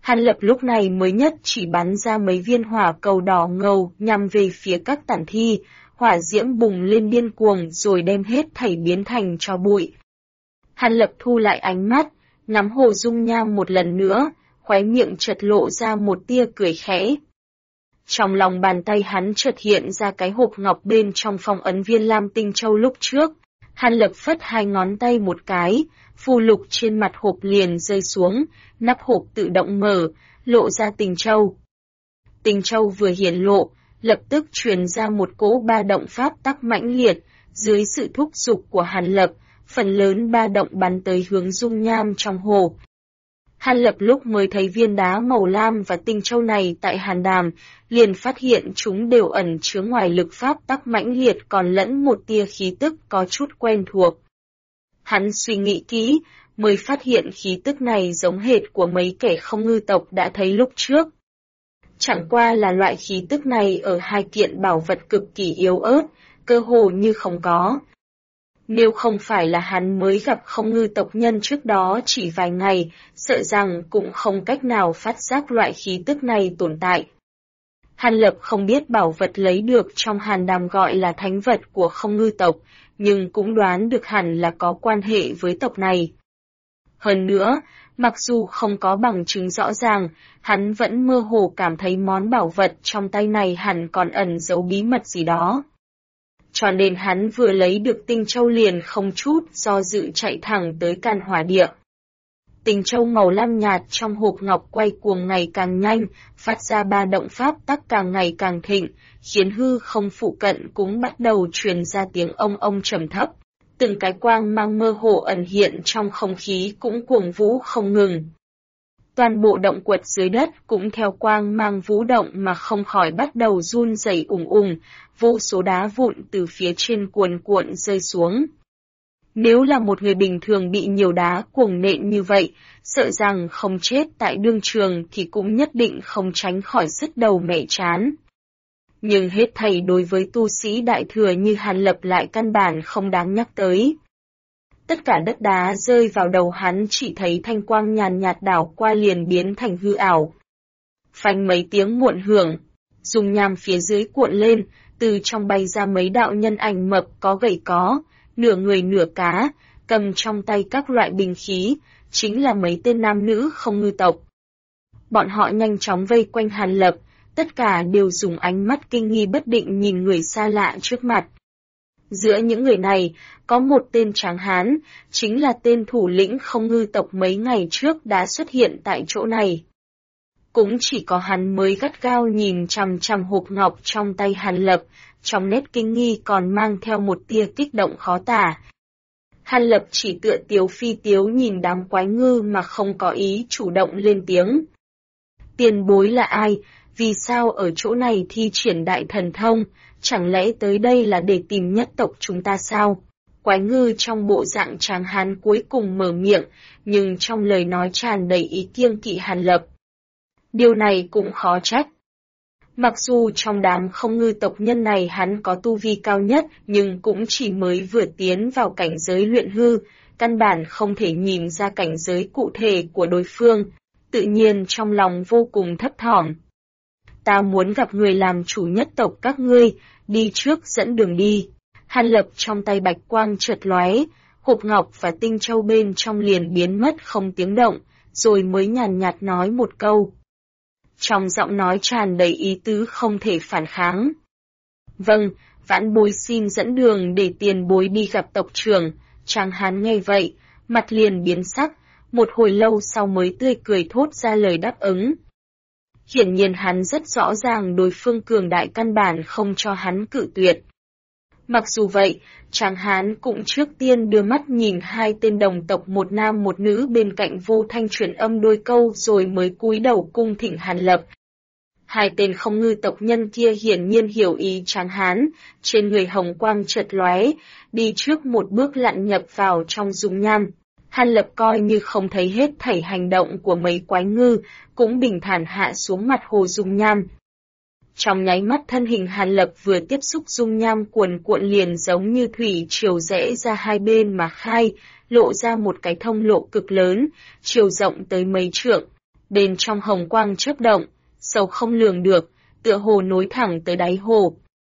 Hàn Lập lúc này mới nhất chỉ bắn ra mấy viên hỏa cầu đỏ ngầu nhằm về phía các tản thi, hỏa diễm bùng lên điên cuồng rồi đem hết thảy biến thành tro bụi. Hàn Lập thu lại ánh mắt, ngắm Hồ Dung Nham một lần nữa, khóe miệng chợt lộ ra một tia cười khẽ. Trong lòng bàn tay hắn chợt hiện ra cái hộp ngọc bên trong phong ấn viên lam tinh châu lúc trước. Hàn Lập phất hai ngón tay một cái, phù lục trên mặt hộp liền rơi xuống, nắp hộp tự động mở, lộ ra tinh châu. Tinh châu vừa hiển lộ, lập tức truyền ra một cỗ ba động pháp tắc mãnh liệt, dưới sự thúc giục của Hàn Lập, phần lớn ba động bắn tới hướng dung nham trong hồ. Hàn Lập lúc mới thấy viên đá màu lam và tinh châu này tại hàn đàm, liền phát hiện chúng đều ẩn chứa ngoài lực pháp tắc mãnh liệt còn lẫn một tia khí tức có chút quen thuộc. Hắn suy nghĩ kỹ, mới phát hiện khí tức này giống hệt của mấy kẻ không ngư tộc đã thấy lúc trước. Chẳng qua là loại khí tức này ở hai kiện bảo vật cực kỳ yếu ớt, cơ hồ như không có. Nếu không phải là hắn mới gặp không ngư tộc nhân trước đó chỉ vài ngày, sợ rằng cũng không cách nào phát giác loại khí tức này tồn tại. Hàn Lập không biết bảo vật lấy được trong hàn đàm gọi là thánh vật của không ngư tộc, nhưng cũng đoán được hẳn là có quan hệ với tộc này. Hơn nữa, mặc dù không có bằng chứng rõ ràng, hắn vẫn mơ hồ cảm thấy món bảo vật trong tay này hẳn còn ẩn giấu bí mật gì đó. Cho nên hắn vừa lấy được tinh châu liền không chút do dự chạy thẳng tới Can Hỏa Địa. Tinh châu màu lam nhạt trong hộp ngọc quay cuồng ngày càng nhanh, phát ra ba động pháp tắc càng ngày càng thịnh, khiến hư không phụ cận cũng bắt đầu truyền ra tiếng ông trầm thấp. Từng cái quang mang mơ hồ ẩn hiện trong không khí cũng cuồng vũ không ngừng. Toàn bộ động quật dưới đất cũng theo quang mang vũ động mà không khỏi bắt đầu run rẩy ùng ùng, vô số đá vụn từ phía trên cuồn cuộn rơi xuống. Nếu là một người bình thường bị nhiều đá cuồng nện như vậy, sợ rằng không chết tại đương trường thì cũng nhất định không tránh khỏi sứt đầu mẻ trán. Nhưng hết thảy đối với tu sĩ đại thừa như Hàn Lập lại căn bản không đáng nhắc tới. Tất cả đất đá rơi vào đầu hắn chỉ thấy thanh quang nhàn nhạt đảo qua liền biến thành hư ảo. Phanh mấy tiếng muộn hưởng, dung nham phía dưới cuộn lên, từ trong bay ra mấy đạo nhân ảnh mập có gầy có, nửa người nửa cá, cầm trong tay các loại binh khí, chính là mấy tên nam nữ không ngư tộc. Bọn họ nhanh chóng vây quanh Hàn Lập, tất cả đều dùng ánh mắt kinh nghi bất định nhìn người xa lạ trước mặt. Giữa những người này, có một tên tráng hán, chính là tên thủ lĩnh không ngư tộc mấy ngày trước đã xuất hiện tại chỗ này. Cũng chỉ có hắn mới gắt gao nhìn chằm chằm hộp ngọc trong tay Hàn Lập, trong nét kinh nghi còn mang theo một tia kích động khó tả. Hàn Lập chỉ tựa tiếu phi tiếu nhìn đám quái ngư mà không có ý chủ động lên tiếng. Tiền bối là ai? Vì sao ở chỗ này thi triển đại thần thông? Chẳng lẽ tới đây là để tìm nhất tộc chúng ta sao? Quái ngư trong bộ dạng tráng hán cuối cùng mở miệng, nhưng trong lời nói tràn đầy ý kiêng kỵ Hàn Lập. Điều này cũng khó trách. Mặc dù trong đám không ngư tộc nhân này hắn có tu vi cao nhất, nhưng cũng chỉ mới vừa tiến vào cảnh giới luyện hư, căn bản không thể nhìn ra cảnh giới cụ thể của đối phương, tự nhiên trong lòng vô cùng thấp thỏm. Ta muốn gặp người làm chủ nhất tộc các ngươi, đi trước dẫn đường đi. Hàn Lập trong tay bạch quang chợt lóe, hộp ngọc và tinh châu bên trong liền biến mất không tiếng động, rồi mới nhàn nhạt nói một câu. Trong giọng nói tràn đầy ý tứ không thể phản kháng. Vâng, vãn bối xin dẫn đường để tiền bối đi gặp tộc trưởng. Tráng hán nghe vậy, mặt liền biến sắc, một hồi lâu sau mới tươi cười thốt ra lời đáp ứng. Hiển nhiên hắn rất rõ ràng đối phương cường đại căn bản không cho hắn cự tuyệt. Mặc dù vậy, Tráng hán cũng trước tiên đưa mắt nhìn hai tên đồng tộc một nam một nữ bên cạnh vô thanh truyền âm đôi câu rồi mới cúi đầu cung thỉnh Hàn Lập. Hai tên không ngư tộc nhân kia hiển nhiên hiểu ý Tráng hán, trên người hồng quang chợt lóe, đi trước một bước lặn nhập vào trong dung nham. Hàn Lập coi như không thấy hết thảy hành động của mấy quái ngư, cũng bình thản hạ xuống mặt hồ dung nham. Trong nháy mắt thân hình Hàn Lập vừa tiếp xúc dung nham cuồn cuộn liền giống như thủy triều rẽ ra hai bên mà khai, lộ ra một cái thông lộ cực lớn, chiều rộng tới mấy trượng. Bên trong hồng quang chớp động, sâu không lường được, tựa hồ nối thẳng tới đáy hồ.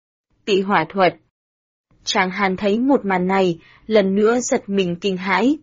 Tị hỏa thuật. Tráng hán thấy một màn này, lần nữa giật mình kinh hãi.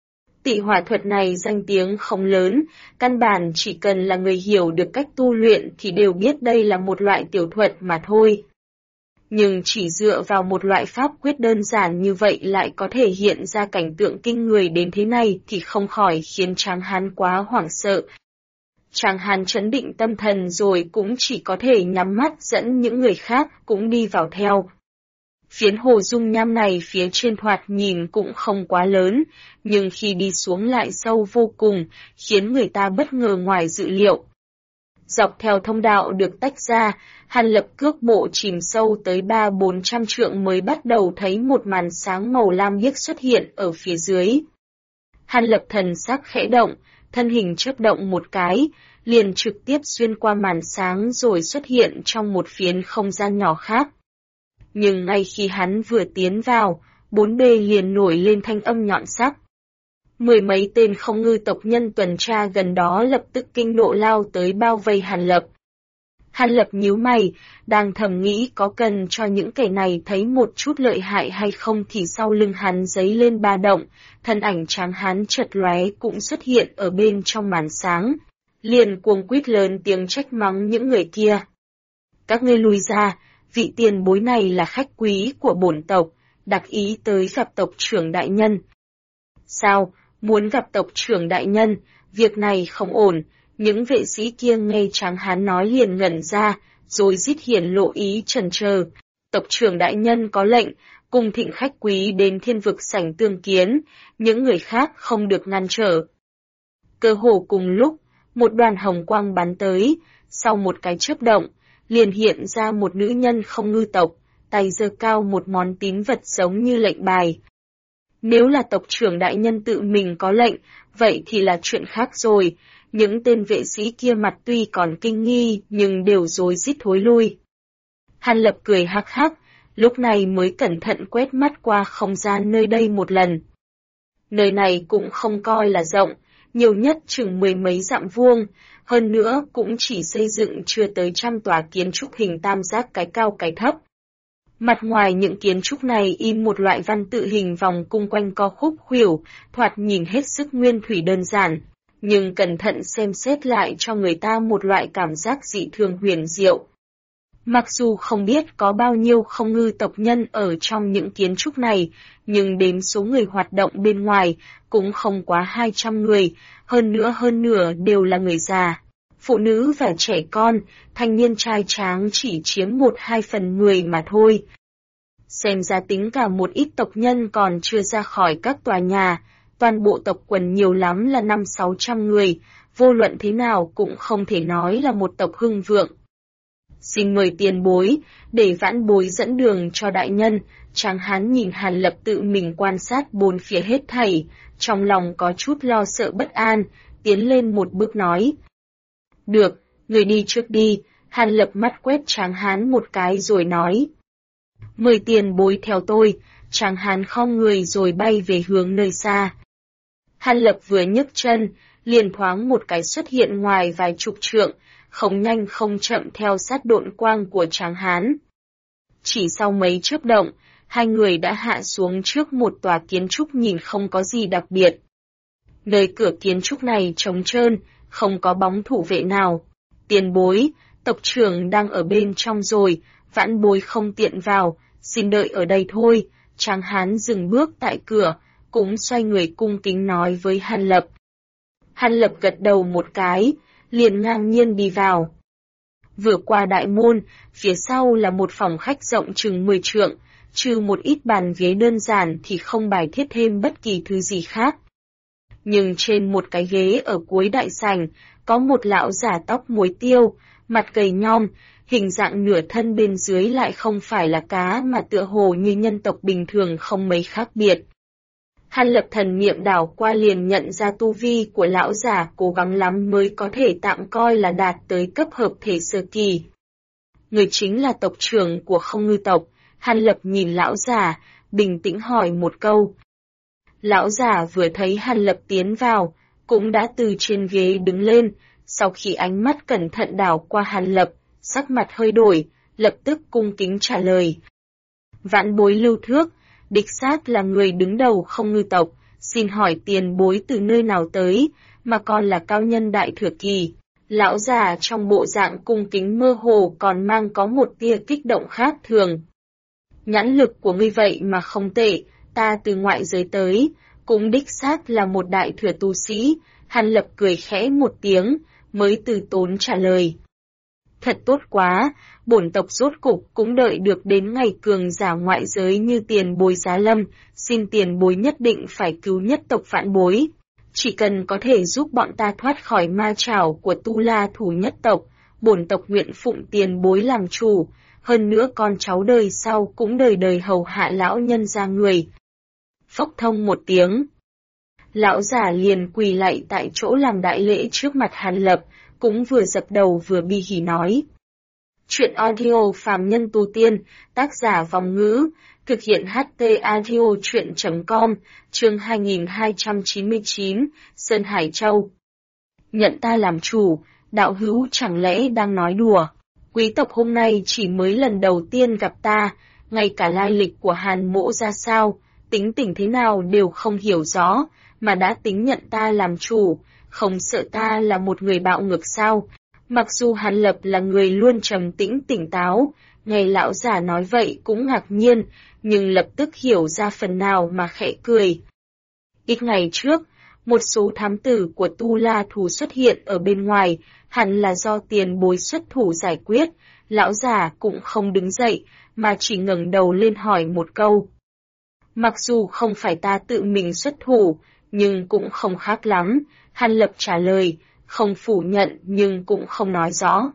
Tị hỏa thuật này danh tiếng không lớn, căn bản chỉ cần là người hiểu được cách tu luyện thì đều biết đây là một loại tiểu thuật mà thôi. Nhưng chỉ dựa vào một loại pháp quyết đơn giản như vậy lại có thể hiện ra cảnh tượng kinh người đến thế này thì không khỏi khiến Tráng hán quá hoảng sợ. Tráng hán trấn định tâm thần rồi cũng chỉ có thể nhắm mắt dẫn những người khác cũng đi vào theo. Phiến hồ dung nham này phía trên thoạt nhìn cũng không quá lớn, nhưng khi đi xuống lại sâu vô cùng, khiến người ta bất ngờ ngoài dự liệu. Dọc theo thông đạo được tách ra, Hàn Lập cước bộ chìm sâu tới 300-400 trượng mới bắt đầu thấy một màn sáng màu lam biếc xuất hiện ở phía dưới. Hàn Lập thần sắc khẽ động, thân hình chớp động một cái, liền trực tiếp xuyên qua màn sáng rồi xuất hiện trong một phiến không gian nhỏ khác. Nhưng ngay khi hắn vừa tiến vào, bốn bề liền nổi lên thanh âm nhọn sắc. Mười mấy tên không ngư tộc nhân tuần tra gần đó lập tức kinh nộ lao tới bao vây Hàn Lập. Hàn Lập nhíu mày, đang thầm nghĩ có cần cho những kẻ này thấy một chút lợi hại hay không thì sau lưng hắn giấy lên ba động, thân ảnh Tráng hán chợt lóe cũng xuất hiện ở bên trong màn sáng. Liền cuồng quýt lớn tiếng trách mắng những người kia. Các ngươi lui ra, vị tiền bối này là khách quý của bổn tộc, đặc ý tới gặp tộc trưởng đại nhân. Sao, muốn gặp tộc trưởng đại nhân, việc này không ổn, những vệ sĩ kia nghe Tráng hán nói liền ngẩn ra, rồi rít hiển lộ ý chần chờ. Tộc trưởng đại nhân có lệnh, cùng thịnh khách quý đến thiên vực sảnh tương kiến, những người khác không được ngăn trở. Cơ hồ cùng lúc, một đoàn hồng quang bắn tới, sau một cái chớp động, liền hiện ra một nữ nhân không ngư tộc, tay giơ cao một món tín vật giống như lệnh bài. Nếu là tộc trưởng đại nhân tự mình có lệnh, vậy thì là chuyện khác rồi, những tên vệ sĩ kia mặt tuy còn kinh nghi nhưng đều rối rít thối lui. Hàn Lập cười hắc hắc, lúc này mới cẩn thận quét mắt qua không gian nơi đây một lần. Nơi này cũng không coi là rộng, nhiều nhất chừng 10 mấy dặm vuông, hơn nữa cũng chỉ xây dựng chưa tới 100 tòa kiến trúc hình tam giác cái cao cái thấp. Mặt ngoài những kiến trúc này in một loại văn tự hình vòng cung quanh co khúc khuỷu, thoạt nhìn hết sức nguyên thủy đơn giản, nhưng cẩn thận xem xét lại cho người ta một loại cảm giác dị thường huyền diệu. Mặc dù không biết có bao nhiêu không ngư tộc nhân ở trong những kiến trúc này, nhưng đếm số người hoạt động bên ngoài cũng không quá 200 người, hơn nửa đều là người già. Phụ nữ và trẻ con, thanh niên trai tráng chỉ chiếm 1-2 phần 10 mà thôi. Xem ra tính cả một ít tộc nhân còn chưa ra khỏi các tòa nhà, toàn bộ tộc quần nhiều lắm là 500-600 người, vô luận thế nào cũng không thể nói là một tộc hưng vượng. Xin mời tiền bối, để vãn bối dẫn đường cho đại nhân. Tráng hán nhìn Hàn Lập tự mình quan sát bốn phía hết thảy, trong lòng có chút lo sợ bất an, tiến lên một bước nói. Được, người đi trước đi. Hàn Lập mắt quét Tráng hán một cái rồi nói. Mời tiền bối theo tôi. Tráng hán khom người rồi bay về hướng nơi xa. Hàn Lập vừa nhấc chân, liền thoáng một cái xuất hiện ngoài vài chục trượng, không nhanh không chậm theo sát độn quang của Tráng hán. Chỉ sau mấy chớp động, hai người đã hạ xuống trước một tòa kiến trúc nhìn không có gì đặc biệt. Nơi cửa kiến trúc này trống trơn, không có bóng thủ vệ nào. Tiền bối, tộc trưởng đang ở bên trong rồi, vãn bối không tiện vào, xin đợi ở đây thôi. Tráng hán dừng bước tại cửa, cũng xoay người cung kính nói với Hàn Lập. Hàn Lập gật đầu một cái, liền ngang nhiên đi vào. Vừa qua đại môn, phía sau là một phòng khách rộng chừng 10 trượng, trừ một ít bàn ghế đơn giản thì không bài thiết thêm bất kỳ thứ gì khác. Nhưng trên một cái ghế ở cuối đại sảnh, có một lão giả tóc muối tiêu, mặt gầy nhom, hình dạng nửa thân bên dưới lại không phải là cá mà tựa hồ như nhân tộc bình thường không mấy khác biệt. Hàn Lập thần niệm đảo qua liền nhận ra tu vi của lão giả cố gắng lắm mới có thể tạm coi là đạt tới cấp hợp thể sơ kỳ. Người chính là tộc trưởng của không ngư tộc. Hàn Lập nhìn lão giả, bình tĩnh hỏi một câu. Lão giả vừa thấy Hàn Lập tiến vào, cũng đã từ trên ghế đứng lên, Sau khi ánh mắt cẩn thận đảo qua Hàn Lập, sắc mặt hơi đổi, lập tức cung kính trả lời. Vãn bối Lưu Thước, đích xác là người đứng đầu Không Ngư tộc, xin hỏi tiền bối từ nơi nào tới, mà còn là cao nhân đại thừa kỳ. Lão già trong bộ dạng cung kính mơ hồ còn mang có một tia kích động khác thường. Nhãn lực của ngươi vậy mà không tệ, ta từ ngoại giới tới, cũng đích xác là một đại thừa tu sĩ. Hàn Lập cười khẽ một tiếng, mới từ tốn trả lời. Thật tốt quá, bổn tộc rốt cục cũng đợi được đến ngày cường giả ngoại giới như tiền bối Giá Lâm, xin tiền bối nhất định phải cứu nhất tộc vãn bối. Chỉ cần có thể giúp bọn ta thoát khỏi ma trảo của Tu La thủ nhất tộc, bổn tộc nguyện phụng tiền bối làm chủ, hơn nữa con cháu đời sau cũng đời đời hầu hạ lão nhân gia người. Phốc thông một tiếng. Lão giả liền quỳ lạy tại chỗ làm đại lễ trước mặt Hàn Lập, cũng vừa dập đầu vừa bi hỉ nói. Chuyện audio phàm nhân tu tiên, tác giả Vòng Ngữ, thực hiện HT audio chuyện.com, chương 2299, Sơn Hải Châu. Nhận ta làm chủ, đạo hữu chẳng lẽ đang nói đùa? Quý tộc hôm nay chỉ mới lần đầu tiên gặp ta, ngay cả lai lịch của Hàn mỗ ra sao, tính tình thế nào đều không hiểu rõ, mà đã tính nhận ta làm chủ, không sợ ta là một người bạo ngược sao? Mặc dù Hàn Lập là người luôn trầm tĩnh tỉnh táo, nghe lão giả nói vậy cũng ngạc nhiên, nhưng lập tức hiểu ra phần nào mà khẽ cười. Ít ngày trước, một số thám tử của Tu La Thù xuất hiện ở bên ngoài, hẳn là do tiền bối xuất thủ giải quyết, lão già cũng không đứng dậy, mà chỉ ngẩng đầu lên hỏi một câu. Mặc dù không phải ta tự mình xuất thủ, nhưng cũng không khác lắm, Hàn Lập trả lời, không phủ nhận nhưng cũng không nói rõ.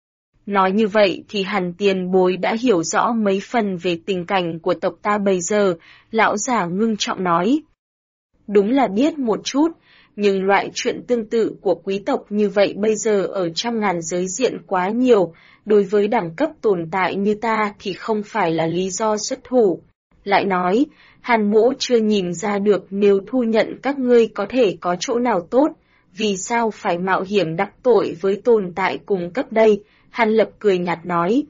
Nói như vậy thì Hàn tiền bối đã hiểu rõ mấy phần về tình cảnh của tộc ta bây giờ, lão già ngưng trọng nói. Đúng là biết một chút, nhưng loại chuyện tương tự của quý tộc như vậy bây giờ ở trăm ngàn giới diện quá nhiều, đối với đẳng cấp tồn tại như ta thì không phải là lý do xuất thủ. Lại nói, Hàn mỗ chưa nhìn ra được nếu thu nhận các ngươi có thể có chỗ nào tốt, vì sao phải mạo hiểm đắc tội với tồn tại cùng cấp đây, Hàn Lập cười nhạt nói.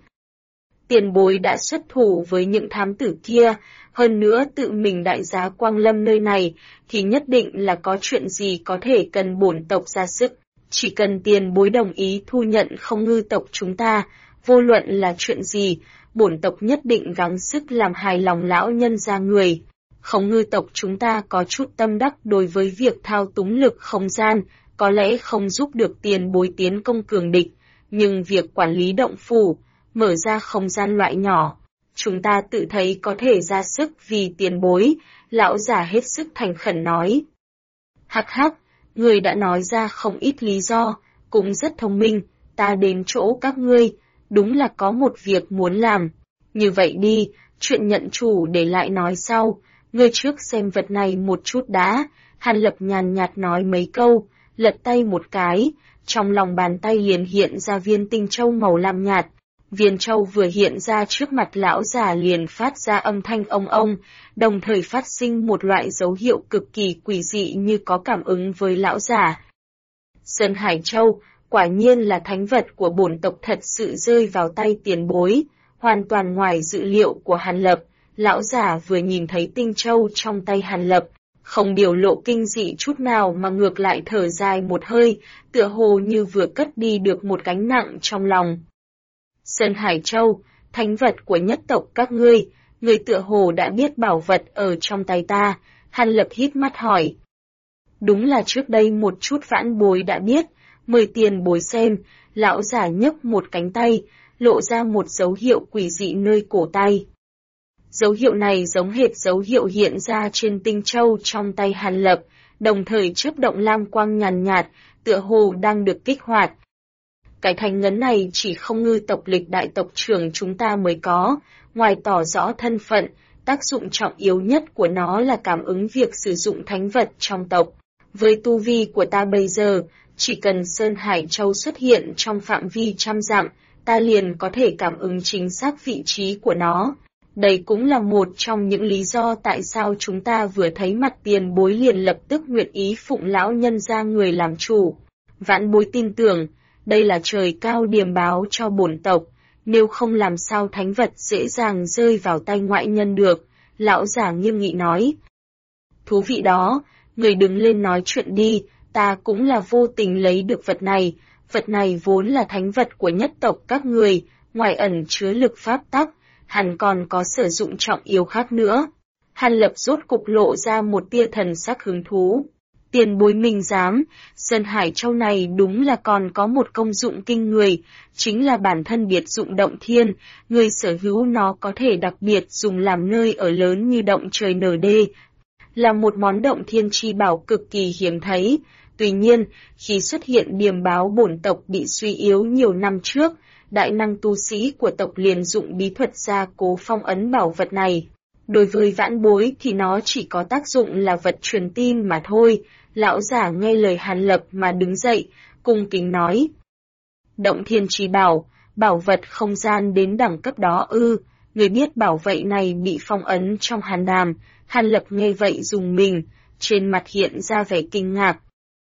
Tiền bối đã xuất thủ với những thám tử kia, hơn nữa tự mình đại giá quang lâm nơi này, thì nhất định là có chuyện gì có thể cần bổn tộc ra sức. Chỉ cần tiền bối đồng ý thu nhận Không Ngư tộc chúng ta, vô luận là chuyện gì, bổn tộc nhất định gắng sức làm hài lòng lão nhân gia người. Không Ngư tộc chúng ta có chút tâm đắc đối với việc thao túng lực không gian, có lẽ không giúp được tiền bối tiến công cường địch, nhưng việc quản lý động phủ, mở ra không gian loại nhỏ, chúng ta tự thấy có thể ra sức vì tiền bối, lão già hết sức thành khẩn nói. Hắc hắc, người đã nói ra không ít lý do, cũng rất thông minh, ta đến chỗ các ngươi, đúng là có một việc muốn làm. Như vậy đi, chuyện nhận chủ để lại nói sau, ngươi trước xem vật này một chút đã. Hàn Lập nhàn nhạt nói mấy câu, lật tay một cái, trong lòng bàn tay liền hiện ra viên tinh châu màu lam nhạt. Viên châu vừa hiện ra trước mặt lão già liền phát ra âm thanh ông ông, đồng thời phát sinh một loại dấu hiệu cực kỳ quỷ dị như có cảm ứng với lão già. Sơn Hải Châu, quả nhiên là thánh vật của bổn tộc thật sự rơi vào tay tiền bối, hoàn toàn ngoài dự liệu của Hàn Lập. Lão già vừa nhìn thấy tinh châu trong tay Hàn Lập, không biểu lộ kinh dị chút nào mà ngược lại thở dài một hơi, tựa hồ như vừa cất đi được một gánh nặng trong lòng. Sơn Hải Châu, thánh vật của nhất tộc các ngươi, người tựa hồ đã biết bảo vật ở trong tay ta, Hàn Lập hít mắt hỏi. Đúng là trước đây một chút vãn bối đã biết, mời tiền bối xem, lão già nhấc một cánh tay, lộ ra một dấu hiệu quỷ dị nơi cổ tay. Dấu hiệu này giống hệt dấu hiệu hiện ra trên tinh châu trong tay Hàn Lập, đồng thời chớp động lam quang nhàn nhạt, tựa hồ đang được kích hoạt. Cái thành ngấn này chỉ Không Ngư tộc lịch đại tộc trưởng chúng ta mới có, ngoài tỏ rõ thân phận, tác dụng trọng yếu nhất của nó là cảm ứng việc sử dụng thánh vật trong tộc. Với tu vi của ta bây giờ, chỉ cần Sơn Hải Châu xuất hiện trong phạm vi trăm dặm, ta liền có thể cảm ứng chính xác vị trí của nó. Đây cũng là một trong những lý do tại sao chúng ta vừa thấy mặt tiền bối liền lập tức nguyện ý phụng lão nhân gia người làm chủ. Vãn bối tin tưởng, đây là trời cao điềm báo cho bổn tộc, nếu không làm sao thánh vật dễ dàng rơi vào tay ngoại nhân được, lão giả nghiêm nghị nói. Thú vị đó, người đứng lên nói chuyện đi, ta cũng là vô tình lấy được vật này vốn là thánh vật của nhất tộc các người, ngoài ẩn chứa lực pháp tắc, hẳn còn có sử dụng trọng yếu khác nữa. Hàn Lập rốt cục lộ ra một tia thần sắc hứng thú. Tiền bối minh giám, Sơn Hải Châu này đúng là còn có một công dụng kinh người, chính là bản thân biệt dụng động thiên, người sở hữu nó có thể đặc biệt dùng làm nơi ở lớn như động trời nở đê, là một món động thiên chi bảo cực kỳ hiếm thấy. Tuy nhiên, khi xuất hiện điềm báo bổn tộc bị suy yếu nhiều năm trước, đại năng tu sĩ của tộc liền dụng bí thuật gia cố phong ấn bảo vật này. Đối với vãn bối thì nó chỉ có tác dụng là vật truyền tin mà thôi. Lão giả nghe lời Hàn Lập mà đứng dậy, cung kính nói. Động thiên chi bảo, bảo vật không gian đến đẳng cấp đó ư, người biết bảo vậy này bị phong ấn trong hàn đàm. Hàn Lập nghe vậy dùng mình, trên mặt hiện ra vẻ kinh ngạc.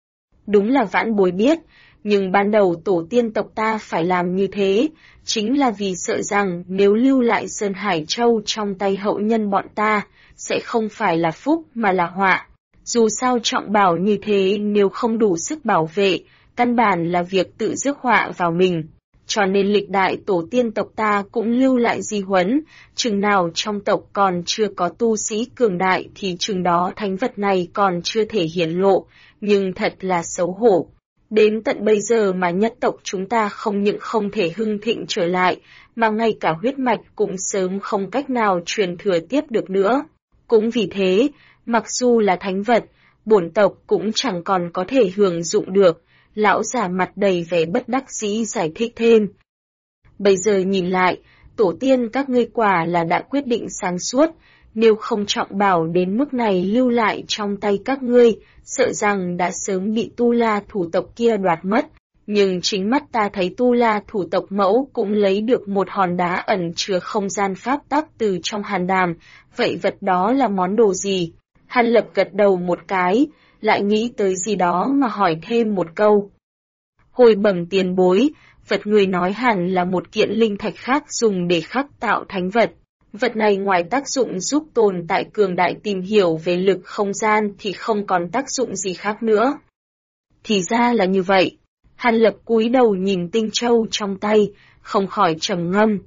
Đúng là vãn bối biết, nhưng ban đầu tổ tiên tộc ta phải làm như thế, chính là vì sợ rằng nếu lưu lại Sơn Hải Châu trong tay hậu nhân bọn ta, sẽ không phải là phúc mà là họa. Dù sao trọng bảo như thế nếu không đủ sức bảo vệ, căn bản là việc tự rước họa vào mình. Cho nên lịch đại tổ tiên tộc ta cũng lưu lại di huấn, chừng nào trong tộc còn chưa có tu sĩ cường đại thì chừng đó thánh vật này còn chưa thể hiển lộ, nhưng thật là xấu hổ. Đến tận bây giờ mà nhất tộc chúng ta không những không thể hưng thịnh trở lại, mà ngay cả huyết mạch cũng sớm không cách nào truyền thừa tiếp được nữa. Cũng vì thế, mặc dù là thánh vật, bổn tộc cũng chẳng còn có thể hưởng dụng được. Lão già mặt đầy vẻ bất đắc dĩ giải thích thêm. Bây giờ nhìn lại, tổ tiên các ngươi quả là đã quyết định sáng suốt, nếu không trọng bảo đến mức này lưu lại trong tay các ngươi, sợ rằng đã sớm bị Tu La thủ tộc kia đoạt mất. Nhưng chính mắt ta thấy Tu La thủ tộc mẫu cũng lấy được một hòn đá ẩn chứa không gian pháp tắc từ trong hàn đàm, vậy vật đó là món đồ gì? Hàn Lập gật đầu một cái, lại nghĩ tới gì đó mà hỏi thêm một câu. Hồi bẩm tiền bối, vật người nói hẳn là một kiện linh thạch khác dùng để khắc tạo thánh vật. Vật này ngoài tác dụng giúp tồn tại cường đại tìm hiểu về lực không gian thì không còn tác dụng gì khác nữa. Thì ra là như vậy. Hàn Lập cúi đầu nhìn tinh châu trong tay, không khỏi trầm ngâm.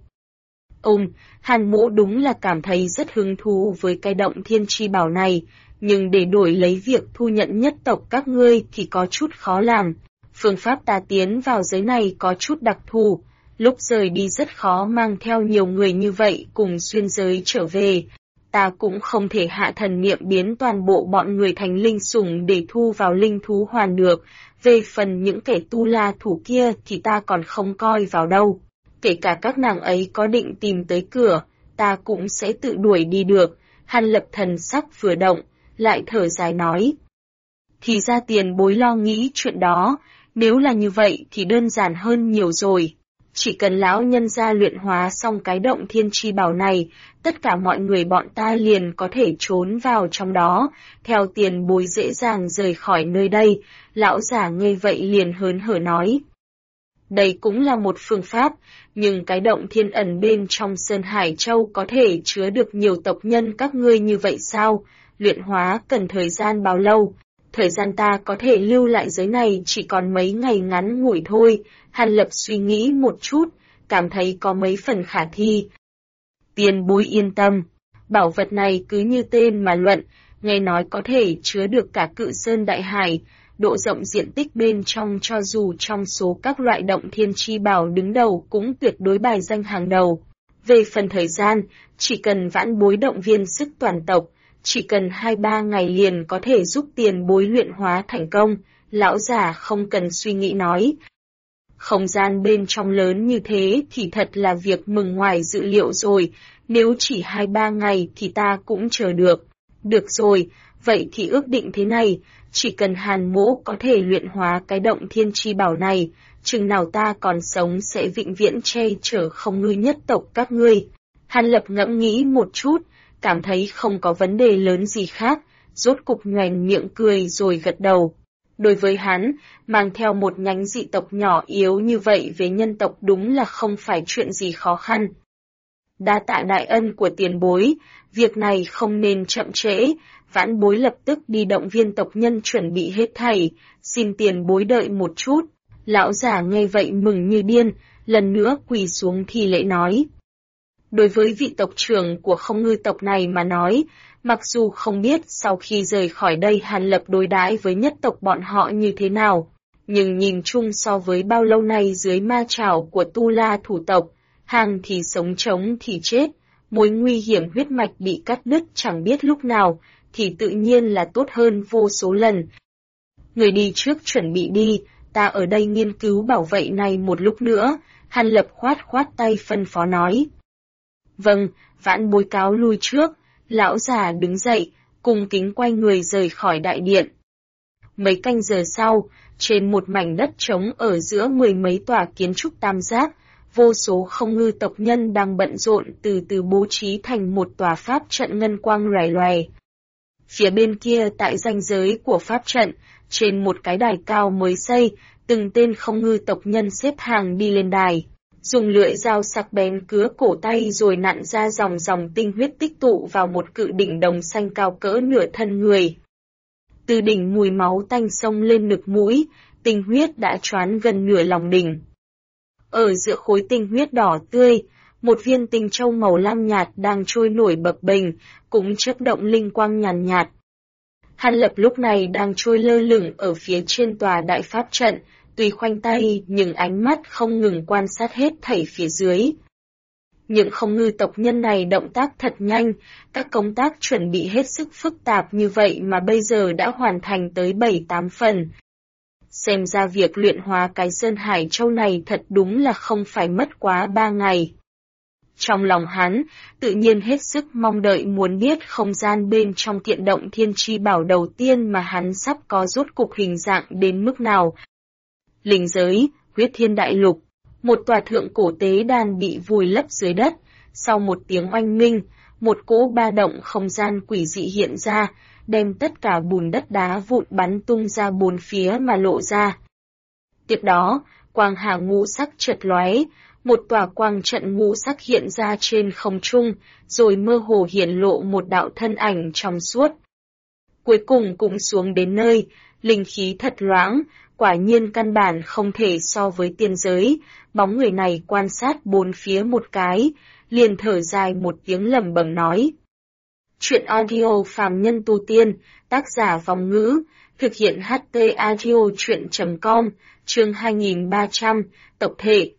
Hàn Mỗ đúng là cảm thấy rất hứng thú với cái động thiên chi bảo này, nhưng để đổi lấy việc thu nhận nhất tộc các ngươi thì có chút khó làm. Phương pháp ta tiến vào giới này có chút đặc thù, lúc rời đi rất khó mang theo nhiều người như vậy cùng xuyên giới trở về. Ta cũng không thể hạ thần niệm biến toàn bộ bọn người thành linh sủng để thu vào linh thú hoàn được, về phần những kẻ Tu La thủ kia thì ta còn không coi vào đâu. Kể cả các nàng ấy có định tìm tới cửa, ta cũng sẽ tự đuổi đi được. Hàn Lập thần sắc vừa động, lại thở dài nói. Thì ra tiền bối lo nghĩ chuyện đó, nếu là như vậy thì đơn giản hơn nhiều rồi. Chỉ cần lão nhân gia luyện hóa xong cái động thiên chi bảo này, tất cả mọi người bọn ta liền có thể trốn vào trong đó, theo tiền bối dễ dàng rời khỏi nơi đây. Lão già nghe vậy liền hớn hở nói. Đây cũng là một phương pháp, nhưng cái động thiên ẩn bên trong Sơn Hải Châu có thể chứa được nhiều tộc nhân các ngươi như vậy sao? Luyện hóa cần thời gian bao lâu? Thời gian ta có thể lưu lại giới này chỉ còn mấy ngày ngắn ngủi thôi. Hàn Lập suy nghĩ một chút, cảm thấy có mấy phần khả thi. Tiền bối yên tâm, bảo vật này cứ như tên mà luận, nghe nói có thể chứa được cả Cự Sơn Đại Hải, độ rộng diện tích bên trong cho dù trong số các loại động thiên chi bảo đứng đầu cũng tuyệt đối bài danh hàng đầu. Về phần thời gian, chỉ cần vãn bối động viên sức toàn tộc, chỉ cần 2-3 ngày liền có thể giúp tiền bối luyện hóa thành công, lão già không cần suy nghĩ nói. Không gian bên trong lớn như thế thì thật là việc mừng ngoài dự liệu rồi, nếu chỉ 2-3 ngày thì ta cũng chờ được. Được rồi, vậy thì ước định thế này, chỉ cần Hàn Mỗ có thể luyện hóa cái động thiên chi bảo này, chừng nào ta còn sống sẽ vĩnh viễn che chở không ngươi nhất tộc các ngươi. Hàn Lập ngẫm nghĩ một chút, cảm thấy không có vấn đề lớn gì khác, rốt cục nhoẻn miệng cười rồi gật đầu. Đối với hắn, mang theo một nhánh dị tộc nhỏ yếu như vậy về nhân tộc đúng là không phải chuyện gì khó khăn. Đa tạ đại ân của tiền bối, việc này không nên chậm trễ, vãn bối lập tức đi động viên tộc nhân chuẩn bị hết thảy, xin tiền bối đợi một chút. Lão giả nghe vậy mừng như điên, lần nữa quỳ xuống thi lễ nói. Đối với vị tộc trưởng của không ngư tộc này mà nói, mặc dù không biết sau khi rời khỏi đây Hàn Lập đối đãi với nhất tộc bọn họ như thế nào, nhưng nhìn chung so với bao lâu nay dưới ma trảo của Tu La thủ tộc, hàng thì sống trống thì chết, mối nguy hiểm huyết mạch bị cắt đứt chẳng biết lúc nào, thì tự nhiên là tốt hơn vô số lần. Người đi trước chuẩn bị đi, ta ở đây nghiên cứu bảo vệ này một lúc nữa, Hàn Lập khoát tay phân phó nói. Vâng, vãn bối cáo lui trước, lão già đứng dậy, cung kính quay người rời khỏi đại điện. Mấy canh giờ sau, trên một mảnh đất trống ở giữa mười mấy tòa kiến trúc tam giác, vô số không ngư tộc nhân đang bận rộn từ từ bố trí thành một tòa pháp trận ngân quang loè loè. Phía bên kia tại ranh giới của pháp trận, trên một cái đài cao mới xây, từng tên không ngư tộc nhân xếp hàng đi lên đài, dùng lưỡi dao sắc bén cứa cổ tay rồi nặn ra dòng dòng tinh huyết tích tụ vào một cự đỉnh đồng xanh cao cỡ nửa thân người. Từ đỉnh mùi máu tanh xông lên nực mũi, tinh huyết đã choán gần nửa lòng đỉnh. Ở giữa khối tinh huyết đỏ tươi, một viên tinh châu màu lam nhạt đang trôi nổi bập bềnh, cũng chớp động linh quang nhàn nhạt. Hàn Lập lúc này đang trôi lơ lửng ở phía trên tòa đại pháp trận, tuy khoanh tay nhưng ánh mắt không ngừng quan sát hết thảy phía dưới. Những không ngư tộc nhân này động tác thật nhanh, các công tác chuẩn bị hết sức phức tạp như vậy mà bây giờ đã hoàn thành tới 7-8 phần. Xem ra việc luyện hóa cái Sơn Hải Châu này thật đúng là không phải mất quá 3 ngày. Trong lòng hắn, tự nhiên hết sức mong đợi muốn biết không gian bên trong kiện động thiên chi bảo đầu tiên mà hắn sắp có rốt cục hình dạng đến mức nào. Linh giới, huyết thiên đại lục, một tòa thượng cổ tế đàn bị vùi lấp dưới đất, sau một tiếng oanh minh, một cỗ ba động không gian quỷ dị hiện ra, đem tất cả bùn đất đá vụn bắn tung ra bốn phía mà lộ ra. Tiếp đó, quang hà ngũ sắc chợt lóe, một tòa quang trận ngũ sắc hiện ra trên không trung, rồi mơ hồ hiển lộ một đạo thân ảnh trong suốt. Cuối cùng cũng xuống đến nơi, linh khí thật loãng, quả nhiên căn bản không thể so với tiên giới, bóng người này quan sát bốn phía một cái, liền thở dài một tiếng lẩm bẩm nói. Chuyện audio phàm nhân tu tiên, tác giả Vong Ngữ, thực hiện HT audio chuyện.com, chương 2300, tộc thể.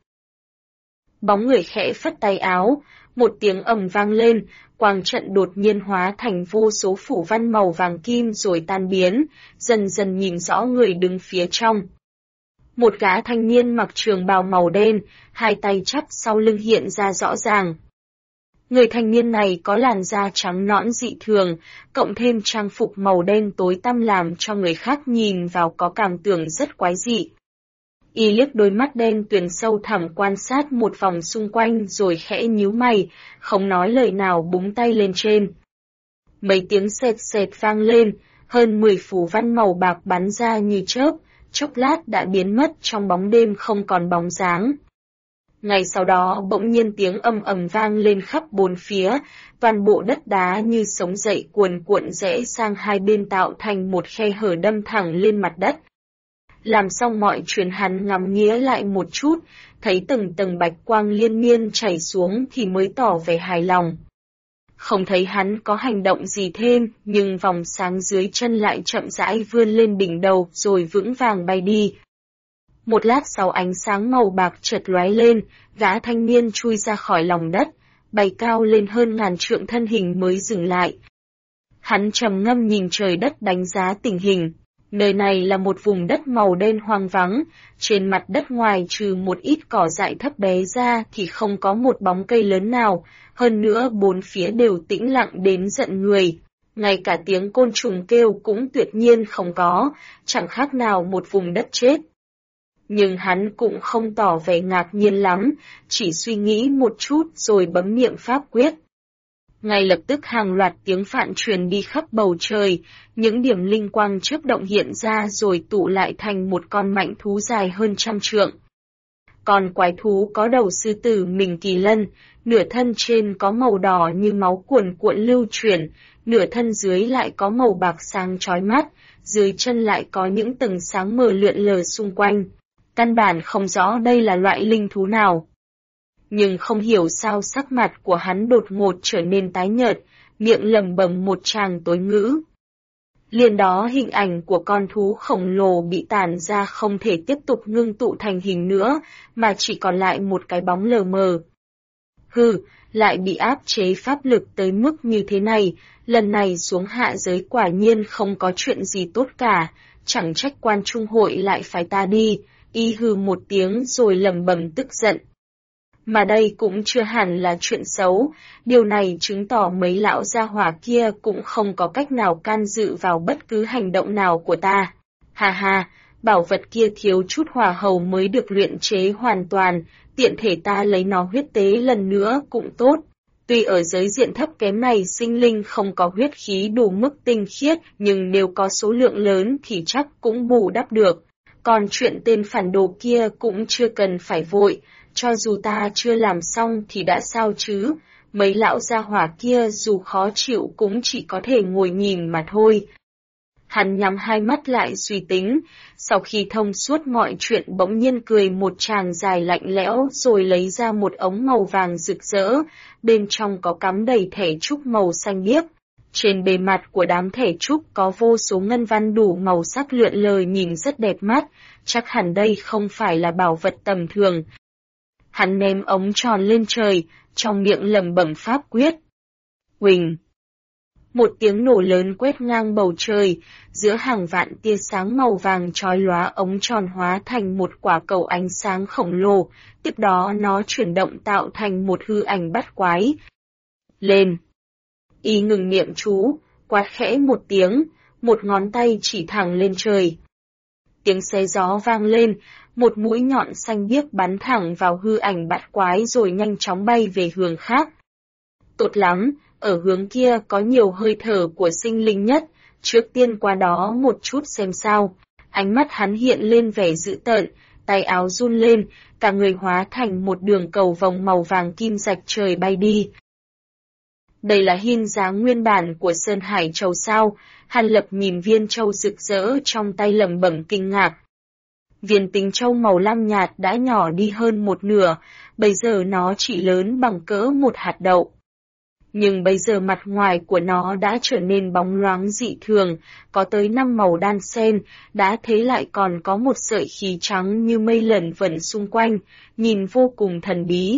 Bóng người khẽ phất tay áo, một tiếng ầm vang lên, quang trận đột nhiên hóa thành vô số phủ văn màu vàng kim rồi tan biến, dần dần nhìn rõ người đứng phía trong. Một gã thanh niên mặc trường bào màu đen, hai tay chắp sau lưng hiện ra rõ ràng. Người thanh niên này có làn da trắng nõn dị thường, cộng thêm trang phục màu đen tối tăm làm cho người khác nhìn vào có cảm tưởng rất quái dị. Y liếc đôi mắt đen tuyền sâu thẳm quan sát một vòng xung quanh rồi khẽ nhíu mày, không nói lời nào búng tay lên trên. Mấy tiếng sệt sệt vang lên, hơn 10 phù văn màu bạc bắn ra như chớp, chốc lát đã biến mất trong bóng đêm không còn bóng dáng. Ngay sau đó bỗng nhiên tiếng ầm ầm vang lên khắp bốn phía, toàn bộ đất đá như sống dậy cuồn cuộn rẽ sang hai bên tạo thành một khe hở đâm thẳng lên mặt đất. Làm xong mọi chuyện hắn ngắm nghía lại một chút, thấy từng tầng bạch quang liên miên chảy xuống thì mới tỏ vẻ hài lòng. Không thấy hắn có hành động gì thêm, nhưng vòng sáng dưới chân lại chậm rãi vươn lên đỉnh đầu rồi vững vàng bay đi. Một lát sau ánh sáng màu bạc chợt lóe lên, gã thanh niên chui ra khỏi lòng đất, bay cao lên hơn ngàn trượng thân hình mới dừng lại. Hắn trầm ngâm nhìn trời đất đánh giá tình hình. Nơi này là một vùng đất màu đen hoang vắng, trên mặt đất ngoài trừ một ít cỏ dại thấp bé ra thì không có một bóng cây lớn nào, hơn nữa bốn phía đều tĩnh lặng đến giận người. Ngay cả tiếng côn trùng kêu cũng tuyệt nhiên không có, chẳng khác nào một vùng đất chết. Nhưng hắn cũng không tỏ vẻ ngạc nhiên lắm, chỉ suy nghĩ một chút rồi bấm niệm pháp quyết. Ngay lập tức hàng loạt tiếng phạn truyền đi khắp bầu trời, những điểm linh quang chớp động hiện ra rồi tụ lại thành một con mạnh thú dài hơn 100 trượng. Con quái thú có đầu sư tử mình kỳ lân, nửa thân trên có màu đỏ như máu cuồn cuộn lưu chuyển, nửa thân dưới lại có màu bạc sáng chói mắt, dưới chân lại có những tầng sáng mờ lượn lờ xung quanh. Căn bản không rõ đây là loại linh thú nào. Nhưng không hiểu sao sắc mặt của hắn đột ngột trở nên tái nhợt, miệng lẩm bẩm một tràng tối ngữ. Liền đó hình ảnh của con thú khổng lồ bị tản ra không thể tiếp tục ngưng tụ thành hình nữa, mà chỉ còn lại một cái bóng lờ mờ. Hừ, lại bị áp chế pháp lực tới mức như thế này, lần này xuống hạ giới quả nhiên không có chuyện gì tốt cả, chẳng trách quan trung hội lại phải ta đi, y hừ một tiếng rồi lẩm bẩm tức giận. Mà đây cũng chưa hẳn là chuyện xấu, điều này chứng tỏ mấy lão gia hỏa kia cũng không có cách nào can dự vào bất cứ hành động nào của ta. Ha ha, bảo vật kia thiếu chút hỏa hầu mới được luyện chế hoàn toàn, tiện thể ta lấy nó huyết tế lần nữa cũng tốt. Tuy ở giới diện thấp kém này sinh linh không có huyết khí đủ mức tinh khiết, nhưng nếu có số lượng lớn thì chắc cũng bù đắp được. Còn chuyện tên phản đồ kia cũng chưa cần phải vội, cho dù ta chưa làm xong thì đã sao chứ, mấy lão gia hỏa kia dù khó chịu cũng chỉ có thể ngồi nhìn mà thôi. Hắn nhắm hai mắt lại suy tính, sau khi thông suốt mọi chuyện bỗng nhiên cười một tràng dài lạnh lẽo rồi lấy ra một ống màu vàng rực rỡ, bên trong có cắm đầy thẻ trúc màu xanh biếc. Trên bề mặt của đám thẻ trúc có vô số ngân văn đủ màu sắc lượn lờ nhìn rất đẹp mắt, chắc hẳn đây không phải là bảo vật tầm thường. Hắn ném ống tròn lên trời, trong miệng lẩm bẩm pháp quyết. Huỳnh! Một tiếng nổ lớn quét ngang bầu trời, giữa hàng vạn tia sáng màu vàng chói lóa ống tròn hóa thành một quả cầu ánh sáng khổng lồ, tiếp đó nó chuyển động tạo thành một hư ảnh bắt quái. Lên! Y ngừng niệm chú, quát khẽ một tiếng, một ngón tay chỉ thẳng lên trời. Tiếng xé gió vang lên, một mũi nhọn xanh biếc bắn thẳng vào hư ảnh bát quái rồi nhanh chóng bay về hướng khác. Tốt lắm, ở hướng kia có nhiều hơi thở của sinh linh nhất, trước tiên qua đó một chút xem sao. Ánh mắt hắn hiện lên vẻ dữ tợn, tay áo run lên, cả người hóa thành một đường cầu vòng màu vàng kim rạch trời bay đi. Đây là hình dáng nguyên bản của Sơn Hải Châu sao? Hàn Lập nhìn viên châu rực rỡ trong tay lẩm bẩm kinh ngạc. Viên tinh châu màu lam nhạt đã nhỏ đi hơn một nửa, bây giờ nó chỉ lớn bằng cỡ một hạt đậu. Nhưng bây giờ mặt ngoài của nó đã trở nên bóng loáng dị thường, có tới 5 màu đan xen, đã thế lại còn có một sợi khí trắng như mây lẩn vẩn xung quanh, nhìn vô cùng thần bí.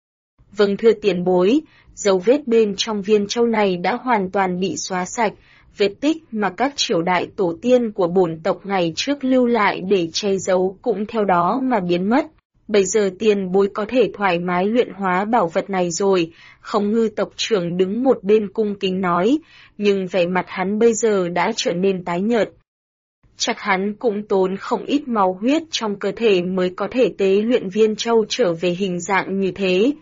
Vâng thưa tiền bối, dấu vết bên trong viên châu này đã hoàn toàn bị xóa sạch, vết tích mà các triều đại tổ tiên của bổn tộc ngày trước lưu lại để che giấu cũng theo đó mà biến mất. Bây giờ tiền bối có thể thoải mái luyện hóa bảo vật này rồi, Không Ngư tộc trưởng đứng một bên cung kính nói, nhưng vẻ mặt hắn bây giờ đã trở nên tái nhợt. Chắc hắn cũng tốn không ít máu huyết trong cơ thể mới có thể tế luyện viên châu trở về hình dạng như thế.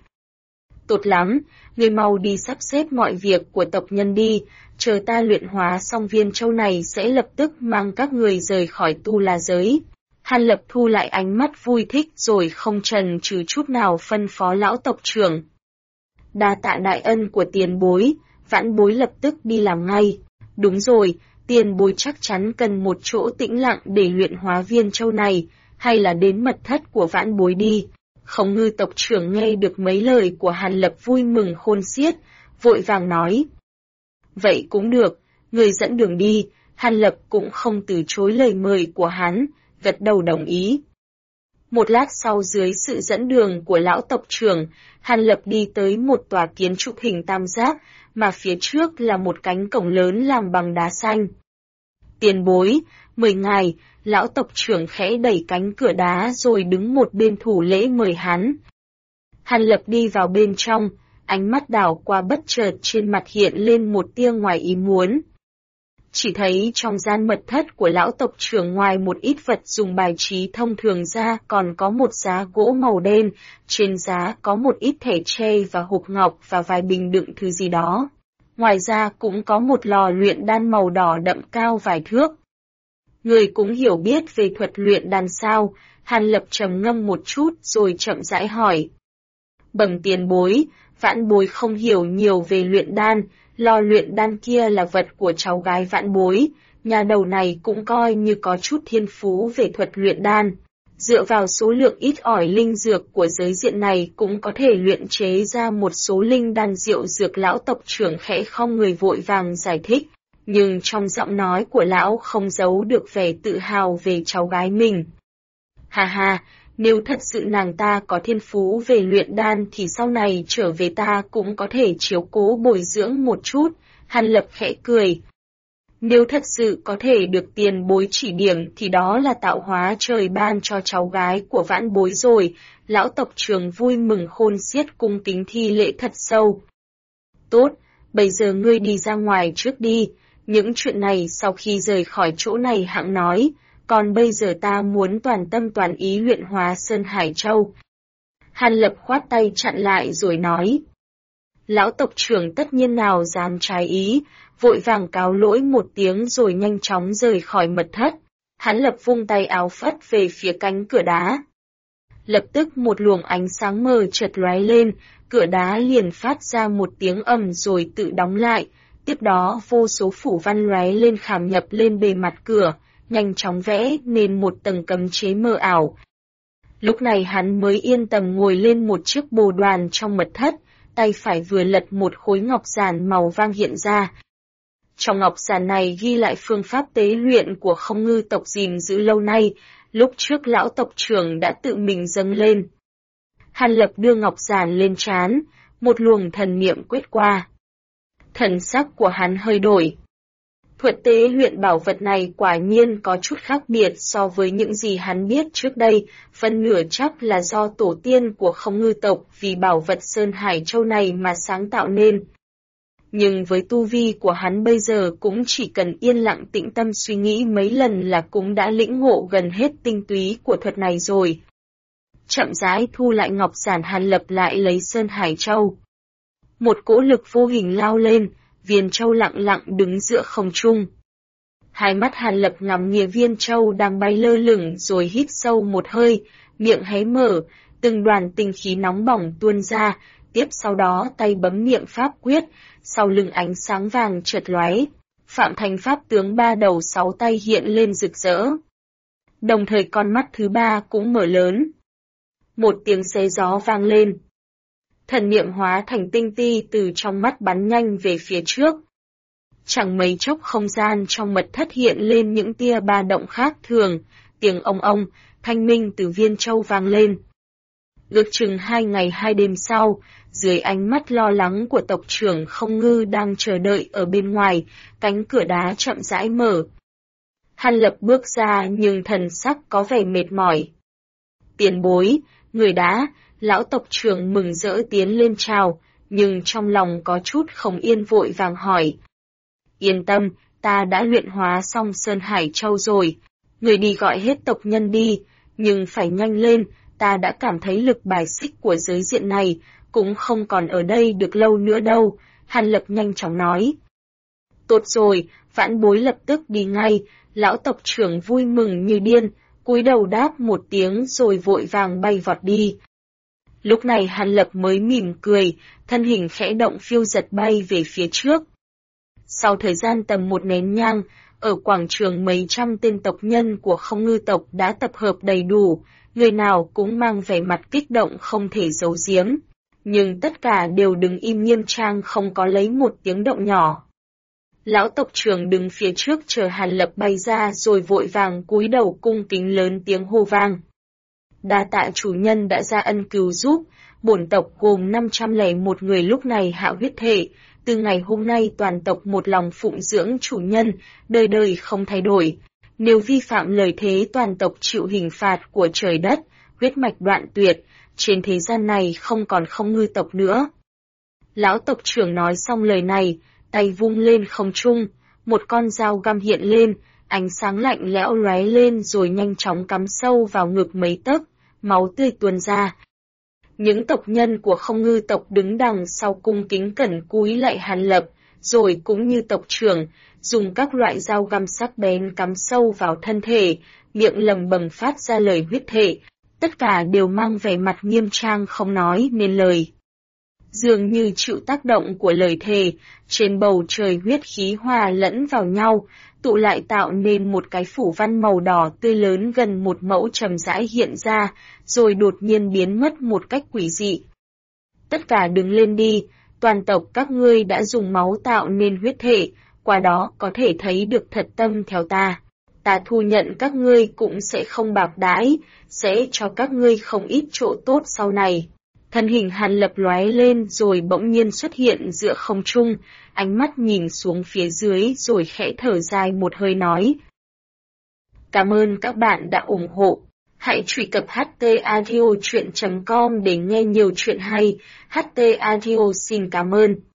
Tốt lắm, ngươi mau đi sắp xếp mọi việc của tộc nhân đi, chờ ta luyện hóa xong viên châu này sẽ lập tức mang các người rời khỏi Tu La giới. Hàn Lập thu lại ánh mắt vui thích rồi không chần chừ chút nào phân phó lão tộc trưởng. Đa tạ đại ân của tiền bối, vãn bối lập tức đi làm ngay. Đúng rồi, tiền bối chắc chắn cần một chỗ tĩnh lặng để luyện hóa viên châu này, hay là đến mật thất của vãn bối đi. Không Ngư tộc trưởng nghe được mấy lời của Hàn Lập vui mừng khôn xiết, vội vàng nói. Vậy cũng được, người dẫn đường đi. Hàn Lập cũng không từ chối lời mời của hắn, gật đầu đồng ý. Một lát sau dưới sự dẫn đường của lão tộc trưởng, Hàn Lập đi tới một tòa kiến trúc hình tam giác, mà phía trước là một cánh cổng lớn làm bằng đá xanh. Tiền bối, mời ngài, lão tộc trưởng khẽ đẩy cánh cửa đá rồi đứng một bên thủ lễ mời hắn. Hàn Lập đi vào bên trong, ánh mắt đảo qua bất chợt trên mặt hiện lên một tia ngoài ý muốn. Chỉ thấy trong gian mật thất của lão tộc trưởng ngoài một ít vật dùng bài trí thông thường ra còn có một giá gỗ màu đen, trên giá có một ít thẻ tre và hộp ngọc và vài bình đựng thứ gì đó. Ngoài ra cũng có một lò luyện đan màu đỏ đậm cao vài thước. Người cũng hiểu biết về thuật luyện đan sao, Hàn Lập trầm ngâm một chút rồi chậm rãi hỏi. Bẩm tiền bối, vãn bối không hiểu nhiều về luyện đan, lò luyện đan kia là vật của cháu gái vãn bối, nhà đầu này cũng coi như có chút thiên phú về thuật luyện đan. Dựa vào số lượng ít ỏi linh dược của giới diện này cũng có thể luyện chế ra một số linh đan diệu dược. Lão tộc trưởng khẽ không người vội vàng giải thích, nhưng trong giọng nói của lão không giấu được vẻ tự hào về cháu gái mình. Ha ha, nếu thật sự nàng ta có thiên phú về luyện đan thì sau này trở về ta cũng có thể chiếu cố bồi dưỡng một chút, Hàn Lập khẽ cười. Nếu thật sự có thể được tiền bối chỉ điểm thì đó là tạo hóa trời ban cho cháu gái của vãn bối rồi, lão tộc trưởng vui mừng khôn xiết cung kính thi lễ thật sâu. Tốt, bây giờ ngươi đi ra ngoài trước đi, những chuyện này sau khi rời khỏi chỗ này hẵng nói, còn bây giờ ta muốn toàn tâm toàn ý luyện hóa Sơn Hải Châu. Hàn Lập khoát tay chặn lại rồi nói. Lão tộc trưởng tất nhiên nào dám trái ý, vội vàng cáo lỗi một tiếng rồi nhanh chóng rời khỏi mật thất. Hắn Lập vung tay áo phất về phía cánh cửa đá. Lập tức một luồng ánh sáng mờ chợt lóe lên, cửa đá liền phát ra một tiếng ầm rồi tự đóng lại, tiếp đó vô số phủ văn lóe lên khảm nhập lên bề mặt cửa, nhanh chóng vẽ nên một tầng cấm chế mờ ảo. Lúc này hắn mới yên tâm ngồi lên một chiếc bồ đoàn trong mật thất, tay phải vừa lật một khối ngọc giản màu vàng hiện ra. Trong ngọc giản này ghi lại phương pháp tế luyện của Không Ngư tộc gìn giữ lâu nay, lúc trước lão tộc trưởng đã tự mình dâng lên. Hàn Lập đưa ngọc giản lên trán, một luồng thần niệm quét qua. Thần sắc của hắn hơi đổi. Thuật tế luyện bảo vật này quả nhiên có chút khác biệt so với những gì hắn biết trước đây, phần nửa chắc là do tổ tiên của Không Ngư tộc vì bảo vật Sơn Hải Châu này mà sáng tạo nên. Nhưng với tu vi của hắn bây giờ cũng chỉ cần yên lặng tĩnh tâm suy nghĩ mấy lần là cũng đã lĩnh ngộ gần hết tinh túy của thuật này rồi. Chậm rãi thu lại ngọc giản, Hàn Lập lại lấy Sơn Hải Châu. Một cỗ lực vô hình lao lên, viên châu lặng lặng đứng giữa không trung. Hai mắt Hàn Lập ngắm nghía viên châu đang bay lơ lửng rồi hít sâu một hơi, miệng hé mở, từng đoàn tinh khí nóng bỏng tuôn ra, tiếp sau đó tay bấm niệm pháp quyết, sau lưng ánh sáng vàng chợt lóe, Phạm Thành pháp tướng ba đầu sáu tay hiện lên rực rỡ. Đồng thời con mắt thứ ba cũng mở lớn. Một tiếng xé gió vang lên. Thần niệm hóa thành tinh ti từ trong mắt bắn nhanh về phía trước. Chẳng mấy chốc không gian trong mật thất hiện lên những tia ba động khác thường, tiếng ông, thanh minh từ viên châu vang lên. Ước chừng 2 ngày 2 đêm sau, dưới ánh mắt lo lắng của tộc trưởng Không Ngư đang chờ đợi ở bên ngoài, cánh cửa đá chậm rãi mở. Hàn Lập bước ra nhưng thần sắc có vẻ mệt mỏi. Tiền bối, người đã, lão tộc trưởng mừng rỡ tiến lên chào, nhưng trong lòng có chút không yên vội vàng hỏi. Yên tâm, ta đã luyện hóa xong Sơn Hải Châu rồi, người đi gọi hết tộc nhân đi, nhưng phải nhanh lên, ta đã cảm thấy lực bài xích của giới diện này, cũng không còn ở đây được lâu nữa đâu, Hàn Lập nhanh chóng nói. Tốt rồi, vãn bối lập tức đi ngay, lão tộc trưởng vui mừng như điên, cúi đầu đáp một tiếng rồi vội vàng bay vọt đi. Lúc này Hàn Lập mới mỉm cười, thân hình khẽ động phiêu giật bay về phía trước. Sau thời gian tầm một nén nhang, ở quảng trường mấy trăm tên tộc nhân của Không Ngư tộc đã tập hợp đầy đủ, người nào cũng mang vẻ mặt kích động không thể giấu giếm. Nhưng tất cả đều đứng im nghiêm trang không có lấy một tiếng động nhỏ. Lão tộc trưởng đứng phía trước chờ Hàn Lập bay ra rồi vội vàng cúi đầu cung kính lớn tiếng hô vang. Đa tạ chủ nhân đã ra ân cứu giúp, bổn tộc gồm 501 người lúc này hạ huyết thể, từ ngày hôm nay toàn tộc một lòng phụng dưỡng chủ nhân, đời đời không thay đổi. Nếu vi phạm lời thế toàn tộc chịu hình phạt của trời đất, huyết mạch đoạn tuyệt, trên thế gian này không còn Không Ngư tộc nữa. Lão tộc trưởng nói xong lời này, tay vung lên không trung, một con dao găm hiện lên, ánh sáng lạnh lẽo lóe lên rồi nhanh chóng cắm sâu vào ngực mấy tấc, máu tươi tuôn ra. Những tộc nhân của Không Ngư tộc đứng đằng sau cung kính cẩn cúi lạy Hàn Lập, rồi cũng như tộc trưởng, dùng các loại dao găm sắc bén cắm sâu vào thân thể, miệng lầm bầm phát ra lời huyết thệ, tất cả đều mang vẻ mặt nghiêm trang không nói nên lời. Dường như chịu tác động của lời thề, trên bầu trời huyết khí hòa lẫn vào nhau, tụ lại tạo nên một cái phủ văn màu đỏ tươi lớn gần một mẫu chậm rãi hiện ra, rồi đột nhiên biến mất một cách quỷ dị. Tất cả đứng lên đi, toàn tộc các ngươi đã dùng máu tạo nên huyết thể, qua đó có thể thấy được thật tâm theo ta. Ta thu nhận các ngươi cũng sẽ không bạc đãi, sẽ cho các ngươi không ít chỗ tốt sau này. Thân hình Hàn Lập lóe lên rồi bỗng nhiên xuất hiện giữa không trung, ánh mắt nhìn xuống phía dưới rồi khẽ thở dài một hơi nói. Cảm ơn các bạn đã ủng hộ. Hãy truy cập htaudio.com để nghe nhiều chuyện hay. HT Audio xin cảm ơn.